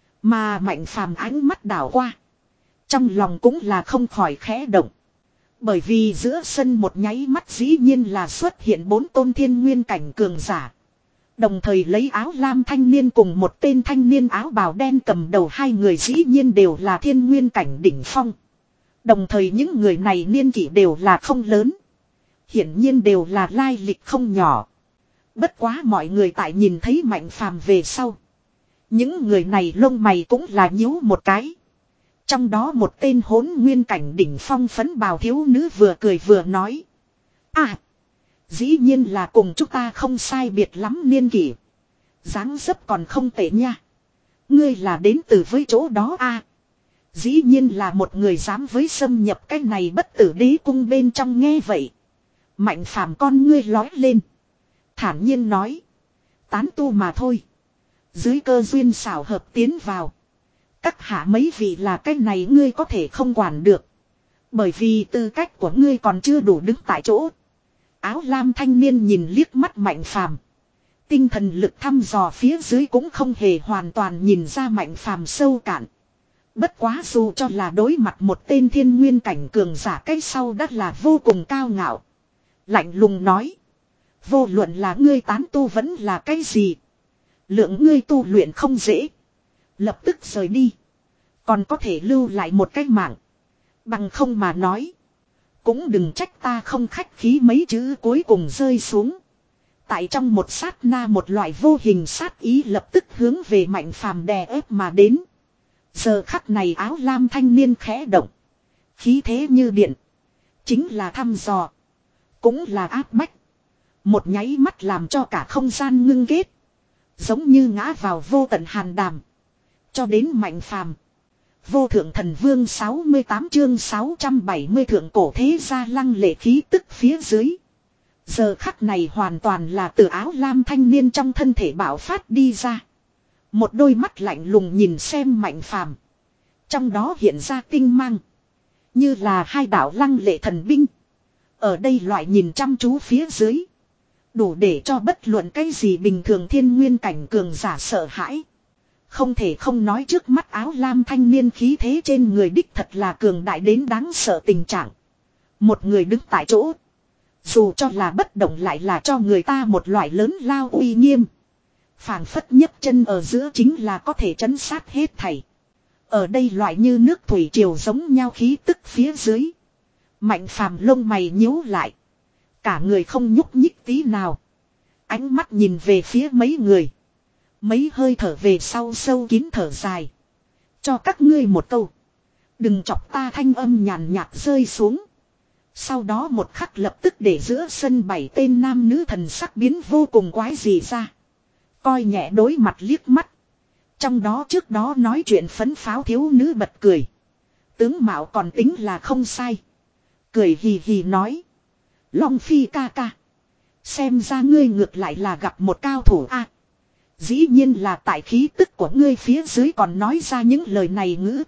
Mà Mạnh Phàm ánh mắt đảo qua. Trong lòng cũng là không khỏi khẽ động. Bởi vì giữa sân một nháy mắt dĩ nhiên là xuất hiện bốn tôn thiên nguyên cảnh cường giả. Đồng thời lấy áo lam thanh niên cùng một tên thanh niên áo bào đen cầm đầu, hai người dĩ nhiên đều là thiên nguyên cảnh đỉnh phong. Đồng thời những người này niên kỷ đều là không lớn. Hiển nhiên đều là lai lịch không nhỏ. Bất quá mọi người tại nhìn thấy Mạnh Phàm về sau. Những người này lông mày cũng là nhíu một cái. Trong đó một tên hỗn nguyên cảnh đỉnh phong phấn bào thiếu nữ vừa cười vừa nói. À, dĩ nhiên là cùng chúng ta không sai biệt lắm niên kỷ. Dáng dấp còn không tệ nha. Ngươi là đến từ với chỗ đó à. Dĩ nhiên là một người dám với xâm nhập cái này bất tử đế cung bên trong, nghe vậy. Mạnh Phàm con ngươi lói lên. Thản nhiên nói. Tán tu mà thôi. Dưới cơ duyên xảo hợp tiến vào. Các hạ mấy vị là cái này ngươi có thể không quản được. Bởi vì tư cách của ngươi còn chưa đủ đứng tại chỗ. Áo lam thanh niên nhìn liếc mắt Mạnh Phàm. Tinh thần lực thăm dò phía dưới cũng không hề hoàn toàn nhìn ra Mạnh Phàm sâu cạn. Bất quá dù cho là đối mặt một tên thiên nguyên cảnh cường giả, cái sau đã là vô cùng cao ngạo. Lạnh lùng nói. Vô luận là ngươi tán tu vẫn là cái gì. Lượng ngươi tu luyện không dễ. Lập tức rời đi. Còn có thể lưu lại một cái mạng. Bằng không mà nói. Cũng đừng trách ta không khách khí, mấy chữ cuối cùng rơi xuống. Tại trong một sát na một loại vô hình sát ý lập tức hướng về Mạnh Phàm đè ép mà đến. Giờ khắc này áo lam thanh niên khẽ động. Khí thế như điện. Chính là thăm dò. Cũng là áp bách. Một nháy mắt làm cho cả không gian ngưng kết. Giống như ngã vào vô tận hàn đàm. Cho đến Mạnh Phàm. Vô thượng thần vương sáu mươi tám chương sáu trăm bảy mươi thượng cổ thế gia lăng lệ khí tức phía dưới. Giờ khắc này hoàn toàn là từ áo lam thanh niên trong thân thể bạo phát đi ra. Một đôi mắt lạnh lùng nhìn xem Mạnh Phàm. Trong đó hiện ra tinh mang. Như là hai đạo lăng lệ thần binh. Ở đây loại nhìn chăm chú phía dưới. Đủ để cho bất luận cái gì bình thường thiên nguyên cảnh cường giả sợ hãi. Không thể không nói trước mắt áo lam thanh niên khí thế trên người đích thật là cường đại đến đáng sợ tình trạng. Một người đứng tại chỗ. Dù cho là bất động lại là cho người ta một loại lớn lao uy nghiêm. Phảng phất nhấc chân ở giữa chính là có thể trấn sát hết thảy. Ở đây loại như nước thủy triều giống nhau khí tức phía dưới. Mạnh Phàm lông mày nhíu lại. Cả người không nhúc nhích tí nào. Ánh mắt nhìn về phía mấy người. Mấy hơi thở về sau sâu kín thở dài. Cho các ngươi một câu. Đừng chọc ta, thanh âm nhàn nhạt rơi xuống. Sau đó một khắc lập tức để giữa sân bảy tên nam nữ thần sắc biến vô cùng quái dị ra. Coi nhẹ đối mặt liếc mắt. Trong đó trước đó nói chuyện phấn pháo thiếu nữ bật cười. Tướng mạo còn tính là không sai. Cười hì hì nói. Long Phi ca ca. Xem ra ngươi ngược lại là gặp một cao thủ a. Dĩ nhiên là tại khí tức của ngươi phía dưới còn nói ra những lời này ngữ.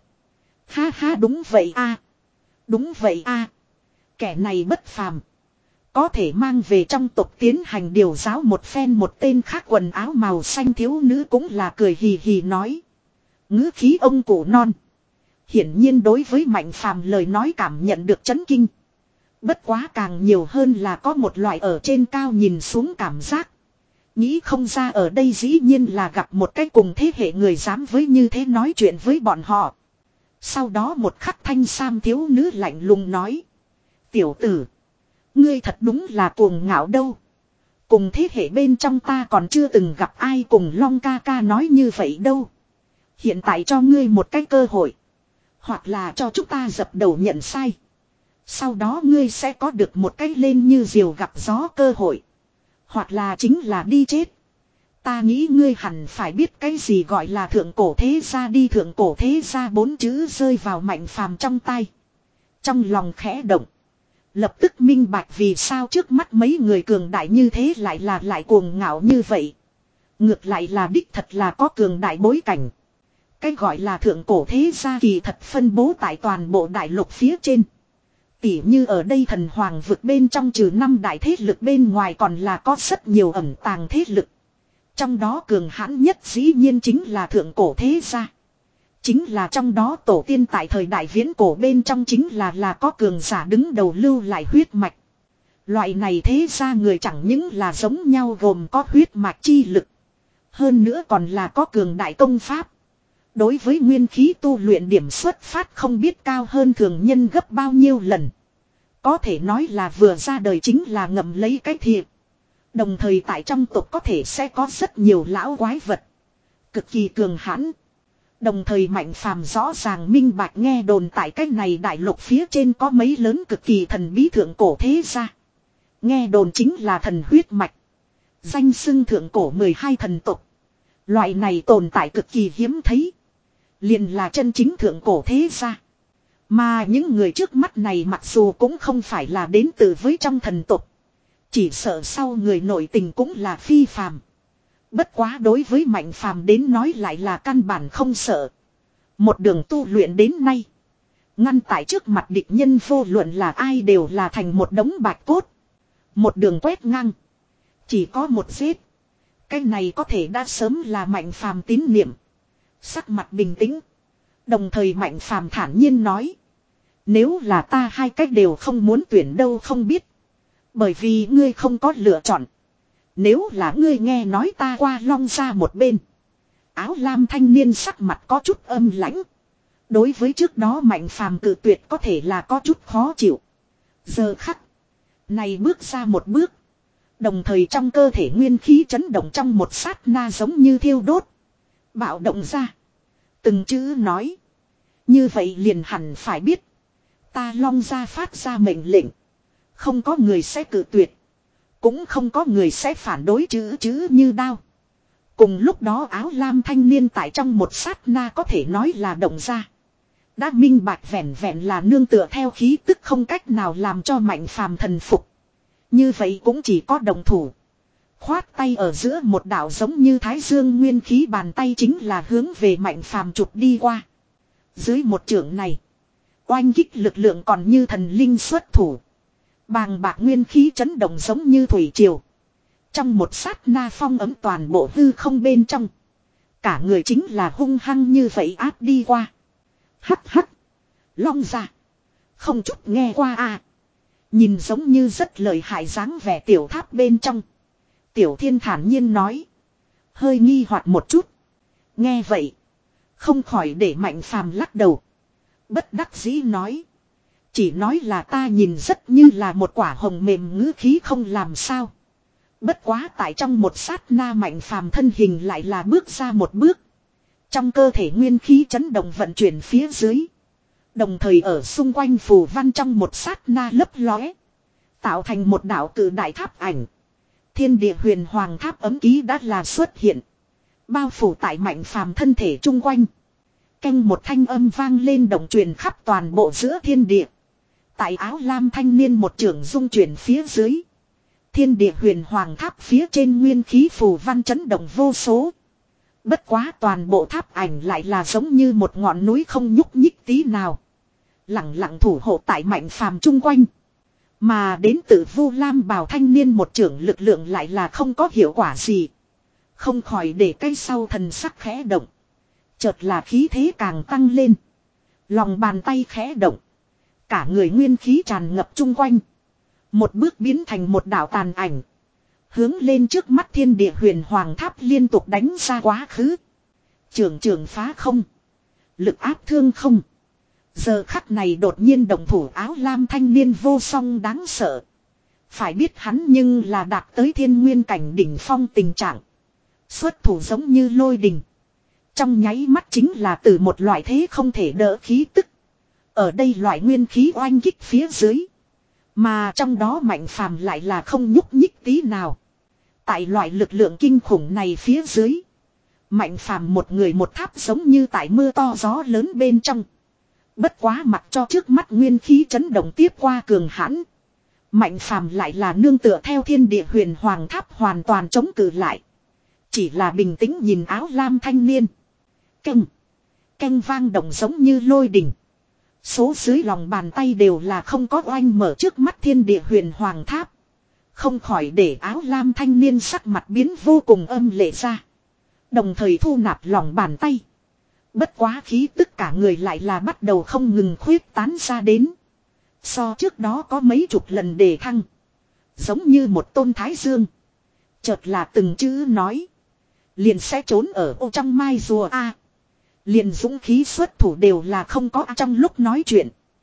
Ha ha, đúng vậy a. Đúng vậy a. Kẻ này bất phàm. Có thể mang về trong tộc tiến hành điều giáo một phen. Một tên khác quần áo màu xanh thiếu nữ cũng là cười hì hì nói. Ngữ khí ông cụ non. Hiển nhiên đối với Mạnh Phàm lời nói cảm nhận được chấn kinh. Bất quá càng nhiều hơn là có một loại ở trên cao nhìn xuống cảm giác. Nghĩ không ra ở đây dĩ nhiên là gặp một cái cùng thế hệ người dám với như thế nói chuyện với bọn họ. Sau đó một khắc thanh sam thiếu nữ lạnh lùng nói. Tiểu tử. Ngươi thật đúng là cuồng ngạo đâu. Cùng thế hệ bên trong ta còn chưa từng gặp ai cùng Long ca ca nói như vậy đâu. Hiện tại cho ngươi một cái cơ hội. Hoặc là cho chúng ta dập đầu nhận sai. Sau đó ngươi sẽ có được một cái lên như diều gặp gió cơ hội. Hoặc là chính là đi chết. Ta nghĩ ngươi hẳn phải biết cái gì gọi là thượng cổ thế gia đi. Thượng cổ thế gia bốn chữ rơi vào Mạnh Phàm trong tay. Trong lòng khẽ động. Lập tức minh bạch vì sao trước mắt mấy người cường đại như thế lại là lại cuồng ngạo như vậy. Ngược lại là đích thật là có cường đại bối cảnh. Cái gọi là thượng cổ thế gia kỳ thật phân bố tại toàn bộ đại lục phía trên. Tỉ như ở đây thần hoàng vực bên trong trừ năm đại thế lực bên ngoài còn là có rất nhiều ẩn tàng thế lực. Trong đó cường hãn nhất dĩ nhiên chính là thượng cổ thế gia. Chính là trong đó tổ tiên tại thời đại viễn cổ bên trong chính là là có cường giả đứng đầu lưu lại huyết mạch. Loại này thế gia người chẳng những là giống nhau gồm có huyết mạch chi lực. Hơn nữa còn là có cường đại công pháp. Đối với nguyên khí tu luyện điểm xuất phát không biết cao hơn thường nhân gấp bao nhiêu lần. Có thể nói là vừa ra đời chính là ngậm lấy cái thiệp. Đồng thời tại trong tộc có thể sẽ có rất nhiều lão quái vật. Cực kỳ cường hãn. Đồng thời Mạnh Phàm rõ ràng minh bạch nghe đồn tại cái này đại lục phía trên có mấy lớn cực kỳ thần bí thượng cổ thế gia. Nghe đồn chính là thần huyết mạch. Danh xưng thượng cổ mười hai thần tộc. Loại này tồn tại cực kỳ hiếm thấy. Liền là chân chính thượng cổ thế gia. Mà những người trước mắt này mặc dù cũng không phải là đến từ với trong thần tộc. Chỉ sợ sau người nội tình cũng là phi phàm. Bất quá đối với Mạnh Phàm đến nói lại là căn bản không sợ. Một đường tu luyện đến nay. Ngăn tại trước mặt địch nhân vô luận là ai đều là thành một đống bạch cốt. Một đường quét ngang. Chỉ có một giết. Cái này có thể đã sớm là Mạnh Phàm tín niệm. Sắc mặt bình tĩnh. Đồng thời Mạnh Phàm thản nhiên nói. Nếu là ta hai cách đều không muốn tuyển đâu không biết. Bởi vì ngươi không có lựa chọn. Nếu là ngươi nghe nói ta qua long ra một bên. Áo lam thanh niên sắc mặt có chút âm lãnh. Đối với trước đó Mạnh Phàm cự tuyệt có thể là có chút khó chịu. Giờ khắc. Này bước ra một bước. Đồng thời trong cơ thể nguyên khí chấn động trong một sát na giống như thiêu đốt. Bạo động ra. Từng chữ nói. Như vậy liền hẳn phải biết. Ta long ra phát ra mệnh lệnh. Không có người sẽ cự tuyệt. Cũng không có người sẽ phản đối chữ chữ như đao. Cùng lúc đó áo lam thanh niên tại trong một sát na có thể nói là động ra. Đã minh bạch vẹn vẹn là nương tựa theo khí tức không cách nào làm cho Mạnh Phàm thần phục. Như vậy cũng chỉ có đồng thủ. Khoát tay ở giữa một đạo giống như thái dương nguyên khí bàn tay chính là hướng về Mạnh Phàm chụp đi qua. Dưới một chưởng này, oanh kích lực lượng còn như thần linh xuất thủ. Bàng bạc nguyên khí chấn động giống như thủy triều. Trong một sát na phong ấm toàn bộ hư không bên trong. Cả người chính là hung hăng như vậy áp đi qua. Hắc hắc. Long ra. Không chút nghe qua à. Nhìn giống như rất lợi hại dáng vẻ tiểu tháp bên trong. Tiểu Thiên thản nhiên nói. Hơi nghi hoặc một chút. Nghe vậy. Không khỏi để Mạnh Phàm lắc đầu. Bất đắc dĩ nói. Chỉ nói là ta nhìn rất như là một quả hồng mềm ngữ khí không làm sao. Bất quá tại trong một sát na Mạnh Phàm thân hình lại là bước ra một bước. Trong cơ thể nguyên khí chấn động vận chuyển phía dưới. Đồng thời ở xung quanh phù văn trong một sát na lấp lóe. Tạo thành một đạo cự đại tháp ảnh. Thiên địa huyền hoàng tháp ấm ký đã là xuất hiện. Bao phủ tại Mạnh Phàm thân thể chung quanh. Canh một thanh âm vang lên động truyền khắp toàn bộ giữa thiên địa. Tại áo lam thanh niên một trường dung chuyển phía dưới. Thiên địa huyền hoàng tháp phía trên nguyên khí phù văn chấn động vô số. Bất quá toàn bộ tháp ảnh lại là giống như một ngọn núi không nhúc nhích tí nào. Lặng lặng thủ hộ tại Mạnh Phàm chung quanh. Mà đến từ Vu Lam bào thanh niên một trưởng lực lượng lại là không có hiệu quả gì. Không khỏi để cây sau thần sắc khẽ động. Chợt là khí thế càng tăng lên. Lòng bàn tay khẽ động. Cả người nguyên khí tràn ngập chung quanh. Một bước biến thành một đạo tàn ảnh. Hướng lên trước mắt thiên địa huyền hoàng tháp liên tục đánh ra quá khứ. Trường trường phá không. Lực áp thương không. Giờ khắc này đột nhiên động thủ áo lam thanh niên vô song đáng sợ. Phải biết hắn nhưng là đạt tới thiên nguyên cảnh đỉnh phong tình trạng. Xuất thủ giống như lôi đình. Trong nháy mắt chính là từ một loại thế không thể đỡ khí tức. Ở đây loại nguyên khí oanh kích phía dưới. Mà trong đó Mạnh Phàm lại là không nhúc nhích tí nào. Tại loại lực lượng kinh khủng này phía dưới. Mạnh Phàm một người một tháp giống như tại mưa to gió lớn bên trong. Bất quá mặc cho trước mắt nguyên khí chấn động tiếp qua cường hãn. Mạnh Phàm lại là nương tựa theo thiên địa huyền hoàng tháp hoàn toàn chống cự lại. Chỉ là bình tĩnh nhìn áo lam thanh niên. Canh. Canh vang động giống như lôi đình. Số dưới lòng bàn tay đều là không có oanh mở trước mắt thiên địa huyền hoàng tháp. Không khỏi để áo lam thanh niên sắc mặt biến vô cùng âm lệ ra. Đồng thời thu nạp lòng bàn tay. Bất quá khí tức cả người lại là bắt đầu không ngừng khuyết tán ra đến. So trước đó có mấy chục lần đề thăng. Giống như một tôn thái dương. Chợt là từng chữ nói. Liền sẽ trốn ở ô trong mai rùa a. Liền dũng khí xuất thủ đều là không có trong lúc nói chuyện.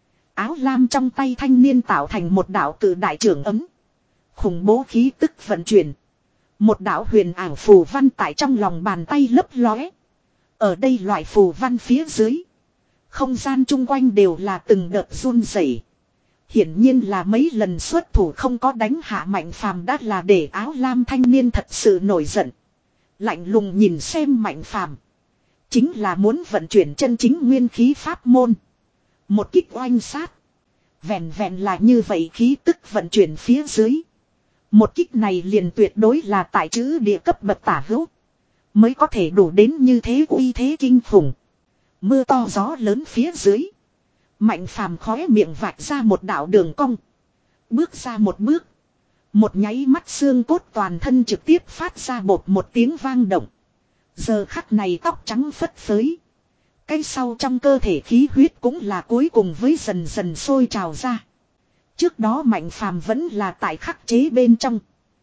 Áo lam trong tay thanh niên tạo thành một đạo cử đại trưởng ấm. Khủng bố khí tức vận chuyển. Một đạo huyền ảo phù văn tại trong lòng bàn tay lấp lóe. Ở đây loại phù văn phía dưới. Không gian chung quanh đều là từng đợt run rẩy. Hiển nhiên là mấy lần xuất thủ không có đánh hạ Mạnh Phàm đã là để áo lam thanh niên thật sự nổi giận. Lạnh lùng nhìn xem Mạnh Phàm. Chính là muốn vận chuyển chân chính nguyên khí pháp môn. Một kích oanh sát. Vẹn vẹn là như vậy khí tức vận chuyển phía dưới. Một kích này liền tuyệt đối là tại chữ địa cấp bậc tả hữu. Mới có thể đủ đến như thế uy thế kinh khủng. Mưa to gió lớn phía dưới. Mạnh Phàm khóe miệng vạch ra một đạo đường cong. Bước ra một bước. Một nháy mắt xương cốt toàn thân trực tiếp phát ra bột một tiếng vang động. Giờ khắc này tóc trắng phất phới. Cái sau trong cơ thể khí huyết cũng là cuối cùng với dần dần sôi trào ra. Trước đó Mạnh Phàm vẫn là tại khắc chế bên trong.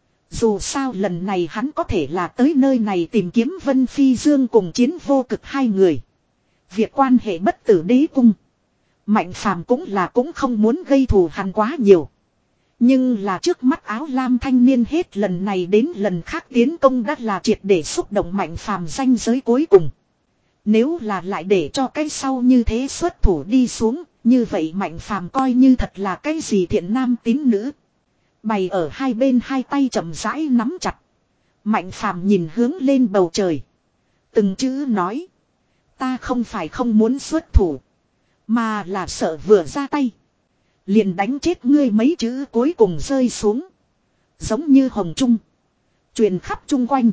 Dù sao lần này hắn có thể là tới nơi này tìm kiếm Vân Phi Dương cùng Chiến Vô Cực hai người. Việc quan hệ bất tử đế cung. Mạnh Phàm cũng là cũng không muốn gây thù hằn quá nhiều. Nhưng là trước mắt áo lam thanh niên hết lần này đến lần khác tiến công đã là triệt để xúc động Mạnh Phàm danh giới cuối cùng. Nếu là lại để cho cái sau như thế xuất thủ đi xuống, như vậy Mạnh Phàm coi như thật là cái gì thiện nam tín nữ. Bày ở hai bên hai tay chậm rãi nắm chặt. Mạnh Phàm nhìn hướng lên bầu trời. Từng chữ nói. Ta không phải không muốn xuất thủ. Mà là sợ vừa ra tay. Liền đánh chết ngươi mấy chữ cuối cùng rơi xuống. Giống như hồng trung. Truyền khắp chung quanh.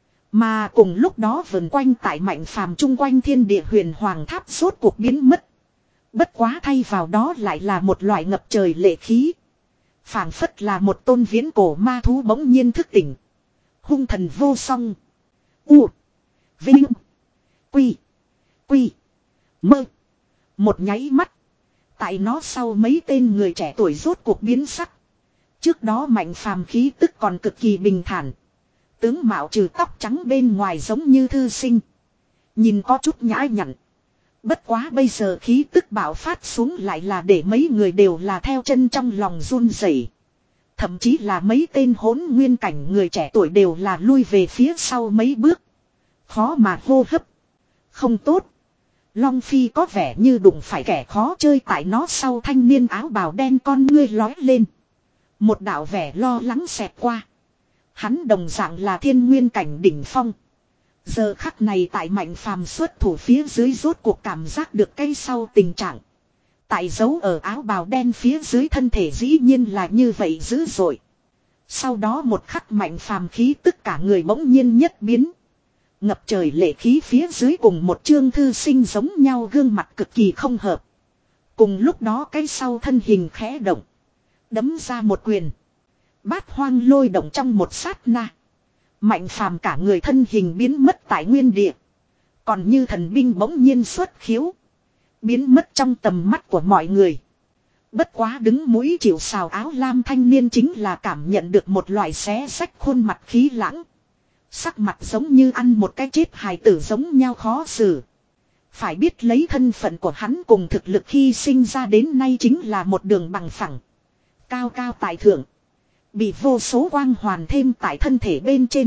Mà cùng lúc đó vần quanh tại Mạnh Phàm chung quanh thiên địa huyền hoàng tháp rốt cuộc biến mất. Bất quá thay vào đó lại là một loại ngập trời lệ khí. Phảng phất là một tôn viễn cổ ma thú bỗng nhiên thức tỉnh. Hung thần vô song. U. Vinh. Quy. Quy. Mơ. Một nháy mắt. Tại nó sau mấy tên người trẻ tuổi rốt cuộc biến sắc. Trước đó Mạnh Phàm khí tức còn cực kỳ bình thản. Tướng mạo trừ tóc trắng bên ngoài giống như thư sinh. Nhìn có chút nhã nhặn. Bất quá bây giờ khí tức bạo phát xuống lại là để mấy người đều là theo chân trong lòng run rẩy. Thậm chí là mấy tên hỗn nguyên cảnh người trẻ tuổi đều là lui về phía sau mấy bước. Khó mà hô hấp. Không tốt. Long Phi có vẻ như đụng phải kẻ khó chơi tại nó sau thanh niên áo bào đen con ngươi lói lên. Một đạo vẻ lo lắng xẹt qua. Hắn đồng dạng là thiên nguyên cảnh đỉnh phong. Giờ khắc này tại Mạnh Phàm xuất thủ phía dưới rốt cuộc cảm giác được cái sau tình trạng. Tại dấu ở áo bào đen phía dưới thân thể dĩ nhiên là như vậy dữ dội. Sau đó một khắc Mạnh Phàm khí tất cả người bỗng nhiên nhất biến. Ngập trời lệ khí phía dưới cùng một chương thư sinh giống nhau gương mặt cực kỳ không hợp. Cùng lúc đó cái sau thân hình khẽ động. Đấm ra một quyền. Bát hoang lôi động trong một sát na. Mạnh Phàm cả người thân hình biến mất tại nguyên địa. Còn như thần binh bỗng nhiên xuất khiếu. Biến mất trong tầm mắt của mọi người. Bất quá đứng mũi chịu sào áo lam thanh niên chính là cảm nhận được một loại xé xách khuôn mặt khí lãng. Sắc mặt giống như ăn một cái chết hài tử giống nhau khó xử. Phải biết lấy thân phận của hắn cùng thực lực khi sinh ra đến nay chính là một đường bằng phẳng. Cao cao tại thượng. Bị vô số quang hoàn thêm tại thân thể bên trên.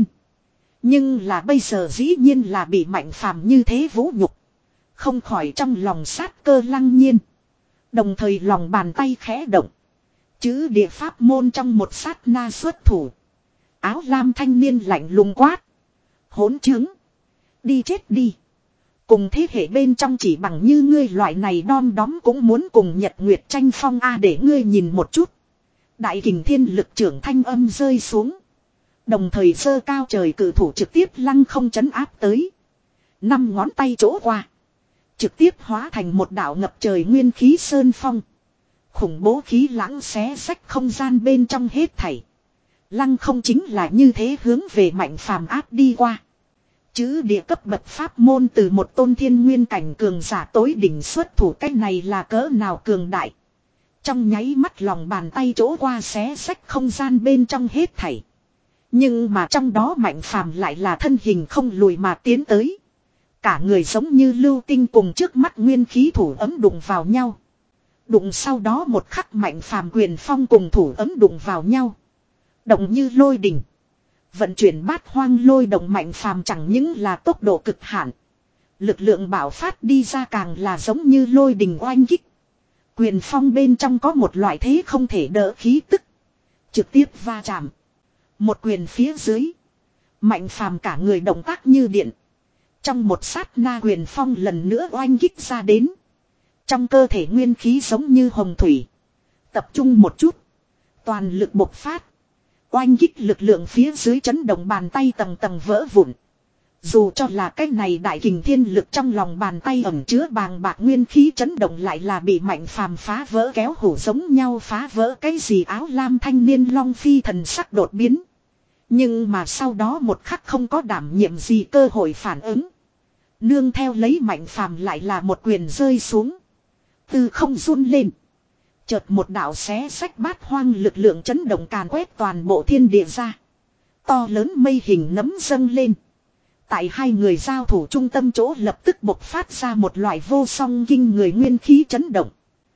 Nhưng là bây giờ dĩ nhiên là bị Mạnh Phàm như thế vũ nhục. Không khỏi trong lòng sát cơ lăng nhiên. Đồng thời lòng bàn tay khẽ động. Chữ địa pháp môn trong một sát na xuất thủ. Áo lam thanh niên lạnh lùng quát. Hỗn chứng. Đi chết đi. Cùng thế hệ bên trong chỉ bằng như ngươi loại này đom đóm cũng muốn cùng Nhật Nguyệt tranh phong a để ngươi nhìn một chút. Đại kình thiên lực trưởng thanh âm rơi xuống. Đồng thời giơ cao trời cử thủ trực tiếp lăng không chấn áp tới. Năm ngón tay chỗ qua. Trực tiếp hóa thành một đạo ngập trời nguyên khí sơn phong. Khủng bố khí lãng xé rách không gian bên trong hết thảy. Lăng không chính là như thế hướng về Mạnh Phàm áp đi qua. Chữ địa cấp bậc pháp môn từ một tôn thiên nguyên cảnh cường giả tối đỉnh xuất thủ, cách này là cỡ nào cường đại. Trong nháy mắt lòng bàn tay chỗ qua xé rách không gian bên trong hết thảy. Nhưng mà trong đó Mạnh Phàm lại là thân hình không lùi mà tiến tới. Cả người giống như lưu tinh cùng trước mắt nguyên khí thủ ấm đụng vào nhau. Đụng sau đó một khắc Mạnh Phàm quyền phong cùng thủ ấm đụng vào nhau. Động như lôi đình. Vận chuyển bát hoang lôi động Mạnh Phàm chẳng những là tốc độ cực hạn. Lực lượng bảo phát đi ra càng là giống như lôi đình oanh kích. Quyền phong bên trong có một loại thế không thể đỡ khí tức. Trực tiếp va chạm. Một quyền phía dưới. Mạnh Phàm cả người động tác như điện. Trong một sát na quyền phong lần nữa oanh kích ra đến. Trong cơ thể nguyên khí giống như hồng thủy. Tập trung một chút. Toàn lực bộc phát. Oanh kích lực lượng phía dưới chấn động bàn tay tầng tầng vỡ vụn. Dù cho là cái này đại kình thiên lực trong lòng bàn tay ẩn chứa bàng bạc nguyên khí chấn động lại là bị Mạnh Phàm phá vỡ kéo hủ giống nhau phá vỡ cái gì áo lam thanh niên Long Phi thần sắc đột biến. Nhưng mà sau đó một khắc không có đảm nhiệm gì cơ hội phản ứng. Nương theo lấy Mạnh Phàm lại là một quyền rơi xuống. Từ không run lên. Chợt một đạo xé sách bát hoang lực lượng chấn động càn quét toàn bộ thiên địa ra. To lớn mây hình nấm dâng lên. Tại hai người giao thủ trung tâm chỗ lập tức bộc phát ra một loại vô song kinh người nguyên khí chấn động.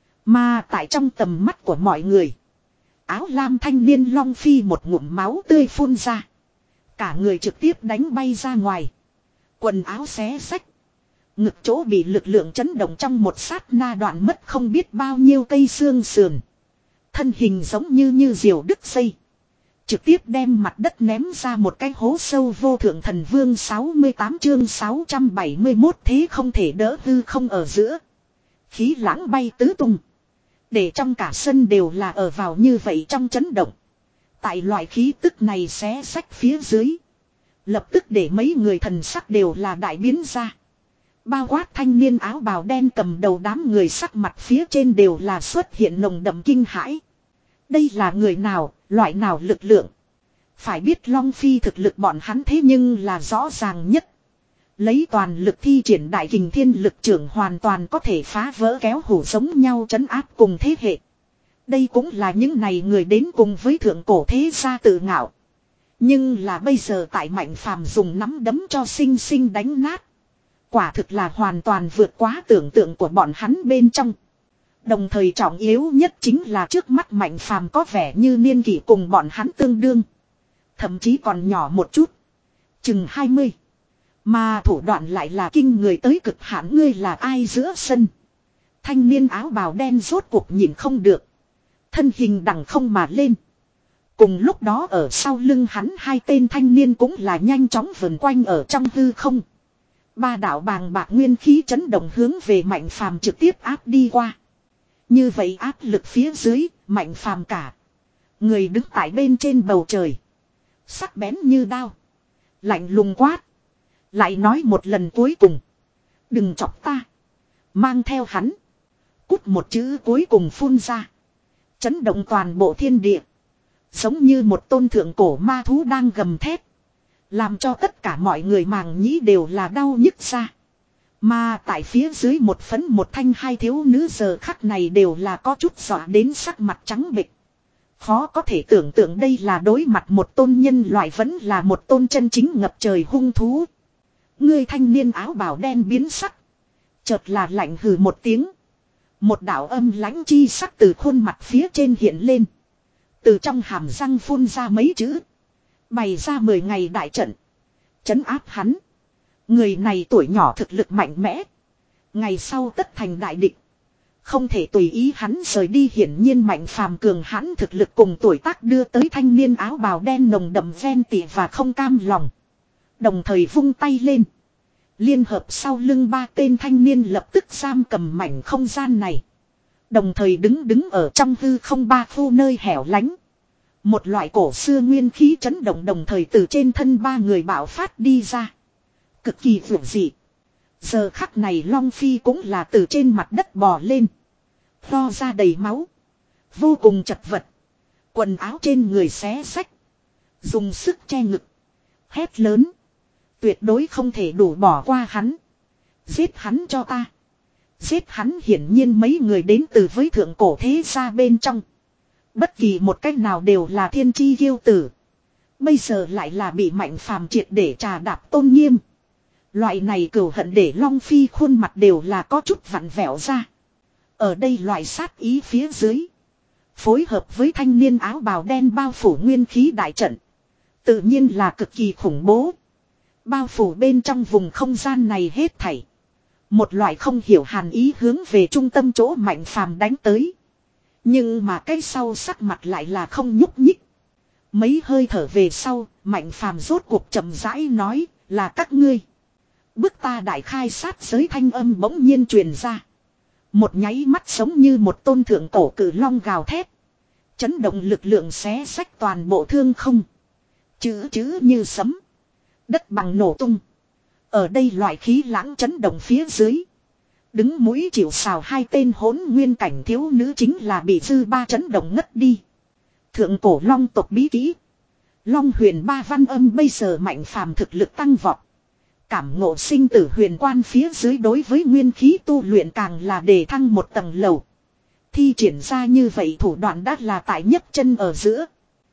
Mà tại trong tầm mắt của mọi người. Áo lam thanh niên Long Phi một ngụm máu tươi phun ra. Cả người trực tiếp đánh bay ra ngoài. Quần áo xé xách. Ngực chỗ bị lực lượng chấn động trong một sát na đoạn mất không biết bao nhiêu cây xương sườn. Thân hình giống như như diều đứt dây. Trực tiếp đem mặt đất ném ra một cái hố sâu vô thượng thần vương sáu mươi tám chương sáu trăm bảy mươi mốt thế không thể đỡ hư không ở giữa. Khí lãng bay tứ tung. Để trong cả sân đều là ở vào như vậy trong chấn động. Tại loại khí tức này xé xách phía dưới. Lập tức để mấy người thần sắc đều là đại biến ra. Bao quát thanh niên áo bào đen cầm đầu đám người sắc mặt phía trên đều là xuất hiện nồng đậm kinh hãi. Đây là người nào, loại nào lực lượng. Phải biết Long Phi thực lực bọn hắn thế nhưng là rõ ràng nhất. Lấy toàn lực thi triển đại kình thiên lực trưởng hoàn toàn có thể phá vỡ kéo hủ giống nhau trấn áp cùng thế hệ. Đây cũng là những này người đến cùng với thượng cổ thế gia tự ngạo. Nhưng là bây giờ tại Mạnh Phàm dùng nắm đấm cho sinh sinh đánh nát. Quả thực là hoàn toàn vượt quá tưởng tượng của bọn hắn bên trong. Đồng thời trọng yếu nhất chính là trước mắt Mạnh Phàm có vẻ như niên kỷ cùng bọn hắn tương đương. Thậm chí còn nhỏ một chút. Chừng hai mươi. Mà thủ đoạn lại là kinh người tới cực hạn, ngươi là ai giữa sân. Thanh niên áo bào đen rốt cuộc nhìn không được. Thân hình đằng không mà lên. Cùng lúc đó ở sau lưng hắn hai tên thanh niên cũng là nhanh chóng vần quanh ở trong hư không. Ba đạo bàng bạc nguyên khí chấn động hướng về Mạnh Phàm trực tiếp áp đi qua. Như vậy áp lực phía dưới, Mạnh Phàm cả người đứng tại bên trên bầu trời. Sắc bén như đao. Lạnh lùng quát. Lại nói một lần cuối cùng. Đừng chọc ta. Mang theo hắn. Cút một chữ cuối cùng phun ra. Chấn động toàn bộ thiên địa. Giống như một tôn thượng cổ ma thú đang gầm thét. Làm cho tất cả mọi người màng nhĩ đều là đau nhức ra. Mà tại phía dưới một phấn một thanh hai thiếu nữ giờ khắc này đều là có chút dọa đến sắc mặt trắng bệch. Khó có thể tưởng tượng đây là đối mặt một tôn nhân loại vẫn là một tôn chân chính ngập trời hung thú. Người thanh niên áo bào đen biến sắc. Chợt là lạnh hừ một tiếng. Một đạo âm lãnh chi sắc từ khuôn mặt phía trên hiện lên. Từ trong hàm răng phun ra mấy chữ. Bày ra mười ngày đại trận. Trấn áp hắn. Người này tuổi nhỏ thực lực mạnh mẽ. Ngày sau tất thành đại địch. Không thể tùy ý hắn rời đi, hiển nhiên Mạnh Phàm cường hãn thực lực cùng tuổi tác đưa tới thanh niên áo bào đen nồng đậm ven tị và không cam lòng. Đồng thời vung tay lên. Liên hợp sau lưng ba tên thanh niên lập tức giam cầm mảnh không gian này. Đồng thời đứng đứng ở trong hư không ba khu nơi hẻo lánh. Một loại cổ xưa nguyên khí chấn động đồng thời từ trên thân ba người bạo phát đi ra. Cực kỳ vượt dị. Giờ khắc này Long Phi cũng là từ trên mặt đất bò lên. Lo ra đầy máu. Vô cùng chật vật. Quần áo trên người xé xách. Dùng sức che ngực. Hét lớn. Tuyệt đối không thể đủ bỏ qua hắn. Giết hắn cho ta. Giết hắn, hiển nhiên mấy người đến từ với thượng cổ thế gia bên trong. Bất kỳ một cách nào đều là thiên chi kiêu tử. Bây giờ lại là bị Mạnh Phàm triệt để trà đạp tôn nghiêm. Loại này cừu hận để Long Phi khuôn mặt đều là có chút vặn vẹo ra. Ở đây loại sát ý phía dưới. Phối hợp với thanh niên áo bào đen bao phủ nguyên khí đại trận. Tự nhiên là cực kỳ khủng bố. Bao phủ bên trong vùng không gian này hết thảy. Một loại không hiểu hàn ý hướng về trung tâm chỗ Mạnh Phàm đánh tới. Nhưng mà cái sau sắc mặt lại là không nhúc nhích. Mấy hơi thở về sau, Mạnh Phàm rốt cuộc chậm rãi nói, là các ngươi. Bức ta đại khai sát giới thanh âm bỗng nhiên truyền ra. Một nháy mắt giống như một tôn thượng cổ cử long gào thét. Chấn động lực lượng xé xách toàn bộ thương không. Chữ chữ như sấm. Đất bằng nổ tung. Ở đây loại khí lãng chấn động phía dưới. Đứng mũi chịu sào hai tên hỗn nguyên cảnh thiếu nữ chính là bị dư ba chấn động ngất đi. Thượng cổ long tộc bí kỹ. Long huyền ba văn âm bây giờ Mạnh Phàm thực lực tăng vọt. Cảm ngộ sinh tử huyền quan phía dưới đối với nguyên khí tu luyện càng là đề thăng một tầng lầu. Thi triển ra như vậy thủ đoạn đã là tại nhấc chân ở giữa.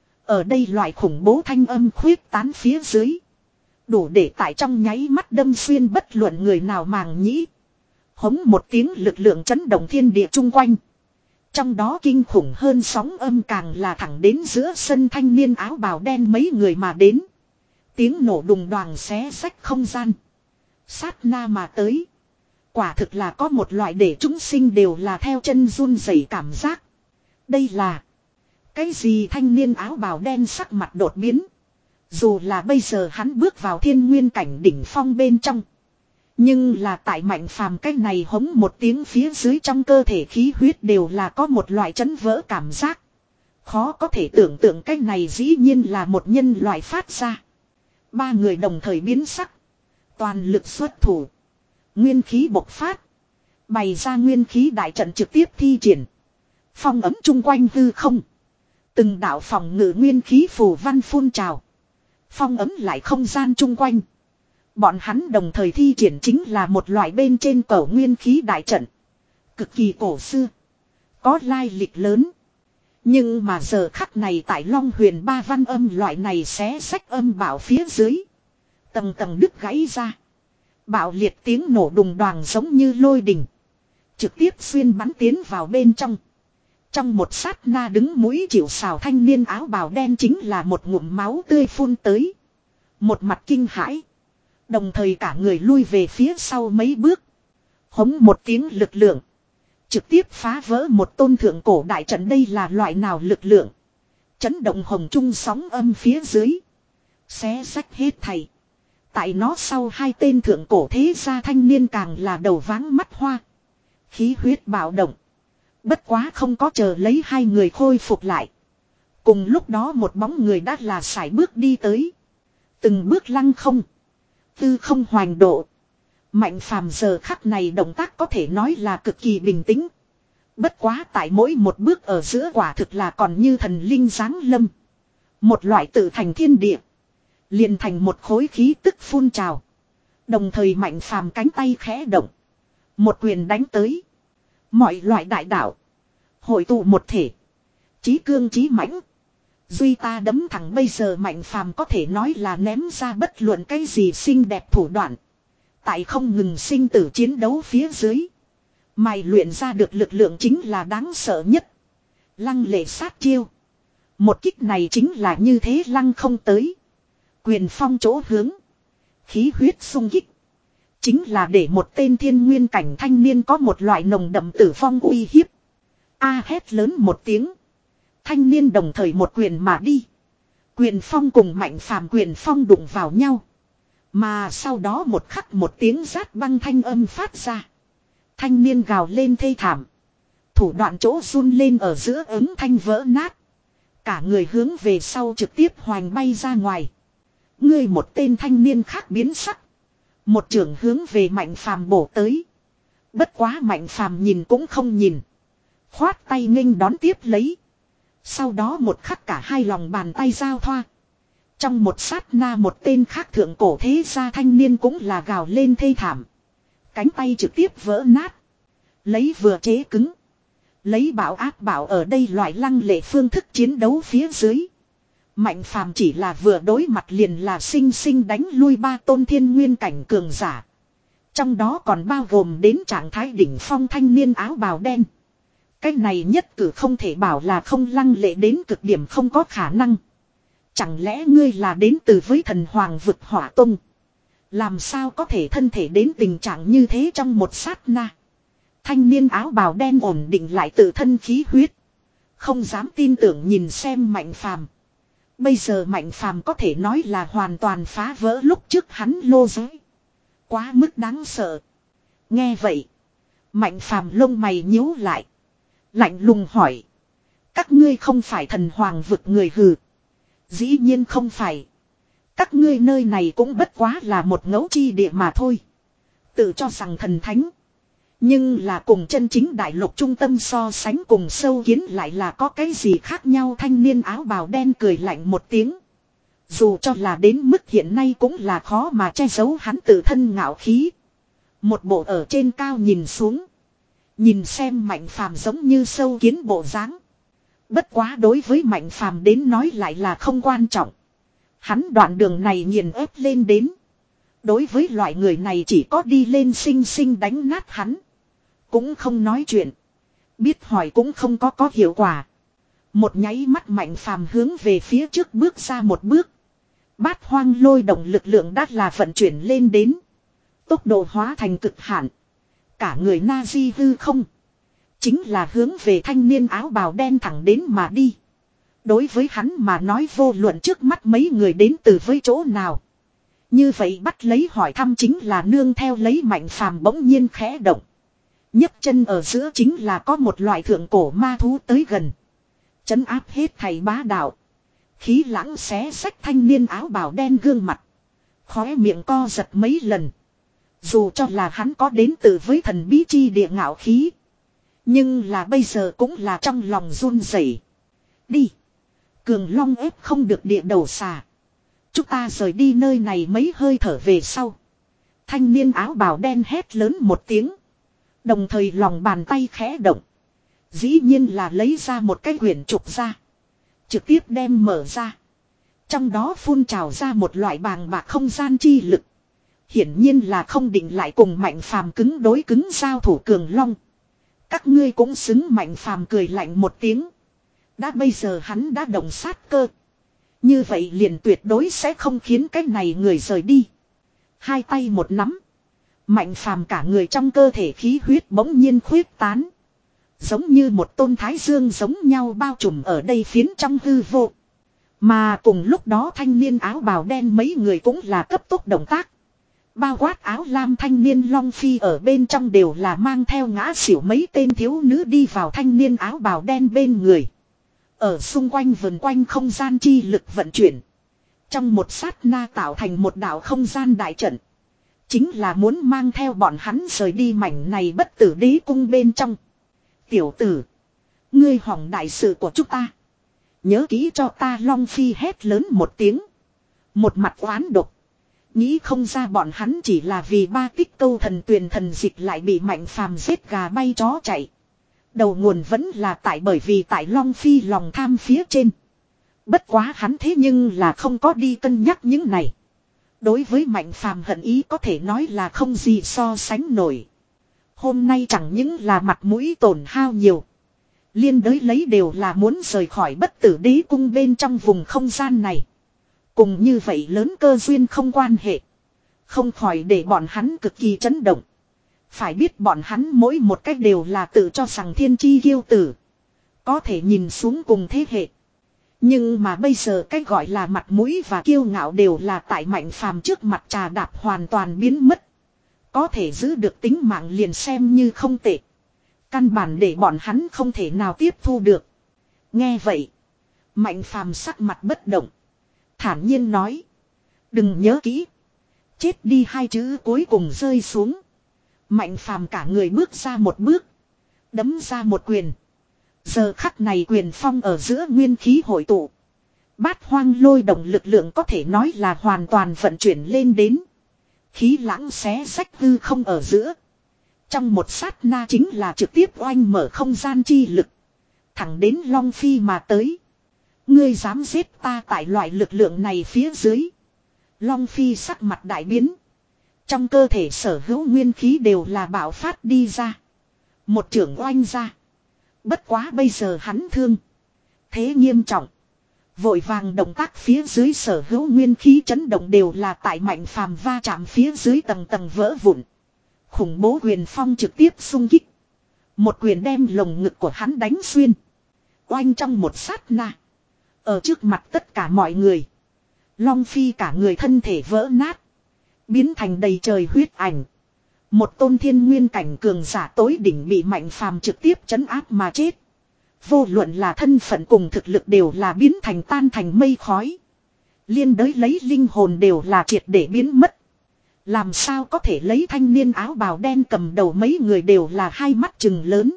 Ở đây loại khủng bố thanh âm khuyết tán phía dưới. Đủ để tại trong nháy mắt đâm xuyên bất luận người nào màng nhĩ. Hống một tiếng lực lượng chấn động thiên địa chung quanh. Trong đó kinh khủng hơn sóng âm càng là thẳng đến giữa sân thanh niên áo bào đen mấy người mà đến. Tiếng nổ đùng đoàng xé xách không gian. Sát na mà tới. Quả thực là có một loại để chúng sinh đều là theo chân run rẩy cảm giác. Đây là cái gì? Thanh niên áo bào đen sắc mặt đột biến. Dù là bây giờ hắn bước vào thiên nguyên cảnh đỉnh phong bên trong. Nhưng là tại Mạnh Phàm cái này hống một tiếng phía dưới trong cơ thể khí huyết đều là có một loại chấn vỡ cảm giác. Khó có thể tưởng tượng cái này dĩ nhiên là một nhân loại phát ra. Ba người đồng thời biến sắc. Toàn lực xuất thủ. Nguyên khí bộc phát. Bày ra nguyên khí đại trận trực tiếp thi triển. Phong ấm chung quanh hư không. Từng đạo phòng ngự nguyên khí phù văn phun trào. Phong ấm lại không gian chung quanh. Bọn hắn đồng thời thi triển chính là một loại bên trên cầu nguyên khí đại trận. Cực kỳ cổ xưa. Có lai lịch lớn. Nhưng mà giờ khắc này tại Long Huyền ba văn âm loại này xé sách âm bảo phía dưới. Tầng tầng đứt gãy ra. Bạo liệt tiếng nổ đùng đoàng giống như lôi đình. Trực tiếp xuyên bắn tiến vào bên trong. Trong một sát na đứng mũi chịu sào thanh niên áo bào đen chính là một ngụm máu tươi phun tới. Một mặt kinh hãi. Đồng thời cả người lui về phía sau mấy bước. Hống một tiếng lực lượng. Trực tiếp phá vỡ một tôn thượng cổ đại trận, đây là loại nào lực lượng. Chấn động hồng trung sóng âm phía dưới. Xé rách hết thảy. Tại nó sau hai tên thượng cổ thế gia thanh niên càng là đầu váng mắt hoa. Khí huyết bạo động. Bất quá không có chờ lấy hai người khôi phục lại. Cùng lúc đó một bóng người đã là sải bước đi tới. Từng bước lăng không. Tư không hoành độ. Mạnh phàm giờ khắc này động tác có thể nói là cực kỳ bình tĩnh. Bất quá tại mỗi một bước ở giữa quả thực là còn như thần linh giáng lâm. Một loại tự thành thiên địa. Liền thành một khối khí tức phun trào. Đồng thời mạnh phàm cánh tay khẽ động. Một quyền đánh tới. Mọi loại đại đạo. Hội tụ một thể. Chí cương chí mãnh. Duy ta đấm thẳng bây giờ mạnh phàm có thể nói là ném ra bất luận cái gì xinh đẹp thủ đoạn. Tại không ngừng sinh tử chiến đấu phía dưới. Mày luyện ra được lực lượng chính là đáng sợ nhất. Lăng lệ sát chiêu. Một kích này chính là như thế lăng không tới. Quyền phong chỗ hướng. Khí huyết sung kích. Chính là để một tên thiên nguyên cảnh thanh niên có một loại nồng đậm tử phong uy hiếp. A hét lớn một tiếng. Thanh niên đồng thời một quyền mà đi. Quyền phong cùng mạnh phàm quyền phong đụng vào nhau. Mà sau đó một khắc một tiếng rát băng thanh âm phát ra. Thanh niên gào lên thê thảm. Thủ đoạn chỗ run lên ở giữa ứng thanh vỡ nát. Cả người hướng về sau trực tiếp hoành bay ra ngoài. Ngươi một tên thanh niên khác biến sắc. Một trường hướng về mạnh phàm bổ tới. Bất quá mạnh phàm nhìn cũng không nhìn. Khoát tay nghênh đón tiếp lấy. Sau đó một khắc cả hai lòng bàn tay giao thoa. Trong một sát na một tên khác thượng cổ thế gia thanh niên cũng là gào lên thê thảm. Cánh tay trực tiếp vỡ nát. Lấy vừa chế cứng. Lấy bảo áp bảo ở đây loại lăng lệ phương thức chiến đấu phía dưới. Mạnh phàm chỉ là vừa đối mặt liền là sinh sinh đánh lui ba tôn thiên nguyên cảnh cường giả. Trong đó còn bao gồm đến trạng thái đỉnh phong thanh niên áo bào đen. Cái này nhất cử không thể bảo là không lăng lệ đến cực điểm không có khả năng. Chẳng lẽ ngươi là đến từ với thần hoàng vực hỏa tông? Làm sao có thể thân thể đến tình trạng như thế trong một sát na? Thanh niên áo bào đen ổn định lại tự thân khí huyết. Không dám tin tưởng nhìn xem mạnh phàm. Bây giờ mạnh phàm có thể nói là hoàn toàn phá vỡ lúc trước hắn lô giới. Quá mức đáng sợ. Nghe vậy. Mạnh phàm lông mày nhíu lại. Lạnh lùng hỏi. Các ngươi không phải thần hoàng vực người hừ. Dĩ nhiên không phải. Các ngươi nơi này cũng bất quá là một ngẫu chi địa mà thôi. Tự cho rằng thần thánh. Nhưng là cùng chân chính đại lục trung tâm so sánh cùng sâu kiến lại là có cái gì khác nhau. Thanh niên áo bào đen cười lạnh một tiếng. Dù cho là đến mức hiện nay cũng là khó mà che giấu hắn tự thân ngạo khí. Một bộ ở trên cao nhìn xuống. Nhìn xem mạnh phàm giống như sâu kiến bộ dáng. Bất quá đối với mạnh phàm đến nói lại là không quan trọng. Hắn đoạn đường này nghiền ép lên đến. Đối với loại người này chỉ có đi lên xinh xinh đánh nát hắn. Cũng không nói chuyện. Biết hỏi cũng không có có hiệu quả. Một nháy mắt mạnh phàm hướng về phía trước bước ra một bước. Bát hoang lôi động lực lượng đã là vận chuyển lên đến. Tốc độ hóa thành cực hạn. Cả người na di hư không. Chính là hướng về thanh niên áo bào đen thẳng đến mà đi. Đối với hắn mà nói vô luận trước mắt mấy người đến từ với chỗ nào. Như vậy bắt lấy hỏi thăm chính là nương theo lấy mạnh phàm bỗng nhiên khẽ động. nhấc chân ở giữa chính là có một loại thượng cổ ma thú tới gần. Trấn áp hết thầy bá đạo. Khí lãng xé xách thanh niên áo bào đen gương mặt. Khóe miệng co giật mấy lần. Dù cho là hắn có đến từ với thần bí chi địa ngạo khí. Nhưng là bây giờ cũng là trong lòng run rẩy. Đi. Cường Long ép không được địa đầu xà. Chúng ta rời đi nơi này mấy hơi thở về sau. Thanh niên áo bào đen hét lớn một tiếng. Đồng thời lòng bàn tay khẽ động. Dĩ nhiên là lấy ra một cái quyển trục ra. Trực tiếp đem mở ra. Trong đó phun trào ra một loại bàng bạc không gian chi lực. Hiển nhiên là không định lại cùng Mạnh Phàm cứng đối cứng giao thủ Cường Long. Các ngươi cũng xứng. Mạnh Phàm cười lạnh một tiếng. Đã bây giờ hắn đã động sát cơ. Như vậy liền tuyệt đối sẽ không khiến cái này người rời đi. Hai tay một nắm. Mạnh Phàm cả người trong cơ thể khí huyết bỗng nhiên khuyết tán. Giống như một tôn thái dương giống nhau bao trùm ở đây phiến trong hư vô. Mà cùng lúc đó thanh niên áo bào đen mấy người cũng là cấp tốc động tác. Bao quát áo lam thanh niên Long Phi ở bên trong đều là mang theo ngã xỉu mấy tên thiếu nữ đi vào thanh niên áo bào đen bên người. Ở xung quanh vần quanh không gian chi lực vận chuyển. Trong một sát na tạo thành một đảo không gian đại trận. Chính là muốn mang theo bọn hắn rời đi mảnh này bất tử đế cung bên trong. Tiểu tử. Ngươi hỏng đại sự của chúng ta. Nhớ kỹ cho ta. Long Phi hét lớn một tiếng. Một mặt oán độc. Nghĩ không ra bọn hắn chỉ là vì ba tích câu thần tuyền thần dịch lại bị Mạnh Phàm giết gà bay chó chạy. Đầu nguồn vẫn là tại bởi vì tại Long Phi lòng tham phía trên. Bất quá hắn thế nhưng là không có đi cân nhắc những này. Đối với Mạnh Phàm hận ý có thể nói là không gì so sánh nổi. Hôm nay chẳng những là mặt mũi tổn hao nhiều. Liên đới lấy đều là muốn rời khỏi bất tử đế cung bên trong vùng không gian này. Cùng như vậy lớn cơ duyên không quan hệ. Không khỏi để bọn hắn cực kỳ chấn động. Phải biết bọn hắn mỗi một cách đều là tự cho rằng thiên chi kiêu tử. Có thể nhìn xuống cùng thế hệ. Nhưng mà bây giờ cái gọi là mặt mũi và kiêu ngạo đều là tại Mạnh Phàm trước mặt trà đạp hoàn toàn biến mất. Có thể giữ được tính mạng liền xem như không tệ. Căn bản để bọn hắn không thể nào tiếp thu được. Nghe vậy. Mạnh Phàm sắc mặt bất động. Thản nhiên nói. Đừng nhớ kỹ. Chết đi hai chữ cuối cùng rơi xuống. Mạnh Phàm cả người bước ra một bước. Đấm ra một quyền. Giờ khắc này quyền phong ở giữa nguyên khí hội tụ. Bát hoang lôi động lực lượng có thể nói là hoàn toàn vận chuyển lên đến. Khí lãng xé rách hư không ở giữa. Trong một sát na chính là trực tiếp oanh mở không gian chi lực. Thẳng đến Long Phi mà tới. Ngươi dám giết ta tại loại lực lượng này phía dưới. Long Phi sắc mặt đại biến. Trong cơ thể sở hữu nguyên khí đều là bạo phát đi ra. Một trưởng oanh ra. Bất quá bây giờ hắn thương. Thế nghiêm trọng. Vội vàng động tác phía dưới sở hữu nguyên khí chấn động đều là tại Mạnh Phàm va chạm phía dưới tầng tầng vỡ vụn. Khủng bố quyền phong trực tiếp xung kích. Một quyền đem lồng ngực của hắn đánh xuyên. Oanh trong một sát na. Ở trước mặt tất cả mọi người. Long Phi cả người thân thể vỡ nát. Biến thành đầy trời huyết ảnh. Một tôn thiên nguyên cảnh cường giả tối đỉnh bị Mạnh Phàm trực tiếp trấn áp mà chết. Vô luận là thân phận cùng thực lực đều là biến thành tan thành mây khói. Liên đới lấy linh hồn đều là triệt để biến mất. Làm sao có thể lấy thanh niên áo bào đen cầm đầu mấy người đều là hai mắt trừng lớn.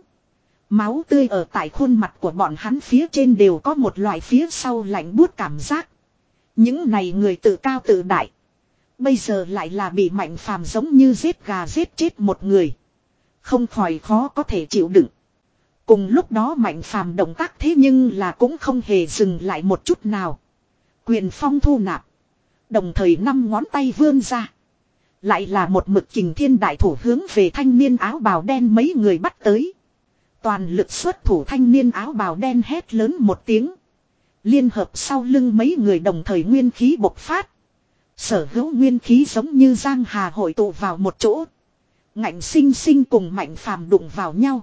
Máu tươi ở tại khuôn mặt của bọn hắn phía trên đều có một loại phía sau lạnh buốt cảm giác. Những này người tự cao tự đại. Bây giờ lại là bị Mạnh Phàm giống như giết gà giết chết một người. Không khỏi khó có thể chịu đựng. Cùng lúc đó Mạnh Phàm động tác thế nhưng là cũng không hề dừng lại một chút nào. Quyền phong thu nạp. Đồng thời năm ngón tay vươn ra. Lại là một mực kình thiên đại thủ hướng về thanh niên áo bào đen mấy người bắt tới. Toàn lực xuất thủ thanh niên áo bào đen hét lớn một tiếng. Liên hợp sau lưng mấy người đồng thời nguyên khí bộc phát. Sở hữu nguyên khí giống như giang hà hội tụ vào một chỗ. Ngạnh sinh sinh cùng Mạnh Phàm đụng vào nhau.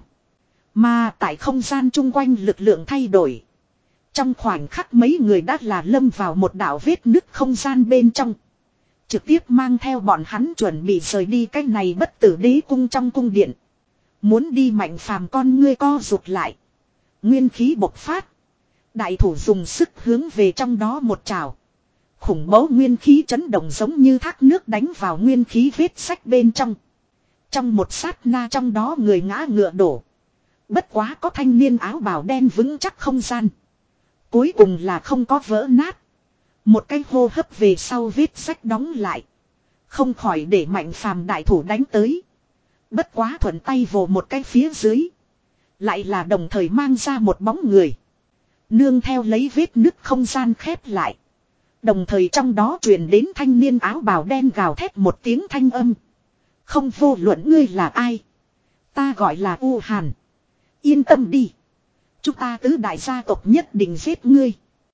Mà tại không gian chung quanh lực lượng thay đổi. Trong khoảnh khắc mấy người đã là lâm vào một đảo vết nứt không gian bên trong. Trực tiếp mang theo bọn hắn chuẩn bị rời đi cái này bất tử đế cung trong cung điện. Muốn đi Mạnh Phàm con ngươi co rụt lại. Nguyên khí bộc phát. Đại thủ dùng sức hướng về trong đó một trào. Khủng bố nguyên khí chấn động giống như thác nước đánh vào nguyên khí vết sách bên trong. Trong một sát na trong đó người ngã ngựa đổ. Bất quá có thanh niên áo bào đen vững chắc không gian. Cuối cùng là không có vỡ nát. Một cái hô hấp về sau vết sách đóng lại. Không khỏi để Mạnh Phàm đại thủ đánh tới. Bất quá thuận tay vồ một cái phía dưới. Lại là đồng thời mang ra một bóng người. Nương theo lấy vết nứt không gian khép lại. Đồng thời trong đó truyền đến thanh niên áo bào đen gào thét một tiếng thanh âm. Không vô luận ngươi là ai. Ta gọi là U Hàn. Yên tâm đi. Chúng ta tứ đại gia tộc nhất định giết ngươi.